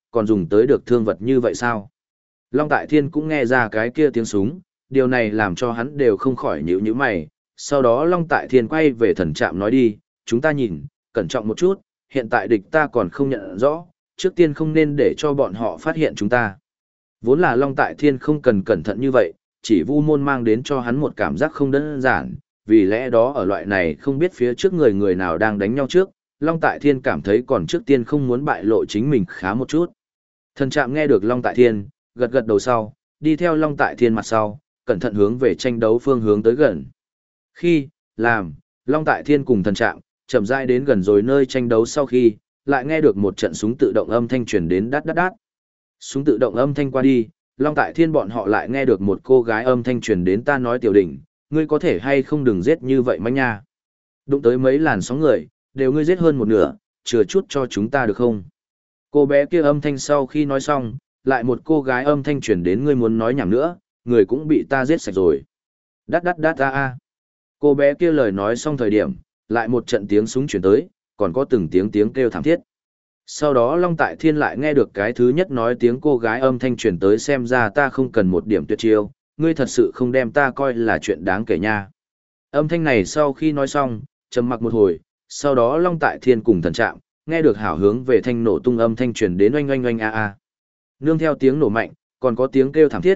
còn dùng tới được thương vật như vậy sao? Long Tại Thiên cũng nghe ra cái kia tiếng súng, điều này làm cho hắn đều không khỏi nhíu nhíu mày. Sau đó Long Tại Thiên quay về thần trạm nói đi, chúng ta nhìn, cẩn trọng một chút, hiện tại địch ta còn không nhận rõ, trước tiên không nên để cho bọn họ phát hiện chúng ta. Vốn là Long Tại Thiên không cần cẩn thận như vậy, chỉ Vu Môn mang đến cho hắn một cảm giác không đơn giản, vì lẽ đó ở loại này không biết phía trước người nào đang đánh nhau trước, Long Tại Thiên cảm thấy còn trước tiên không muốn bại lộ chính mình khá một chút. Thần trạm nghe được Long Tại Thiên, gật gật đầu sau, đi theo Long Tại Thiên mặt sau, cẩn thận hướng về tranh đấu phương hướng tới gần. Khi, làm, Long Tại Thiên cùng thần trạm, chậm rãi đến gần rồi nơi tranh đấu sau khi, lại nghe được một trận súng tự động âm thanh truyền đến đát đát đát. Súng tự động âm thanh qua đi, Long Tại Thiên bọn họ lại nghe được một cô gái âm thanh truyền đến ta nói tiểu đỉnh, ngươi có thể hay không đừng giết như vậy manh nha. Đụng tới mấy làn sóng người, đều ngươi giết hơn một nửa, chừa chút cho chúng ta được không? Cô bé kia âm thanh sau khi nói xong, lại một cô gái âm thanh truyền đến ngươi muốn nói nhảm nữa, người cũng bị ta giết sạch rồi. Đát đát đát a a. Cô bé kia lời nói xong thời điểm, lại một trận tiếng súng truyền tới, còn có từng tiếng kêu thảm thiết. Sau đó Long Tại Thiên lại nghe được cái thứ nhất nói tiếng cô gái âm thanh truyền tới xem ra ta không cần một điểm tuyệt chiêu, ngươi thật sự không đem ta coi là chuyện đáng kể nha. Âm thanh này sau khi nói xong, trầm mặc một hồi, sau đó Long Tại Thiên cùng thần trạm, nghe được hảo hướng về thanh nổ tung âm thanh truyền đến oanh oanh oanh a a. Nương theo tiếng nổ mạnh, còn có tiếng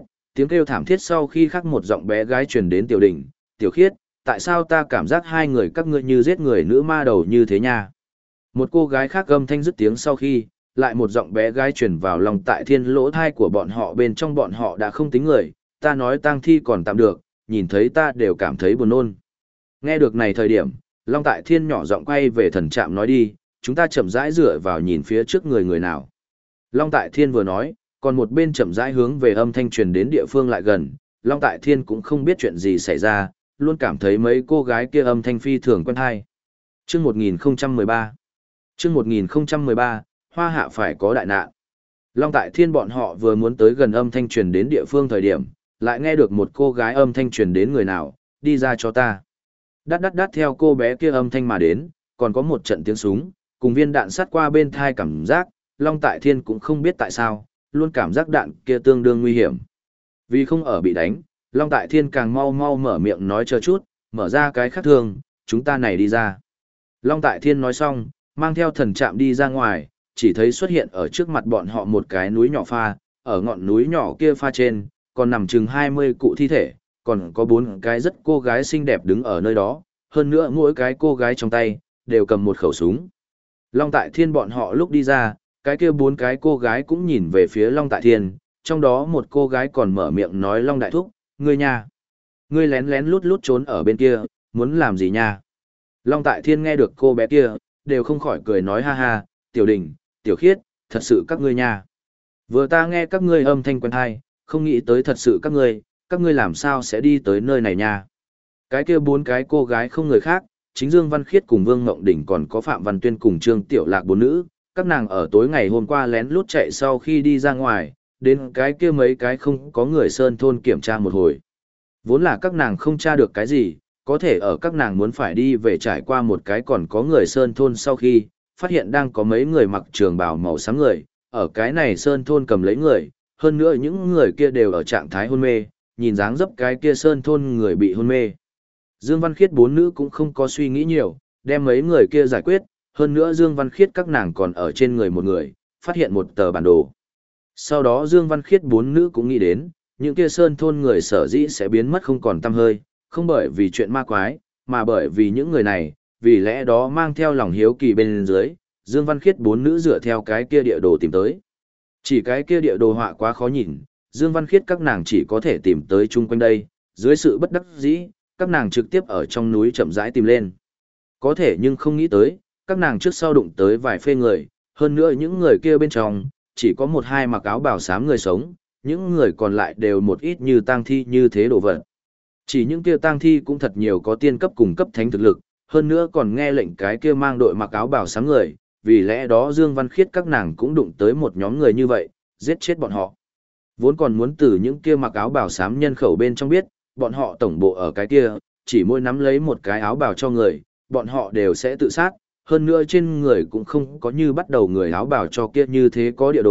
kêu thảm thiết sau khi khác một giọng bé gái truyền đến tiểu đỉnh, tiểu khiết, tại sao ta cảm giác hai người các ngươi như giết người nữ ma đầu như thế nha. Một cô gái khác âm thanh dứt tiếng sau khi, lại một giọng bé gái truyền vào Long Tại Thiên lỗ thai của bọn họ bên trong bọn họ đã không tính người, ta nói tang thi còn tạm được, nhìn thấy ta đều cảm thấy buồn nôn. Nghe được này thời điểm, Long Tại Thiên nhỏ giọng quay về thần trạm nói đi, chúng ta chậm rãi dựa vào nhìn phía trước người nào. Long Tại Thiên vừa nói, còn một bên chậm rãi hướng về âm thanh truyền đến địa phương lại gần, Long Tại Thiên cũng không biết chuyện gì xảy ra, luôn cảm thấy mấy cô gái kia âm thanh phi thường quen hay. Chương 1013 Chương 1013, Hoa Hạ phải có đại nạn. Long Tại Thiên bọn họ vừa muốn tới gần âm thanh truyền đến địa phương thời điểm, lại nghe được một cô gái âm thanh truyền đến người nào, đi ra cho ta. Đát đát đát theo cô bé kia âm thanh mà đến, còn có một trận tiếng súng, cùng viên đạn sát qua bên thai cảm giác, Long Tại Thiên cũng không biết tại sao, luôn cảm giác đạn kia tương đương nguy hiểm. Vì không ở bị đánh, Long Tại Thiên càng mau mở miệng nói chờ chút, mở ra cái khác thường, chúng ta này đi ra. Long Tại Thiên nói xong, mang theo thần trạm đi ra ngoài, chỉ thấy xuất hiện ở trước mặt bọn họ một cái núi nhỏ pha, ở ngọn núi nhỏ kia pha trên, còn nằm chừng 20 cụ thi thể, còn có 4 cái rất cô gái xinh đẹp đứng ở nơi đó, hơn nữa mỗi cái cô gái trong tay, đều cầm một khẩu súng. Long Tại Thiên bọn họ lúc đi ra, cái kia 4 cái cô gái cũng nhìn về phía Long Tại Thiên, trong đó một cô gái còn mở miệng nói Long Đại Thúc, ngươi nha, ngươi lén lén lút lút trốn ở bên kia, muốn làm gì nha. Long Tại Thiên nghe được cô bé kia, đều không khỏi cười nói ha ha, tiểu đình, tiểu khiết, thật sự các ngươi nha. Vừa ta nghe các ngươi âm thanh quen hay, không nghĩ tới thật sự các ngươi làm sao sẽ đi tới nơi này nha. Cái kia 4 cái cô gái không người khác, chính Dương Văn Khiết cùng Vương Ngộng Đỉnh còn có Phạm Văn Tuyên cùng Trương Tiểu Lạc 4 nữ, các nàng ở tối ngày hôm qua lén lút chạy sau khi đi ra ngoài, đến cái kia mấy cái không có người sơn thôn kiểm tra một hồi. Vốn là các nàng không tra được cái gì, có thể ở các nàng muốn phải đi về trải qua một cái còn có người sơn thôn sau khi, phát hiện đang có mấy người mặc trường bào màu xám người, ở cái này sơn thôn cầm lấy người, hơn nữa những người kia đều ở trạng thái hôn mê, nhìn dáng dấp cái kia sơn thôn người bị hôn mê. Dương Văn Khiết 4 nữ cũng không có suy nghĩ nhiều, đem mấy người kia giải quyết, hơn nữa Dương Văn Khiết các nàng còn ở trên người một người, phát hiện một tờ bản đồ. Sau đó Dương Văn Khiết 4 nữ cũng nghĩ đến, những kia sơn thôn người sở dĩ sẽ biến mất không còn tăm hơi, không bởi vì chuyện ma quái, mà bởi vì những người này, vì lẽ đó mang theo lòng hiếu kỳ bên dưới, Dương Văn Khiết 4 nữ dựa theo cái kia địa đồ tìm tới. Chỉ cái kia địa đồ họa quá khó nhìn, Dương Văn Khiết các nàng chỉ có thể tìm tới chung quanh đây, dưới sự bất đắc dĩ, các nàng trực tiếp ở trong núi chậm rãi tìm lên. Có thể nhưng không nghĩ tới, các nàng trước sau đụng tới vài phê người, hơn nữa những người kia bên trong, chỉ có một hai mặc áo bào xám người sống, những người còn lại đều một ít như tang thi như thế đồ vật. Chỉ những kia tang thi cũng thật nhiều có tiên cấp cùng cấp thánh thực lực, hơn nữa còn nghe lệnh cái kia mang đội mặc áo bào xám người, vì lẽ đó Dương Văn Khiết các nàng cũng đụng tới một nhóm người như vậy, giết chết bọn họ. Vốn còn muốn từ những kia mặc áo bào xám nhân khẩu bên trong biết, bọn họ tổng bộ ở cái kia, chỉ mỗi nắm lấy một cái áo bào cho người, bọn họ đều sẽ tự sát, hơn nữa trên người cũng không có như bắt đầu người áo bào cho kia như thế có địa đồ,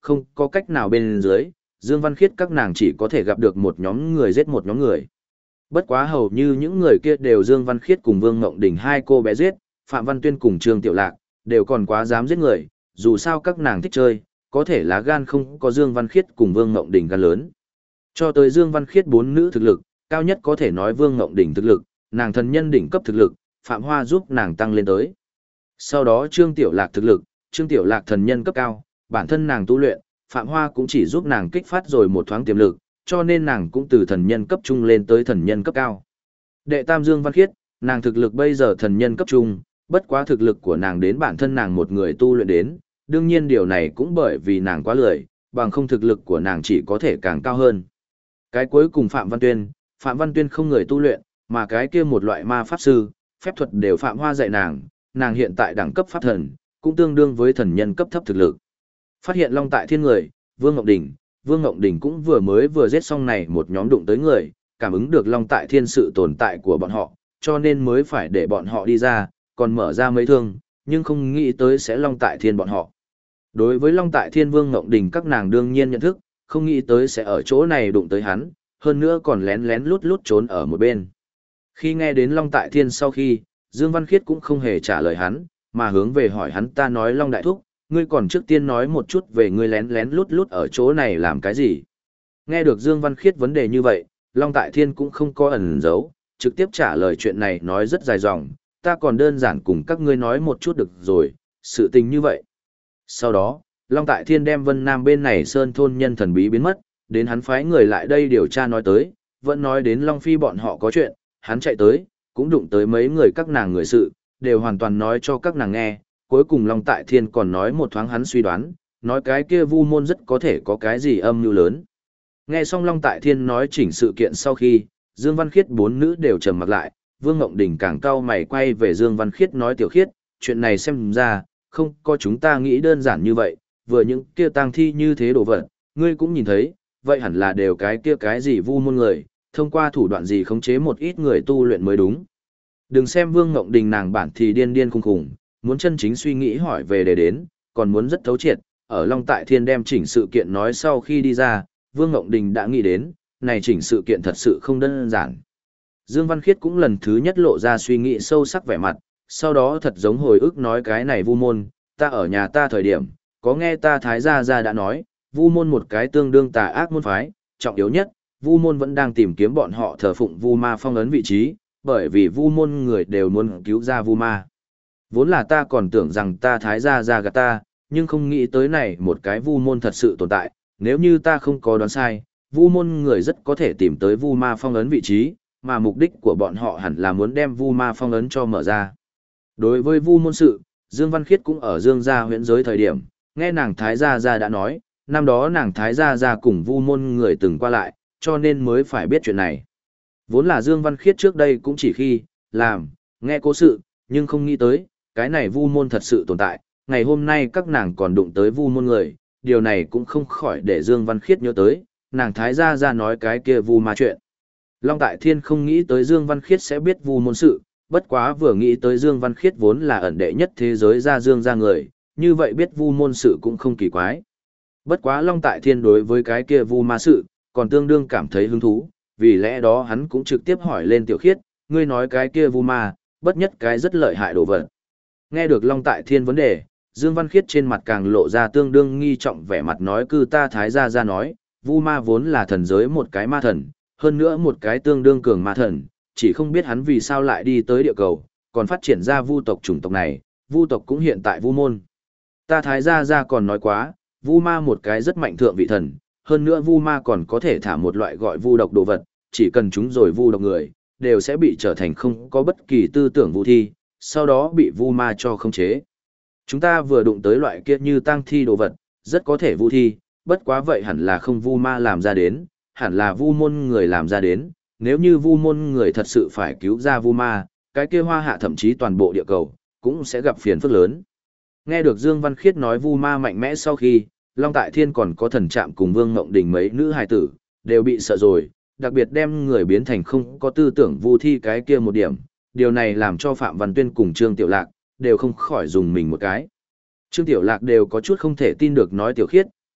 không có cách nào bên dưới, Dương Văn Khiết các nàng chỉ có thể gặp được một nhóm người giết một nhóm người. Bất quá hầu như những người kia đều Dương Văn Khiết cùng Vương Ngộng Đình hai cô bé giết, Phạm Văn Tuyên cùng Trương Tiểu Lạc, đều còn quá dám giết người, dù sao các nàng thích chơi, có thể lá gan không có Dương Văn Khiết cùng Vương Ngộng Đình gan lớn. Cho tới Dương Văn Khiết bốn nữ thực lực, cao nhất có thể nói Vương Ngộng Đình thực lực, nàng thần nhân đỉnh cấp thực lực, Phạm Hoa giúp nàng tăng lên tới. Sau đó Trương Tiểu Lạc thực lực, Trương Tiểu Lạc thần nhân cấp cao, bản thân nàng tu luyện, Phạm Hoa cũng chỉ giúp nàng kích phát rồi một thoáng tiềm lực, cho nên nàng cũng từ thần nhân cấp trung lên tới thần nhân cấp cao. Đệ tam Dương Văn Khiết, nàng thực lực bây giờ thần nhân cấp trung, bất quá thực lực của nàng đến bản thân nàng một người tu luyện đến, đương nhiên điều này cũng bởi vì nàng quá lười, bằng không thực lực của nàng chỉ có thể càng cao hơn. Cái cuối cùng Phạm Văn Tuyên không người tu luyện, mà cái kia một loại ma pháp sư, phép thuật đều Phạm Hoa dạy nàng hiện tại đẳng cấp pháp thần, cũng tương đương với thần nhân cấp thấp thực lực. Phát hiện Long Tại Thiên người, Vương Ngộng Đình cũng vừa giết xong này một nhóm đụng tới người, cảm ứng được Long Tại Thiên sự tồn tại của bọn họ, cho nên mới phải để bọn họ đi ra, còn mở ra mấy thương, nhưng không nghĩ tới sẽ Long Tại Thiên bọn họ. Đối với Long Tại Thiên Vương Ngộng Đình các nàng đương nhiên nhận thức, không nghĩ tới sẽ ở chỗ này đụng tới hắn, hơn nữa còn lén lén lút lút trốn ở một bên. Khi nghe đến Long Tại Thiên sau khi, Dương Văn Khiết cũng không hề trả lời hắn, mà hướng về hỏi hắn ta nói Long Đại Thúc, ngươi còn trước tiên nói một chút về ngươi lén lén lút lút ở chỗ này làm cái gì. Nghe được Dương Văn Khiết vấn đề như vậy, Long Tại Thiên cũng không có ẩn giấu, trực tiếp trả lời chuyện này nói rất dài dòng, ta còn đơn giản cùng các ngươi nói một chút được rồi, sự tình như vậy. Sau đó, Long Tại Thiên đem Vân Nam bên này sơn thôn nhân thần bí biến mất, đến hắn phái người lại đây điều tra nói tới, vẫn nói đến Long Phi bọn họ có chuyện, hắn chạy tới, cũng đụng tới mấy người các nàng người sự, đều hoàn toàn nói cho các nàng nghe, cuối cùng Long Tại Thiên còn nói một thoáng hắn suy đoán, nói cái kia Vu Môn rất có thể có cái gì âm mưu lớn. Nghe xong Long Tại Thiên nói chỉnh sự kiện sau khi, Dương Văn Khiết bốn nữ đều trầm mặt lại, Vương Ngộng Đình càng cau mày quay về Dương Văn Khiết nói Tiểu Khiết, chuyện này xem ra, không có chúng ta nghĩ đơn giản như vậy, vừa những kia tang thi như thế đồ vật, ngươi cũng nhìn thấy, vậy hẳn là đều cái kia cái gì Vu Môn người, thông qua thủ đoạn gì khống chế một ít người tu luyện mới đúng. Đừng xem Vương Ngộng Đình nàng bản thì điên điên khùng khùng, muốn chân chính suy nghĩ hỏi về để đến, còn muốn rất thấu triệt, ở Long Tại Thiên đem chỉnh sự kiện nói sau khi đi ra, Vương Ngộng Đình đã nghĩ đến, này chỉnh sự kiện thật sự không đơn giản. Dương Văn Khiết cũng lần thứ nhất lộ ra suy nghĩ sâu sắc vẻ mặt, sau đó thật giống hồi ức nói cái này Vu Môn, ta ở nhà ta thời điểm, có nghe ta Thái Gia Gia đã nói, Vu Môn một cái tương đương tà ác môn phái, trọng yếu nhất, Vu Môn vẫn đang tìm kiếm bọn họ thờ phụng Vu Ma phong ấn vị trí, bởi vì Vu Môn người đều muốn cứu ra Vu Ma. Vốn là ta còn tưởng rằng ta Thái Gia Gia gạt ta, nhưng không nghĩ tới này một cái Vu Môn thật sự tồn tại, nếu như ta không có đoán sai, Vu Môn người rất có thể tìm tới Vu Ma phong ấn vị trí, mà mục đích của bọn họ hẳn là muốn đem Vu Ma phong ấn cho mở ra. Đối với Vu Môn sự, Dương Văn Khiết cũng ở Dương gia huyện giới thời điểm, nghe nàng Thái Gia Gia đã nói, năm đó nàng Thái Gia Gia cùng Vu Môn người từng qua lại, cho nên mới phải biết chuyện này. Vốn là Dương Văn Khiết trước đây cũng chỉ khi, làm, nghe cố sự, nhưng không nghĩ tới, cái này Vu Môn thật sự tồn tại, ngày hôm nay các nàng còn đụng tới Vu Môn người, điều này cũng không khỏi để Dương Văn Khiết nhớ tới, nàng Thái Gia Gia nói cái kia Vu Ma chuyện. Long Tại Thiên không nghĩ tới Dương Văn Khiết sẽ biết Vu Môn sự, bất quá vừa nghĩ tới Dương Văn Khiết vốn là ẩn đệ nhất thế giới ra Dương gia người, như vậy biết Vu Môn sự cũng không kỳ quái. Bất quá Long Tại Thiên đối với cái kia Vu Ma sự, còn tương đương cảm thấy hứng thú, vì lẽ đó hắn cũng trực tiếp hỏi lên Tiểu Khiết, ngươi nói cái kia Vu Ma, bất nhất cái rất lợi hại đồ vật. Nghe được Long Tại Thiên vấn đề, Dương Văn Khiết trên mặt càng lộ ra tương đương nghi trọng vẻ mặt nói cư ta Thái Gia Gia nói, Vu Ma vốn là thần giới một cái ma thần, hơn nữa một cái tương đương cường ma thần, chỉ không biết hắn vì sao lại đi tới địa cầu, còn phát triển ra Vu tộc chủng tộc này, Vu tộc cũng hiện tại Vu Môn. Ta Thái Gia Gia còn nói quá, Vu Ma một cái rất mạnh thượng vị thần, hơn nữa Vu Ma còn có thể thả một loại gọi Vu độc đồ vật, chỉ cần chúng rồi Vu độc người, đều sẽ bị trở thành không có bất kỳ tư tưởng Vu thi, sau đó bị Vu Ma cho khống chế. Chúng ta vừa đụng tới loại kia như tang thi đồ vật, rất có thể Vu thi, bất quá vậy hẳn là không Vu Ma làm ra đến, hẳn là Vu Môn người làm ra đến, nếu như Vu Môn người thật sự phải cứu ra Vu Ma, cái kia Hoa Hạ thậm chí toàn bộ địa cầu, cũng sẽ gặp phiền phức lớn. Nghe được Dương Văn Khiết nói Vu Ma mạnh mẽ sau khi, Long Tại Thiên còn có Thần Trạm cùng Vương Ngộng Đình mấy nữ hài tử, đều bị sợ rồi, đặc biệt đem người biến thành không có tư tưởng Vu thi cái kia một điểm, điều này làm cho Phạm Văn Tuyên cùng Trương Tiểu Lạc, đều không khỏi dùng mình một cái. Trương Tiểu Lạc đều có chút không thể tin được nói Tiểu Khiết,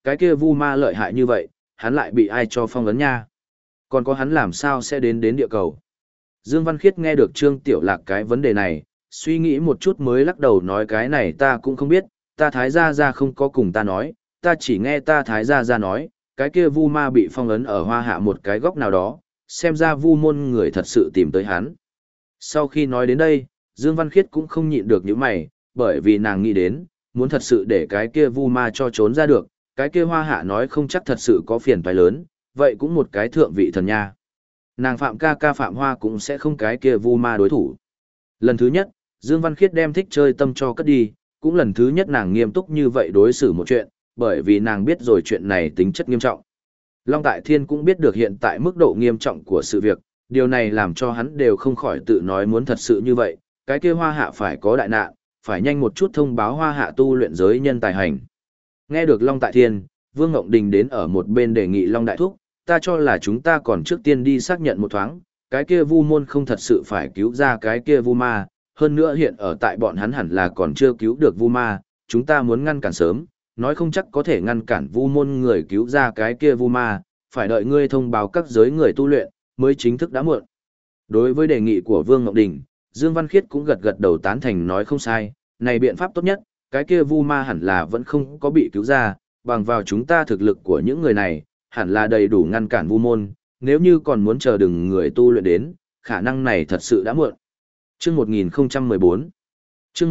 cái kia vu ma lợi hại như vậy, hắn lại bị ai cho phong ấn nha. Còn có hắn làm sao sẽ đến địa cầu. Dương Văn Khiết nghe được Trương Tiểu Lạc cái vấn đề này, suy nghĩ một chút mới lắc đầu nói cái này ta cũng không biết, ta Thái Gia Gia không có cùng ta nói, ta chỉ nghe ta Thái Gia Gia nói, cái kia vu ma bị phong ấn ở Hoa Hạ một cái góc nào đó, xem ra vu môn người thật sự tìm tới hắn. Sau khi nói đến đây, Dương Văn Khiết cũng không nhịn được những mày, bởi vì nàng nghĩ đến, muốn thật sự để cái kia vu ma cho trốn ra được, cái kia Hoa Hạ nói không chắc thật sự có phiền toái lớn, vậy cũng một cái thượng vị thần nha. Nàng Phạm ca Phạm Hoa cũng sẽ không cái kia vu ma đối thủ. Lần thứ nhất, Dương Văn Khiết đem thích chơi tâm cho cất đi, cũng lần thứ nhất nàng nghiêm túc như vậy đối xử một chuyện, bởi vì nàng biết rồi chuyện này tính chất nghiêm trọng. Long Tại Thiên cũng biết được hiện tại mức độ nghiêm trọng của sự việc, điều này làm cho hắn đều không khỏi tự nói muốn thật sự như vậy, cái kia Hoa Hạ phải có đại nạn, phải nhanh một chút thông báo Hoa Hạ tu luyện giới nhân tài hành. Nghe được Long Tại Thiên, Vương Ngộng Đình đến ở một bên đề nghị Long Đại Thúc, ta cho là chúng ta còn trước tiên đi xác nhận một thoáng, cái kia vu môn không thật sự phải cứu ra cái kia vu ma, hơn nữa hiện ở tại bọn hắn hẳn là còn chưa cứu được vu ma, chúng ta muốn ngăn cản sớm, nói không chắc có thể ngăn cản vu môn người cứu ra cái kia vu ma, phải đợi ngươi thông báo các giới người tu luyện, mới chính thức đã muộn. Đối với đề nghị của Vương Ngọc Đình, Dương Văn Khiết cũng gật gật đầu tán thành nói không sai, này biện pháp tốt nhất, cái kia vu ma hẳn là vẫn không có bị cứu ra, bằng vào chúng ta thực lực của những người này, hẳn là đầy đủ ngăn cản vu môn, nếu như còn muốn chờ đừng người tu luyện đến, khả năng này thật sự đã muộn. Chương 1014 Chương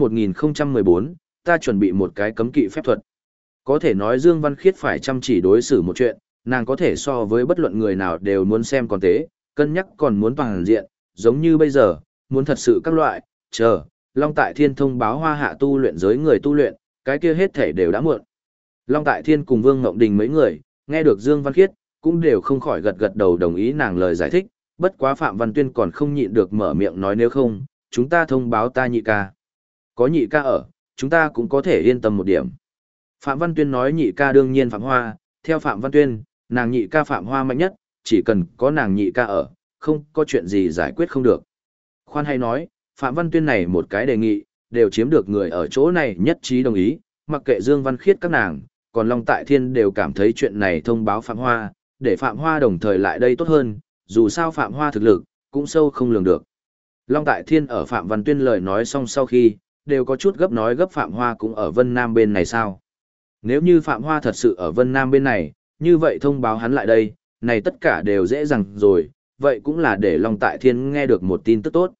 1014, ta chuẩn bị một cái cấm kỵ phép thuật. Có thể nói Dương Văn Khiết phải chăm chỉ đối xử một chuyện, nàng có thể so với bất luận người nào đều muốn xem còn tế, cân nhắc còn muốn toàn diện, giống như bây giờ, muốn thật sự các loại, chờ, Long Tại Thiên thông báo Hoa Hạ tu luyện giới người tu luyện, cái kia hết thể đều đã muộn. Long Tại Thiên cùng Vương Ngộng Đình mấy người, nghe được Dương Văn Khiết, cũng đều không khỏi gật gật đầu đồng ý nàng lời giải thích, bất quá Phạm Văn Tuyên còn không nhịn được mở miệng nói nếu không, chúng ta thông báo ta nhị ca. Có nhị ca ở, chúng ta cũng có thể yên tâm một điểm. Phạm Văn Tuyên nói nhị ca đương nhiên Phạm Hoa, theo Phạm Văn Tuyên, nàng nhị ca Phạm Hoa mạnh nhất, chỉ cần có nàng nhị ca ở, không có chuyện gì giải quyết không được. Khoan hay nói, Phạm Văn Tuyên này một cái đề nghị, đều chiếm được người ở chỗ này nhất trí đồng ý, mặc kệ Dương Văn Khiết các nàng, còn Long Tại Thiên đều cảm thấy chuyện này thông báo Phạm Hoa, để Phạm Hoa đồng thời lại đây tốt hơn, dù sao Phạm Hoa thực lực, cũng sâu không lường được. Long Tại Thiên ở Phạm Văn Tuyên lời nói xong sau khi, đều có chút gấp nói gấp Phạm Hoa cũng ở Vân Nam bên này sao. Nếu như Phạm Hoa thật sự ở Vân Nam bên này, như vậy thông báo hắn lại đây, này tất cả đều dễ dàng rồi, vậy cũng là để Long Tại Thiên nghe được một tin tức tốt.